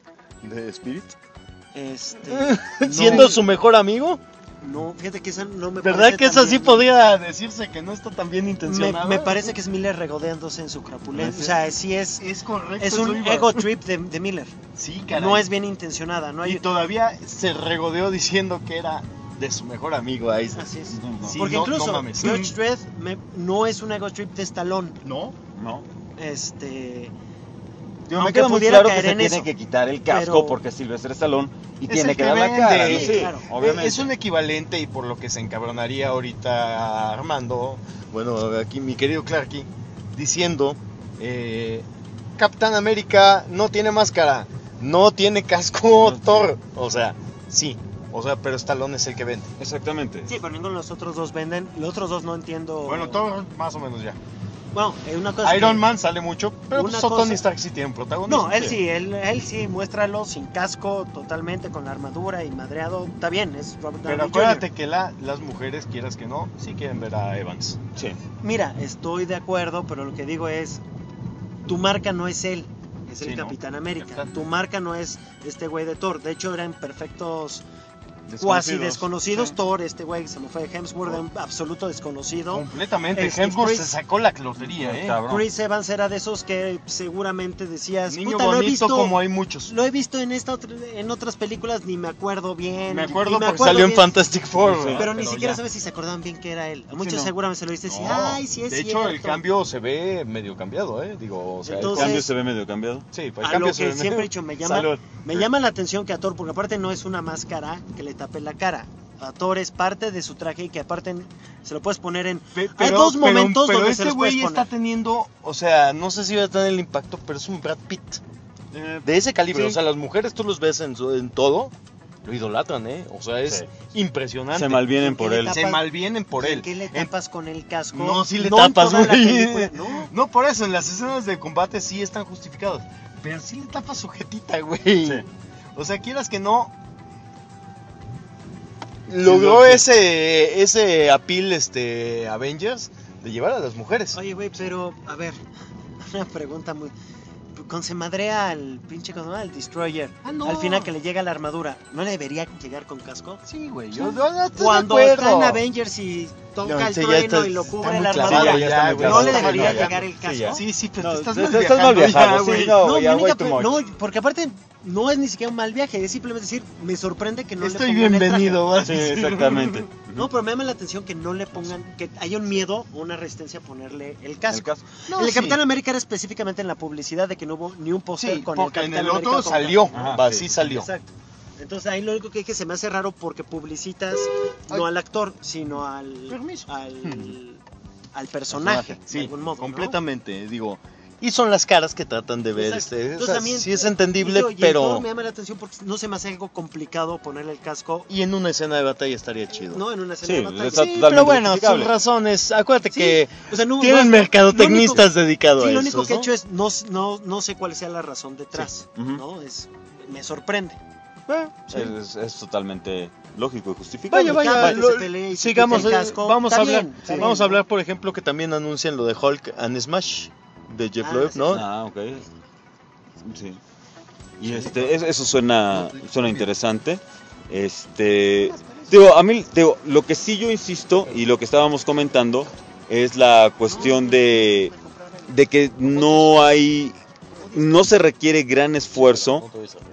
¿De Spirit? Este, ¿Siendo no, su mejor amigo? No, fíjate que esa no me ¿Verdad parece que tan esa sí bien. podría decirse que no está tan bien Me, intencionada? me parece que es Miller regodeándose en su crapulencia. O sea, sí es, Es correcto. es eso un iba. ego trip de, de Miller. Sí, caray. No es bien intencionada. No Y hay, todavía se regodeó diciendo que era de su mejor amigo Eisner. así es. No, no. Sí, Porque no- incluso no mames. George Dredd me- no es un ego trip de Stallone. ¿No? no. Este, Digo, me Aunque queda muy pudiera claro que caer se en tiene eso, que quitar el casco pero- porque es Sylvester Stallone y Es tiene el que que dar la vende. cara. Sí, Sí, claro. obviamente. Es un equivalente y por lo que se encabronaría ahorita Armando, bueno, aquí mi querido Clarky, diciendo, eh, Capitán América no tiene máscara, no tiene casco No, Thor. O sea, sí, o sea, pero Stallone es el que vende. Exactamente. sí, pero ninguno de los otros dos venden. Los otros dos no entiendo. Bueno, Thor más o menos ya. Bueno, eh, una cosa es Iron que- Man sale mucho, pero Una pues, Tony cosa- Stark sí tiene un protagonismo. No, él sí, él, él sí, muéstralo sin casco, totalmente con la armadura y madreado. Está bien, es Robert Downey Pero acuérdate junior que la, las mujeres, quieras que no, sí quieren ver a Evans. Sí. Mira, estoy de acuerdo, pero lo que digo es, tu marca no es él, es el Sí, ¿no? Capitán América. Exacto. Tu marca no es este güey de Thor. De hecho, eran perfectos cuasi desconocidos. Sí. Thor, este güey se me fue Hemsworth, era un absoluto desconocido. Completamente. Este, Hemsworth Chris- se sacó la lotería, ¿eh? Cabrón. Chris Evans era de esos que seguramente decías, Niño puta, lo he bonito visto, como hay muchos. lo he visto en esta otra- en otras películas, ni me acuerdo bien. Me ni acuerdo me porque acuerdo salió en bien, Fantastic Four. Sí, ¿verdad? Pero ni siquiera ya. sabes si se acordaban bien que era él. A muchos no. seguramente se lo viste así, No. ay, sí es De cierto. hecho, el cambio se ve medio cambiado, ¿eh? Digo, o sea, el Entonces- El cambio se ve medio cambiado. Sí, pues el A cambio lo se que ve siempre he medio- dicho, me llama, Salud. me llama la atención que a Thor, porque aparte no es una máscara que le tape la cara. A Thor es parte de su traje y que aparte se lo puedes poner en... Pe- Hay pero- dos pero- momentos pero donde este se los puedes güey poner. está teniendo, o sea, no sé si va a tener el impacto, pero es un Brad Pitt. De ese calibre, Sí. o sea, las mujeres tú los ves en, su- en todo lo idolatran, ¿eh? O sea, es Sí. impresionante. Se malvienen por ¿Qué le él. tapas? Se malvienen por él. ¿Qué le En- tapas con el casco? No, sí le No en tapas, toda la güey. película, no. No, por eso, en las escenas de combate sí están justificadas. Pero sí le tapas su jetita, güey. Sí. O sea, quieras que no. Logró sí. ese ese appeal este Avengers de llevar a las mujeres. Oye, güey, pero, a ver, una pregunta muy... Con se madrea al pinche, ¿cómo se llama? Al Destroyer. Ah, no. Al final que le llega la armadura, ¿no le debería llegar con casco? Sí, güey. Yo, yo no estoy Cuando de está acuerdo. en Avengers y toca No, el sí, ya trueno está- y lo está cubre muy la clavado, armadura, ya está muy ¿no clavado. le Está muy debería clavado. llegar el casco? Sí, ya. Sí, sí, pero No, te estás te- mal te estás mal viajando, viajado, ya, sí, güey. no. No, mi ya, única way too pre- much. no, porque aparte no es ni siquiera un mal viaje, es simplemente decir, me sorprende que no Estoy le pongan el bienvenido, traje. vas a Sí, decir. exactamente. No, pero me llama la atención que no le pongan, que haya un miedo o una resistencia a ponerle el casco. El casco. No, el de sí. Capitán América era específicamente en la publicidad de que no hubo ni un póster Sí, con el porque en Capitán el América otro con salió. casco. Ajá, Va, sí. sí salió. Exacto. Entonces ahí lo único que dije se me hace raro porque publicitas no al actor, sino al Permiso. al, al personaje, Sí, de algún modo, ¿no? completamente, digo. Y son las caras que tratan de ver. Exacto. Este, o Entonces, sea, también- sí es entendible, y yo- y el pero. Thor me llama la atención porque no se me hace algo complicado ponerle el casco, Y en una escena de batalla estaría chido. no en una escena Sí, de batalla. está Sí, totalmente pero bueno, justificable. sus razones. Acuérdate Sí, que o sea, no- tienen no- mercadotecnistas lo único- dedicados Sí, a lo eso. único que he ¿no? hecho es no, no, no sé cuál sea la razón detrás, Sí. Ujú. ¿no? Es, me sorprende. Eh, sí. Es, es totalmente lógico y justificable. Vaya, Cada vaya, que lo- se pelee y se sigamos. quite el eh, casco, vamos a está hablar, bien, está vamos bien, a hablar, ¿no? por ejemplo, que también anuncian lo de Hulk and Smash de Jeff Ah, Loeb, sí. ¿no? Ah, ok. Sí. Y este, es- eso suena, suena interesante. Este, digo, a mí, digo, lo que sí yo insisto y lo que estábamos comentando es la cuestión de, de que no hay, no se requiere gran esfuerzo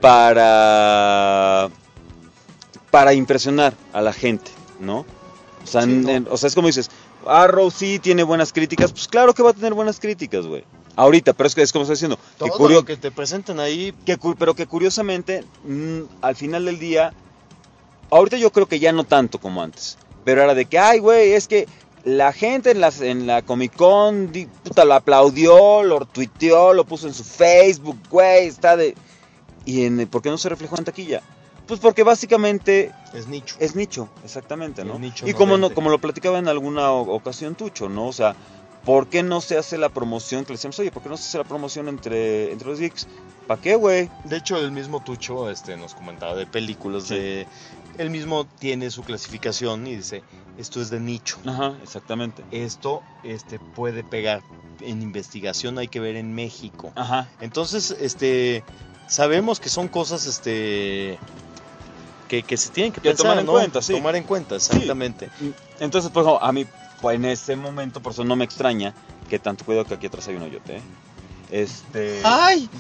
para, para impresionar a la gente, ¿no? O sea, Sí, no. en- o sea, es como dices, Arrow sí tiene buenas críticas, pues claro que va a tener buenas críticas, güey. Ahorita, pero es que es como estoy diciendo, que Todo curio- lo que te presenten ahí. que cu- pero que curiosamente, mm, al final del día, ahorita yo creo que ya no tanto como antes, pero era de que, ay, güey, es que la gente en, las, en la Comic Con, di- puta, lo aplaudió, lo tuiteó, lo puso en su Facebook, güey, está de... ¿Y en, por qué no se reflejó en taquilla? Pues porque básicamente Es nicho. es nicho, exactamente, ¿no? El nicho y no como, no, vende. como lo platicaba en alguna o- ocasión Tucho, ¿no? O sea, ¿por qué no se hace la promoción? Que le decíamos, oye, ¿por qué no se hace la promoción entre, entre los geeks? ¿Para qué, güey? De hecho, el mismo Tucho este, nos comentaba de películas Sí. de... Él mismo tiene su clasificación y dice, esto es de nicho. Ajá, exactamente. Esto este, puede pegar. En investigación hay que ver en México. Ajá. Entonces, este, sabemos que son cosas este, que, que se tienen que, Que pensar, tomar en ¿no? cuenta, sí. Tomar en cuenta, exactamente. Entonces, por ejemplo, a mí, pues, en ese momento, por eso no me extraña que tanto cuidado que aquí atrás hay un hoyote, ¿eh? Este... ¡Ay!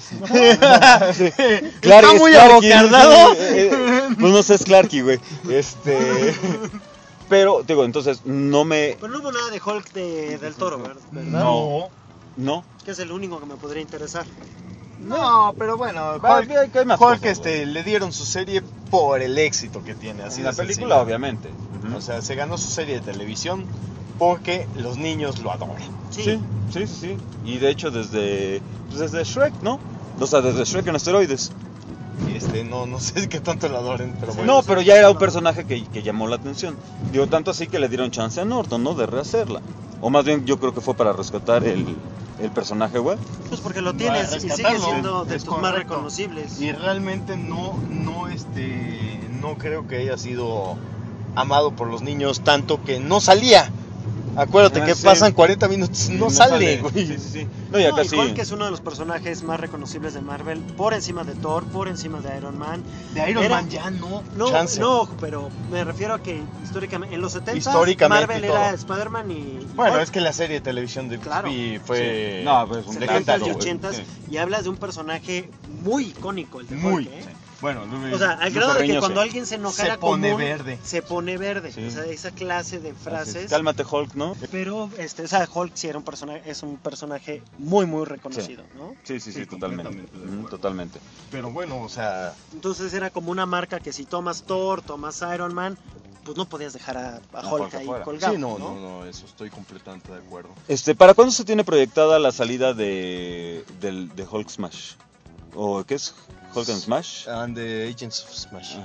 Clark, Está es muy Clarky, abocardado. eh, eh, Pues no sé, es Clarky, güey. Este... Pero, digo, entonces, no me... Pero no hubo nada de Hulk de, del Toro, ¿verdad? No. No. Que es el único que me podría interesar. No, pero bueno, Va, Hulk, hay- hay más Hulk, cosas, este, le dieron su serie por el éxito que tiene. Así En la de película, sencillo. obviamente. O sea, se ganó su serie de televisión porque los niños lo adoran. Sí. Sí, sí, sí, sí. Y de hecho desde, pues desde Shrek, ¿no? O sea, desde Shrek en asteroides. Este, no, no sé qué tanto lo adoren, pero bueno. No, pero ya era un personaje que, que llamó la atención. Digo, tanto así que le dieron chance a Norton, ¿no? De rehacerla. O más bien yo creo que fue para rescatar el, el personaje, güey. Pues porque lo Para tienes y sigue rescatarlo, siendo de es tus más correcto. reconocibles. Y realmente no, no, este, no creo que haya sido amado por los niños tanto que no salía. Acuérdate Ah, que sí. pasan cuarenta minutos, no, sale, güey. Sí, sí, sí. No, y No, acá y sí. Hulk es uno de los personajes más reconocibles de Marvel, por encima de Thor, por encima de Iron Man. De Iron Era- Man ya no, No, chance. no, pero me refiero a que históricamente, en los setenta Históricamente Marvel y todo. era Spider-Man y, y Bueno, Hulk. es que la serie de televisión de Claro. Bixby fue Sí. No, pues, un setentas legendario, y güey. ochentas, sí. y hablas de un personaje muy icónico, el de Muy. Hulk, ¿eh? Bueno, O sea, al grado de que cuando alguien se enojara Se pone común, verde. se pone verde. Sí. O sea, esa clase de frases. Cálmate, Hulk, ¿no? Pero este, o sea, Hulk sí era un personaje, es un personaje muy muy reconocido, ¿no? Sí, sí, sí, Sí, totalmente. completamente. Ujú, totalmente. Pero bueno, o sea, Entonces era como una marca que si tomas Thor, tomas Iron Man, pues no podías dejar a, a A Hulk Hulk ahí afuera. colgado. sí, no, ¿no? no, no, eso estoy completamente de acuerdo. Este, ¿para cuándo se tiene proyectada la salida de, del, de Hulk Smash? ¿O qué es? Hulk and Smash. And the Agents of Smash. Ajá.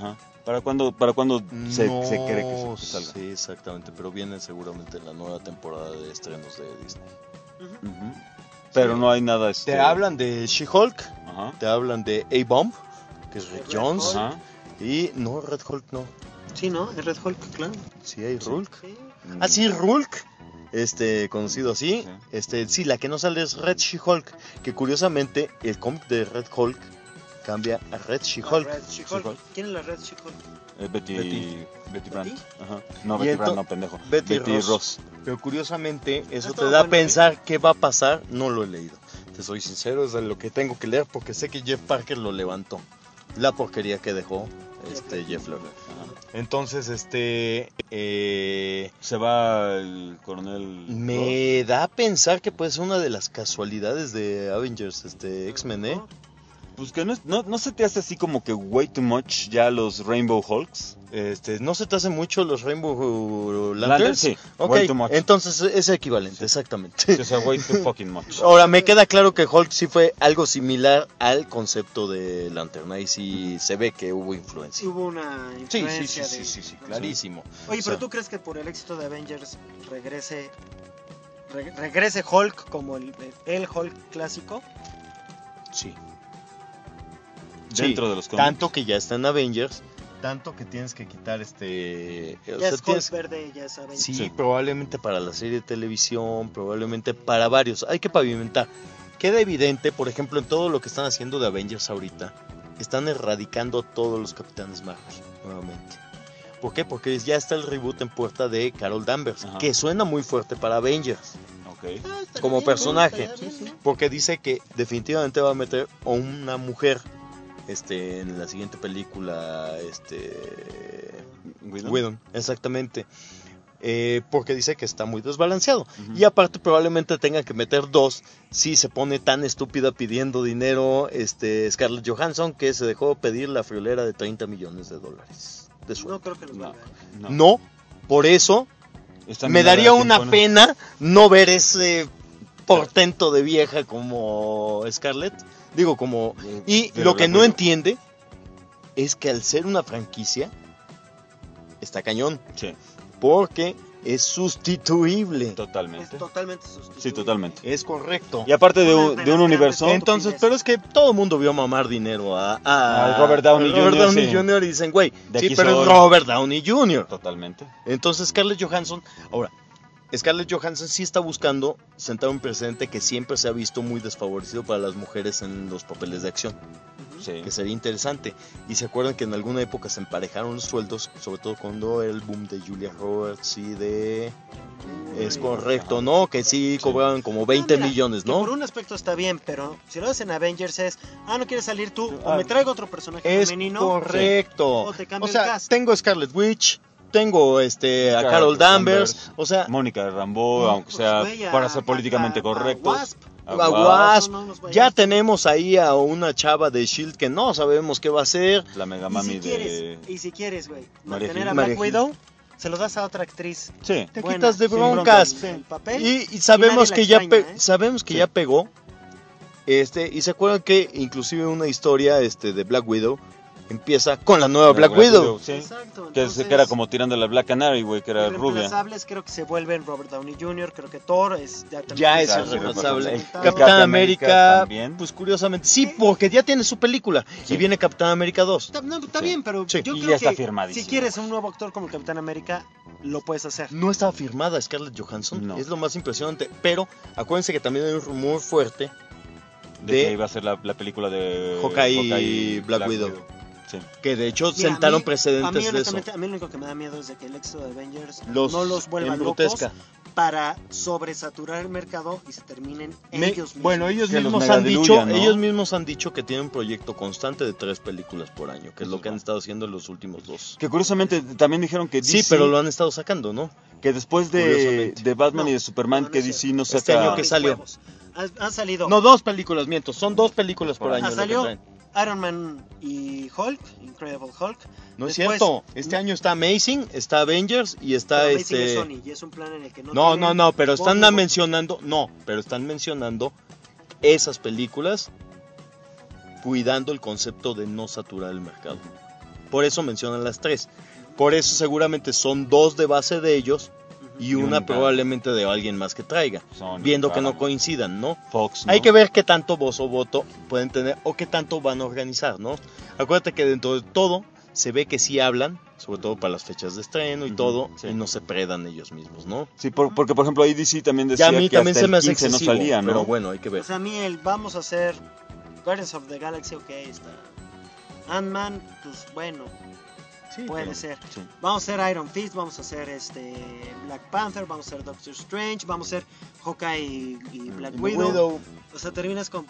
¿Para cuándo, para cuándo se, no se cree que se salga? Sí, exactamente, pero viene seguramente en la nueva temporada de estrenos de Disney. Ujú. Pero Sí. no hay nada... Este... Te hablan de She-Hulk, Ajá. te hablan de A-Bomb, que es Red Red Jones, Ajá. y no, Red Hulk no. Sí, ¿no? Es Red Hulk, claro. Sí hay Hulk. Sí. Ah, sí, Hulk, este, conocido así. Sí. Este, sí, la que no sale es Red She-Hulk, que curiosamente el cómic de Red Hulk cambia a Red She-Hulk. La Red She-Hulk. She-Hulk. ¿Quién es la Red She-Hulk? Eh, Betty, Betty. Betty Brandt. ¿Betty? Ajá. No, Y Betty ento- Brandt, no, pendejo. Betty Betty, Ross. Ross. Pero curiosamente eso Está te da a bueno, pensar qué va a pasar. No lo he leído. Te soy sincero, es de lo que tengo que leer porque sé que Jeff Parker lo levantó. La porquería que dejó este Jeff Loeb. Ajá. Entonces, este, eh, Se va el coronel... me da a pensar que puede ser una de las casualidades de Avengers, este, X-Men, ¿eh? Ross. Pues que no, es- no, no se te hace así como que way too much ya los Rainbow Hulks. Este, ¿no se te hacen mucho los Rainbow Lantern, Lanterns? sí, Ok, way too much. entonces es equivalente, exactamente. Sí, o sea, way too fucking much. Ahora, me queda claro que Hulk sí fue algo similar al concepto de Lantern. Ahí sí se ve que hubo Sí, influencia. hubo una Sí, sí, influencia sí, de... sí, sí, sí, clarísimo. Oye, O sea, pero ¿tú crees que por el éxito de Avengers regrese re- regrese Hulk como el, el Hulk clásico? sí. Dentro Sí, de los cómics. tanto que ya está en Avengers, tanto que tienes que quitar este... o Ya sea, es Hulk tienes- verde, ya es Avengers. Sí, Sí. probablemente para la serie de televisión, probablemente para varios. Hay que pavimentar. Queda evidente, por ejemplo, en todo lo que están haciendo de Avengers ahorita, están erradicando todos los Capitanes Marvel nuevamente. ¿Por qué? Porque ya está el reboot en puerta de Carol Danvers, Ajá. que suena muy fuerte para Avengers Ok. Ah, estaría como bien, personaje, estaría bien. porque dice que definitivamente va a meter a una mujer este en la siguiente película, este Whedon. Whedon, exactamente. Eh, porque dice que está muy desbalanceado. Ujú. Y aparte probablemente tengan que meter dos si se pone tan estúpida pidiendo dinero este Scarlett Johansson, que se dejó pedir la friolera de treinta millones de dólares de sueldo. No creo que los No, valga. no. No, por eso Esta me mierda daría de una tiempo, ¿no? pena no ver ese portento de vieja como Scarlett. Digo, como... Eh, Y de lo que Black no Widow. entiende es que al ser una franquicia, está cañón. Sí, Porque es sustituible. Es totalmente. totalmente sustituible. Sí, totalmente. Es correcto. Y aparte de Una un, de de un las universo... grandes- Entonces, pero es que todo el mundo vio mamar dinero a, a Al Robert Downey a Robert junior, Downey sí. junior y dicen, güey, De sí, aquí pero es soy. Robert Downey junior Totalmente. Entonces, Scarlett Johansson, ahora, Scarlett Johansson sí está buscando sentar un precedente que siempre se ha visto muy desfavorecido para las mujeres en los papeles de acción, Sí. que sería interesante. Y se acuerdan que en alguna época se emparejaron los sueldos, sobre todo cuando era el boom de Julia Roberts y de... Es correcto, ¿no? Que sí cobraban como veinte Ah, mira, millones, que ¿no? por un aspecto está bien, pero si lo hacen Avengers es, ah, no quieres salir tú, o Ah, me traigo otro personaje Es femenino. correcto. O te cambio O sea, el cast. tengo a Scarlet Witch, tengo este a Carol Carol Danvers, Danvers. o sea, Mónica Rambeau, No, aunque pues, sea güey, a- para ser a- políticamente a- a correctos. Wasp. A a Wasp, Wasp. No, no nos vayamos. Ya tenemos ahí a una chava de Shield que no sabemos qué va a hacer. La mega Y mami si de... quieres, y si quieres, güey, Maria mantener Hill. a Maria Black Hill. Widow, se lo das a otra actriz. Sí. Te buena, quitas de sin broncas. broncas, el papel, Y, y sabemos y nadie que la ya extraña, pe- ¿eh? sabemos que Sí. ya pegó. Este, y se acuerdan que inclusive una historia este de Black Widow empieza con la nueva Black, Widow. Sí. Exacto, Que, entonces, que era como tirando la Black Canary, güey, que era rubia. irreemplazables creo que se vuelven Robert Downey junior, creo que Thor es ya, también Ya es está el irreemplazable. El representado. Capitán Capitán América, América también. pues curiosamente, sí, porque ya tiene su película. Sí. Y viene Capitán América dos. Está, no, está Sí. bien, pero Sí. yo Y creo ya está que firmadísimo. si quieres un nuevo actor como el Capitán América, lo puedes hacer. No estaba firmada Scarlett Johansson, No. es lo más impresionante. Pero acuérdense que también hay un rumor fuerte De, de- que iba a ser la, la película de Hawkeye y Black Widow. Sí. que de hecho Mira, sentaron a mí- precedentes a mí, de eso. honestamente, a mí lo único que me da miedo es de que el éxito de Avengers Los no los vuelva locos embrutezca. para sobresaturar el mercado y se terminen Me- ellos mismos. bueno, ellos Que los mismos han dicho, megadiluyan, ¿no? ellos mismos han dicho que tienen un proyecto constante de tres películas por año, que es lo que han Ujú. estado haciendo en los últimos dos. Que curiosamente también dijeron que D C, Sí, pero lo han estado sacando, ¿no? que después de, Curiosamente. de Batman No, y de Superman, no, no que es D C cierto. no Este saca... año que Mis salió. huevos. Han, han salido. No, dos películas, miento, son dos películas por Ah, año. Ah, es lo que salió traen. Iron Man y Hulk, Incredible Hulk. No es Después, cierto, este año está Amazing, está Avengers y está pero Amazing este... es Sony, y es un plan en el que no No, tienen no, no, pero voz están ni voto. mencionando, no, pero están mencionando esas películas cuidando el concepto de no saturar el mercado. Por eso mencionan las tres. Por eso seguramente son dos de base de ellos y, y una probablemente de alguien más que traiga. Sony, viendo que no coincidan, ¿no? Fox, ¿no? Hay que ver qué tanto voz o voto pueden tener o qué tanto van a organizar, ¿no? Acuérdate que dentro de todo se ve que sí hablan, sobre todo para las fechas de estreno y uh-huh, todo, sí. Y no se predan ellos mismos, ¿no? Sí, por, porque por ejemplo ahí D C también decía ya a mí que también hasta se me el hace quince excesivo, no salía, ¿no? Pero bueno, hay que ver. O sea, a mí el vamos a hacer Guardians of the Galaxy, ok, está. Ant-Man, pues bueno, sí, puede pero, ser. Sí. Vamos a hacer Iron Fist, vamos a hacer este Black Panther, vamos a hacer Doctor Strange, vamos a hacer Hawkeye y, y Black y Widow. Widow. O sea, terminas con...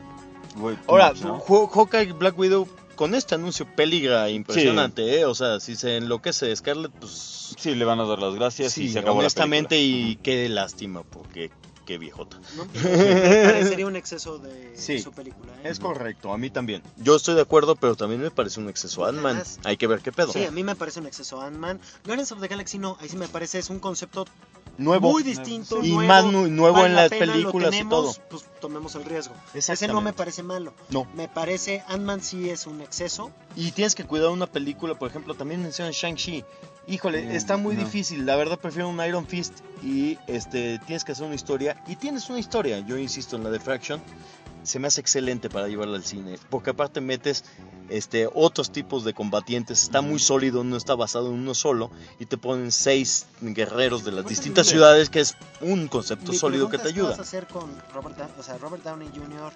Ahora, much, ¿no? Hawkeye y Black Widow, con este anuncio peligra impresionante, sí. ¿eh? O sea, si se enloquece Scarlett, pues... Sí, le van a dar las gracias sí, y se acabó honestamente, la y qué lástima, porque... Qué viejota. ¿No? Me parecería un exceso de sí, su película. ¿eh? Es correcto, a mí también. Yo estoy de acuerdo, pero también me parece un exceso Ant-Man. Hay que ver qué pedo. Sí, a mí me parece un exceso Ant-Man. Guardians of the Galaxy no, ahí sí me parece es un concepto nuevo, muy distinto. Y nuevo, más nu- nuevo vale en las pena, películas tenemos, y todo. Pues tomemos el riesgo. Ese no me parece malo. No. Me parece, Ant-Man sí es un exceso. Y tienes que cuidar una película, por ejemplo, también mencionan Shang-Chi. Híjole, no, está muy no. difícil, la verdad prefiero un Iron Fist y este tienes que hacer una historia, y tienes una historia, yo insisto en la de Fraction, se me hace excelente para llevarla al cine, porque aparte metes este otros tipos de combatientes, está muy sólido, no está basado en uno solo, y te ponen seis guerreros de las distintas ciudades, que es un concepto Mi sólido que te ayuda. ¿Qué vas a hacer con Robert, da- o sea, Robert Downey junior?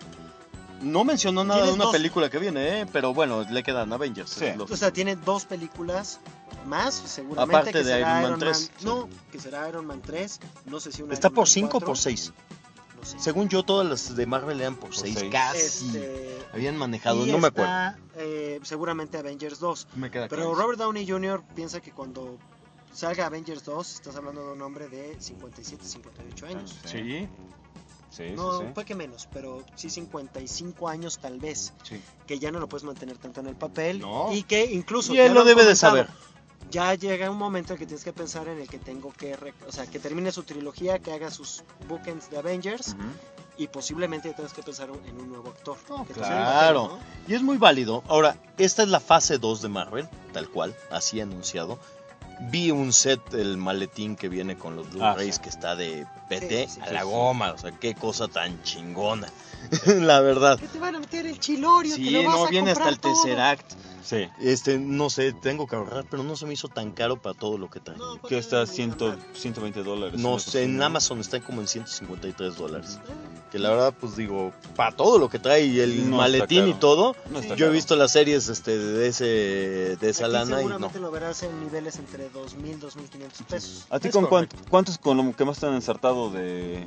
No mencionó nada de una dos... película que viene, ¿eh? Pero bueno, le quedan Avengers. Sí. O sea, tiene dos películas más, seguramente. Aparte que de será Iron Man Iron tres. Man, no, que será Iron Man tres. No sé si una ¿Está Iron por Man cinco o cuatro. por seis? No sé. Según yo, todas las de Marvel eran por, por seis. seis. Casi. Este... Habían manejado, y no me está, acuerdo. Eh, seguramente Avengers dos. Me queda Pero claro. Robert Downey junior piensa que cuando salga Avengers dos, estás hablando de un hombre de cincuenta y siete, cincuenta y ocho años. Sí. Sí, no, sí, sí. fue que menos, pero sí cincuenta y cinco años tal vez. Sí. Que ya no lo puedes mantener tanto en el papel. No. Y que incluso... Y él lo debe de saber. Ya llega un momento en que tienes que pensar en el que tengo que... Rec- o sea, que termine su trilogía, que haga sus bookends de Avengers. Uh-huh. Y posiblemente tengas que pensar en un nuevo actor. Oh, claro. Papel, ¿no? Y es muy válido. Ahora, esta es la fase dos de Marvel, tal cual, así anunciado. Vi un set, el maletín que viene con los Blu-rays, ah, sí. que está de P T sí, sí, a la goma, o sea, qué cosa tan chingona, la verdad. Que te van a meter el chilorio, sí, te lo vas no, a viene hasta el todo. Tesseract. Sí. Este, no sé, tengo que ahorrar, pero no se me hizo tan caro para todo lo que trae. No, que está ciento veinte dólares. No sé, en Amazon está como en ciento cincuenta y tres dólares. Que la verdad, pues digo, para todo lo que trae y el no maletín y todo, no yo caro. He visto las series este, de ese de esa Aquí lana y no. Seguramente lo verás en niveles entre dos mil, dos mil quinientos pesos. ¿A ti con cuánto, cuántos con lo que más te han ensartado de...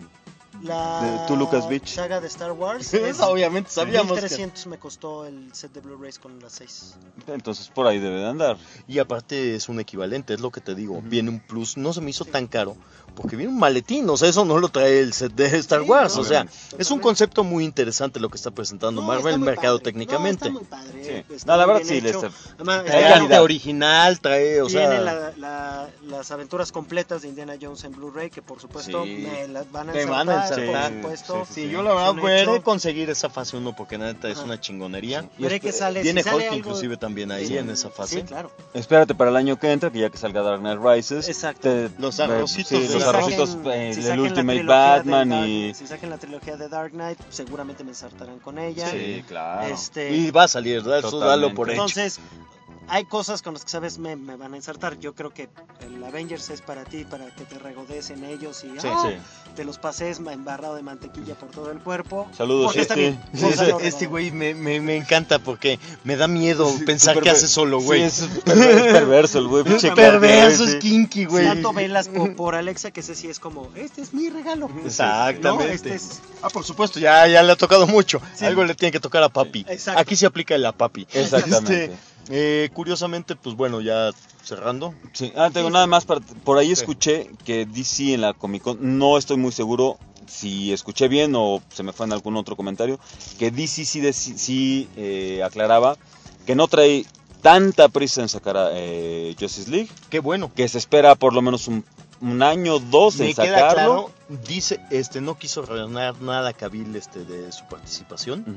La de tu Lucas Beach? saga de Star Wars. Es, obviamente sabíamos mil trescientos que... me costó el set de Blu-rays con las seis. Entonces por ahí debe de andar. Y aparte es un equivalente, es lo que te digo. Uh-huh. Viene un plus, no se me hizo sí. tan caro porque viene un maletín, o sea, eso no lo trae el set de Star sí, Wars, no, o sea, totalmente. Es un concepto muy interesante lo que está presentando no, Marvel en el mercado padre. técnicamente. No, está muy padre. Sí. Está no, la muy verdad sí, hecho. Lester. Además, trae arte original, trae, o tiene sea, la, la, las aventuras completas de Indiana Jones en Blu-ray que por supuesto sí. me las van a Te ensartar, van a ensartar. por supuesto. Sí, sí, sí. Yo la verdad voy a conseguir esa fase uno porque neta es una chingonería. Sí. Veré que sale, Tiene si Hulk sale inclusive algo... también ahí sí. en esa fase. Sí, claro. Espérate para el año que entra, que ya que salga Dark Knight Rises. Exacto. Te, los arrocitos. Sí, de los la... arrocitos eh, si del Ultimate Batman Dark, y... Si saquen la trilogía de Dark Knight, seguramente me ensartarán con ella. Sí, claro. Este... Y va a salir, ¿verdad? Eso dalo por hecho. Entonces... hay cosas con las que sabes me, me van a ensartar. Yo creo que el Avengers es para ti, para que te regodes en ellos y sí, ah, sí. te los pases embarrado de mantequilla por todo el cuerpo. Saludos, sí, este. Sí, este, este güey me, me, me encanta porque me da miedo pensar que hace solo, güey. Sí, es perverso el güey. Es perverso, es kinky, güey. Tanto velas por, por Alexa que ese sí es como, este es mi regalo. Exactamente. No, este es... Ah, por supuesto, ya, ya le ha tocado mucho. Sí. Algo le tiene que tocar a papi. Exacto. Aquí se aplica el a papi. Exactamente. Este, eh, curiosamente, pues bueno, ya cerrando. Sí, ah, tengo sí, nada más para, por ahí sí. Escuché que D C en la Comic Con, no estoy muy seguro si escuché bien o se me fue en algún otro comentario, que D C sí, sí, sí eh, aclaraba que no trae tanta prisa en sacar a eh, Justice League. Qué bueno. Que se espera por lo menos un, un año, dos me en sacarlo. Queda claro, dice, este, no quiso regalar nada a Cavill este, de su participación. Uh-huh.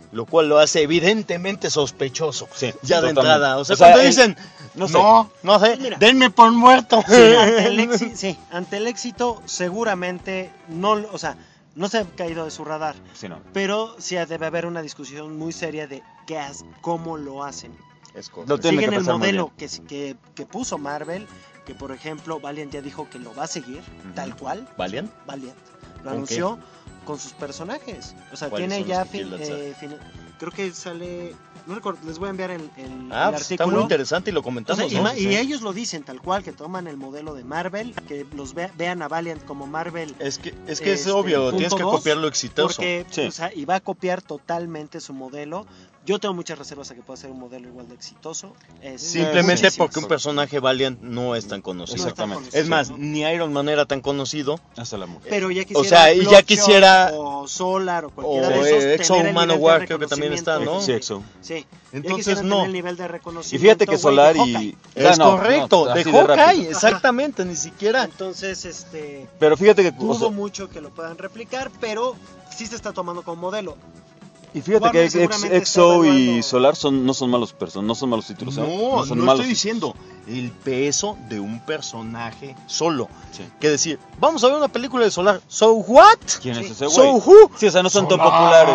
lo cual lo hace evidentemente sospechoso. Sí, ya de totalmente. entrada. O sea, O sea, cuando el- dicen, no no, sé. no, sé, Mira. denme por muerto. Sí, ante el éxito, sí, ante el éxito seguramente no, o sea, no se ha caído de su radar, Sí, no. pero sí debe haber una discusión muy seria de qué has- cómo lo hacen. Es Lo correcto. tiene Siguen que el pensar muy modelo bien. que, que, que puso Marvel, que por ejemplo Valiant ya dijo que lo va a seguir, Ujú. tal cual. ¿Valiant? Valiant. Lo ¿Con anunció con sus personajes. O sea, ¿Cuáles tiene son ya los que fin, quiere lanzar? eh, fin- creo que sale, no recuerdo, les voy a enviar el, el- Ah, el pues está artículo. muy interesante y lo O comentamos, sea, y, ¿no? ma- y ellos lo dicen tal cual, que toman el modelo de Marvel, que los ve- vean a Valiant como Marvel. Es que es, que es Este, obvio, punto tienes que dos, copiar lo exitoso. Porque, Sí. o sea, y va a copiar totalmente su modelo. Yo tengo muchas reservas a que pueda ser un modelo igual de exitoso. Es- Simplemente muchísimas. porque un personaje Valiant no es tan conocido. No es tan Exactamente. conocido, Es más, ¿no? ni Iron Man era tan conocido. Hasta la mujer. Pero ya quisiera O sea, y ya Bloodshot quisiera- o Solar o O cualquiera de esos eh, tener Exo el nivel de Manowar creo que también está, ¿no? Sí, Exo. Sí. Ya Entonces, quisieran no. tener el nivel de reconocimiento. Y fíjate que güey, Solar de y... Hawkeye. Ya, Es no, correcto, no, de así rápido. Hawkeye, exactamente, ni siquiera. Entonces, este, Pero fíjate que... o dudo sea, mucho que lo puedan replicar, pero sí se está tomando como modelo. y fíjate Warner que Ex- seguramente está Exo y evaluando- Solar son, no son malos personas, no son malos títulos. ¿eh? No, son no malos. estoy diciendo el peso de un personaje solo. Sí. Que decir, vamos a ver una película de Solar. ¿So what? ¿Quién es Sí. ese So güey? who? Sí, o sea, no son tan Solar.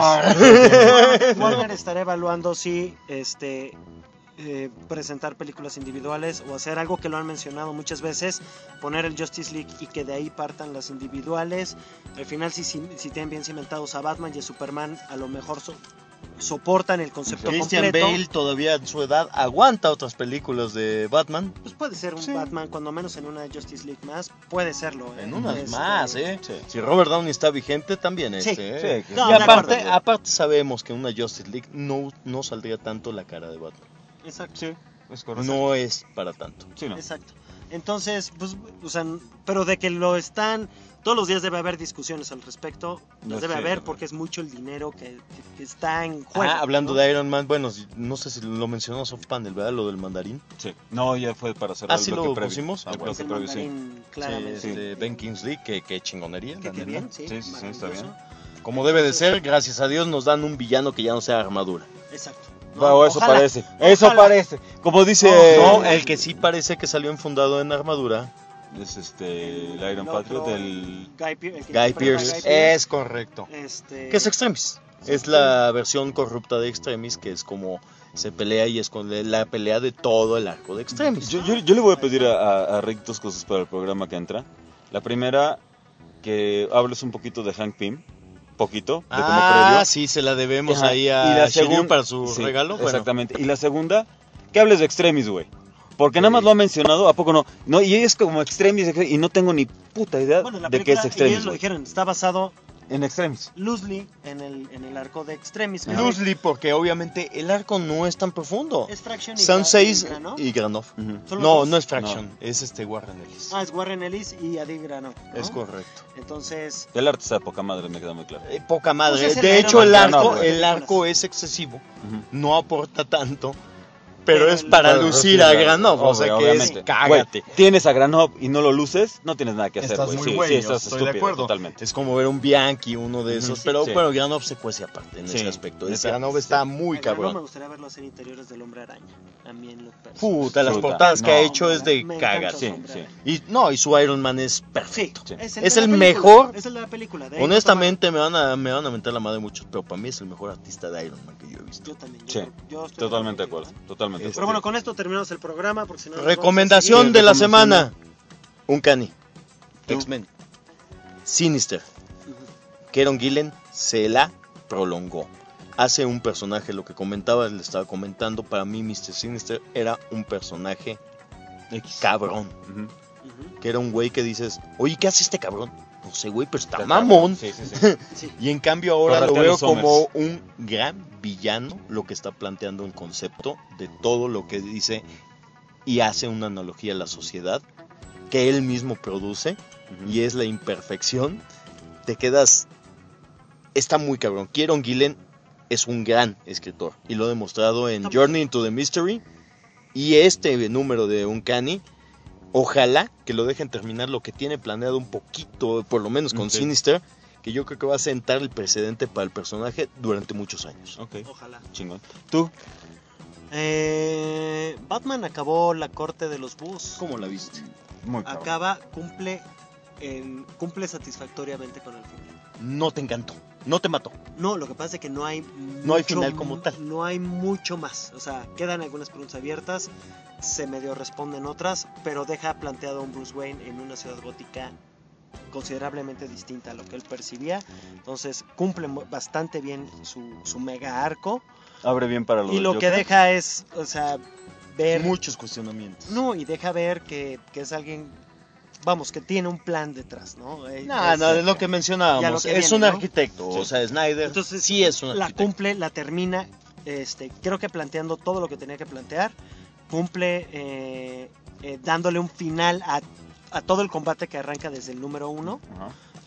populares. Warner estará evaluando si este eh, presentar películas individuales o hacer algo que lo han mencionado muchas veces, poner el Justice League y que de ahí partan las individuales. Al final, si, si, si tienen bien cimentados a Batman y a Superman, a lo mejor so- soportan el concepto Christian completo. Bale todavía en su edad aguanta otras películas de Batman. Pues puede ser un Sí. Batman, cuando menos en una Justice League más, puede serlo. En ¿eh? unas Este, más, ¿eh? Sí. Si Robert Downey está vigente, también Sí. este. ¿eh? Sí, No, y de aparte, acuerdo. aparte sabemos que en una Justice League no, no saldría tanto la cara de Batman. Exacto. Sí, es correcto. No es para tanto. Sí, no. Exacto. Entonces, pues, o sea, pero de que lo están, todos los días debe haber discusiones al respecto, No las debe sé, haber no. porque es mucho el dinero que, que- que está en juego. Ah, hablando ¿no? de Iron Man, bueno, no sé si lo mencionó Soft Panel, ¿verdad? Lo del mandarín. Sí. No, ya fue para cerrar Ah, sí el bloque lo previo. pusimos. Ah, El bueno. Es bloque el previo, sí. mandarín, claramente. Sí, este, Ben Kingsley, que, que chingonería. Que la qué neta. bien, sí. Sí, sí, sí, está maravilloso. bien. Como debe de ser, gracias a Dios nos dan un villano que ya no sea armadura. Exacto. Bueno, eso ojalá, parece. Eso ojalá. parece. Como dice... No, el que sí parece que salió enfundado en armadura, Es este... El Iron El Patriot, otro, el... Guy, Pearce, el que Guy interpreta a Pearce. Guy Pearce, Es correcto. este, Que es Extremis. Es la versión corrupta de Extremis, que es como se pelea y es con la pelea de todo el arco de Extremis. Yo, yo, yo le voy a pedir a, a, a Rick dos cosas para el programa que entra. La primera, que hables un poquito de Hank Pym. Poquito, de como Ah, previo. sí, se la debemos Ajá. ahí Y a la Shiryu segun- para su sí, regalo. Bueno, Exactamente. Y la segunda, que hables de Extremis, güey. Porque nada más lo ha mencionado, ¿a poco no? No, y es como Extremis, y no tengo ni puta idea bueno, la de qué es película, y Extremis. ellos lo güey. dijeron, está basado En Extremis. loosely en el, en el arco de Extremis. que loosely, porque obviamente el arco no es tan profundo. Es Fraction y Son Gra- seis y Grano. y Granov. Ujú. ¿Son los No, dos? no es Fraction, es este Warren Ellis. Ah, es Warren Ellis y Adi Grano. ¿no? Es correcto. Entonces, El arte está de poca madre, me queda muy claro. Eh, poca madre. Pues es el de Iron hecho, Man el que arco, no, güey. el arco es excesivo. Ujú. No aporta tanto. Pero, Pero es el- para Para lucir lucir a a- Granov. O sea obvio, que obviamente. es cágate. Güey, tienes a Granov y no lo luces, no tienes nada que hacer, Estás güey. muy Sí, güey, sí, yo estás estoy de estúpido, acuerdo. totalmente. Es como ver un Bianchi, uno de esos. Ujú, pero sí. bueno, Granov se cuece aparte en Sí, ese aspecto. neta, Ese Granov sí. está muy a Grano me cabrón. gustaría verlo hacer interiores del Hombre Araña. A mí en lo personal. Puta, las Puta, portadas que no, ha hecho es de me encanta cagar. su Sí, Hombre sí. Araña. Y no, y su Iron Man es Sí, perfecto. Sí. es Es de la el película, mejor. Es el de la película. de ahí lo Honestamente me van a me van a mentar la madre muchos, pero para mí es el mejor artista de Iron Man que yo he visto. tomaron. Yo también. Yo, Sí, creo- yo estoy totalmente de contigo, acuerdo. ¿eh? Totalmente de Este- Pero acuerdo. bueno, con esto terminamos el programa porque si no nos Recomendación vamos a de la recomendación. semana. Un cani. Tú. X-Men. Sinister. seguir. Ujú. Kieron Gillen se la prolongó. Hace un personaje, lo que comentaba, le estaba comentando, para mí mister Sinister era un personaje X. cabrón. Ujú. Ujú. Que era un güey que dices, oye, ¿qué hace este cabrón? No sé, güey, pero está Está mamón. Sí, sí, sí. Sí. Y en cambio ahora lo Corretea veo los como Summers. un gran villano, lo que está planteando un concepto de todo lo que dice y hace una analogía a la sociedad que él mismo produce Ujú. y es la imperfección. Te quedas... Está muy cabrón. Kieron Gillen es un gran escritor y lo ha demostrado en Está- Journey into the Mystery y este número de Uncanny. Ojalá que lo dejen terminar lo que tiene planeado un poquito, por lo menos con Sí. Sinister, que yo creo que va a sentar el precedente para el personaje durante muchos años. Ok, Ojalá. chingón. ¿Tú? Eh, Batman acabó la corte de los búhos. ¿Cómo la viste? Muy cabrón. Acaba, cumple, en, cumple satisfactoriamente con el final. No te encantó, no te mató. No, lo que pasa es que no hay No hay mucho- final como tal. No hay mucho más. O sea, quedan algunas preguntas abiertas, se medio responden otras, pero deja planteado a un Bruce Wayne en una ciudad gótica considerablemente distinta a lo que él percibía. Entonces cumple mu- bastante bien su, su mega arco. Abre bien para lo Y del lo que Joker. deja es, o sea, ver... Muchos cuestionamientos. No, y deja ver que, que es alguien, vamos, que tiene un plan detrás, ¿no? Eh, No, es- no, es lo que Ya mencionábamos. lo que es viene, un ¿no? arquitecto, Sí. o sea, Snyder Entonces, sí es un la arquitecto. cumple, la termina, este, creo que planteando todo lo que tenía que plantear, cumple eh, eh, dándole un final a, a todo el combate que arranca desde el número uno, Ajá.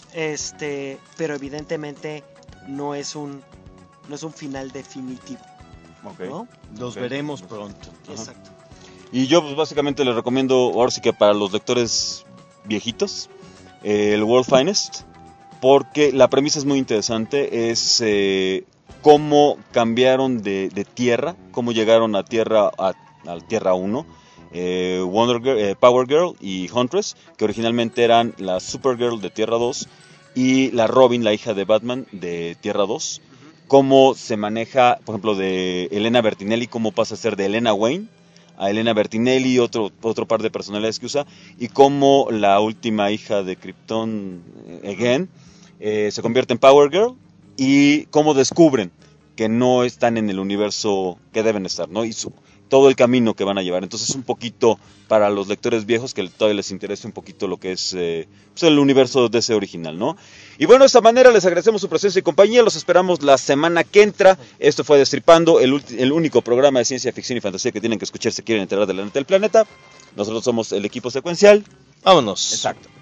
este, pero evidentemente no es un, no es un final definitivo, Ok. ¿no? Los Ok. veremos pronto. Ajá. Exacto. Y yo pues básicamente les recomiendo, ahora sí que para los lectores viejitos, eh, el World Finest, porque la premisa es muy interesante, es eh, cómo cambiaron de, de tierra, cómo llegaron a tierra a, a Tierra uno, eh, Wonder Girl, eh, Power Girl y Huntress, que originalmente eran la Supergirl de Tierra dos y la Robin, la hija de Batman de Tierra dos, cómo se maneja, por ejemplo, de Elena Bertinelli, cómo pasa a ser de Elena Wayne a Elena Bertinelli, otro, otro par de personalidades que usa, y cómo la última hija de Krypton, eh, Again, eh, se convierte en Power Girl, y cómo descubren que no están en el universo que deben estar, ¿no? Y su, todo el camino que van a llevar. Entonces, un poquito para los lectores viejos que todavía les interese un poquito lo que es eh, pues el universo de ese original, ¿no? Y bueno, de esta manera les agradecemos su presencia y compañía. Los esperamos la semana que entra. Esto fue Destripando, el, ulti- el único programa de ciencia ficción y fantasía que tienen que escuchar si quieren enterar de la neta del planeta. Nosotros somos el equipo secuencial. Vámonos. Exacto.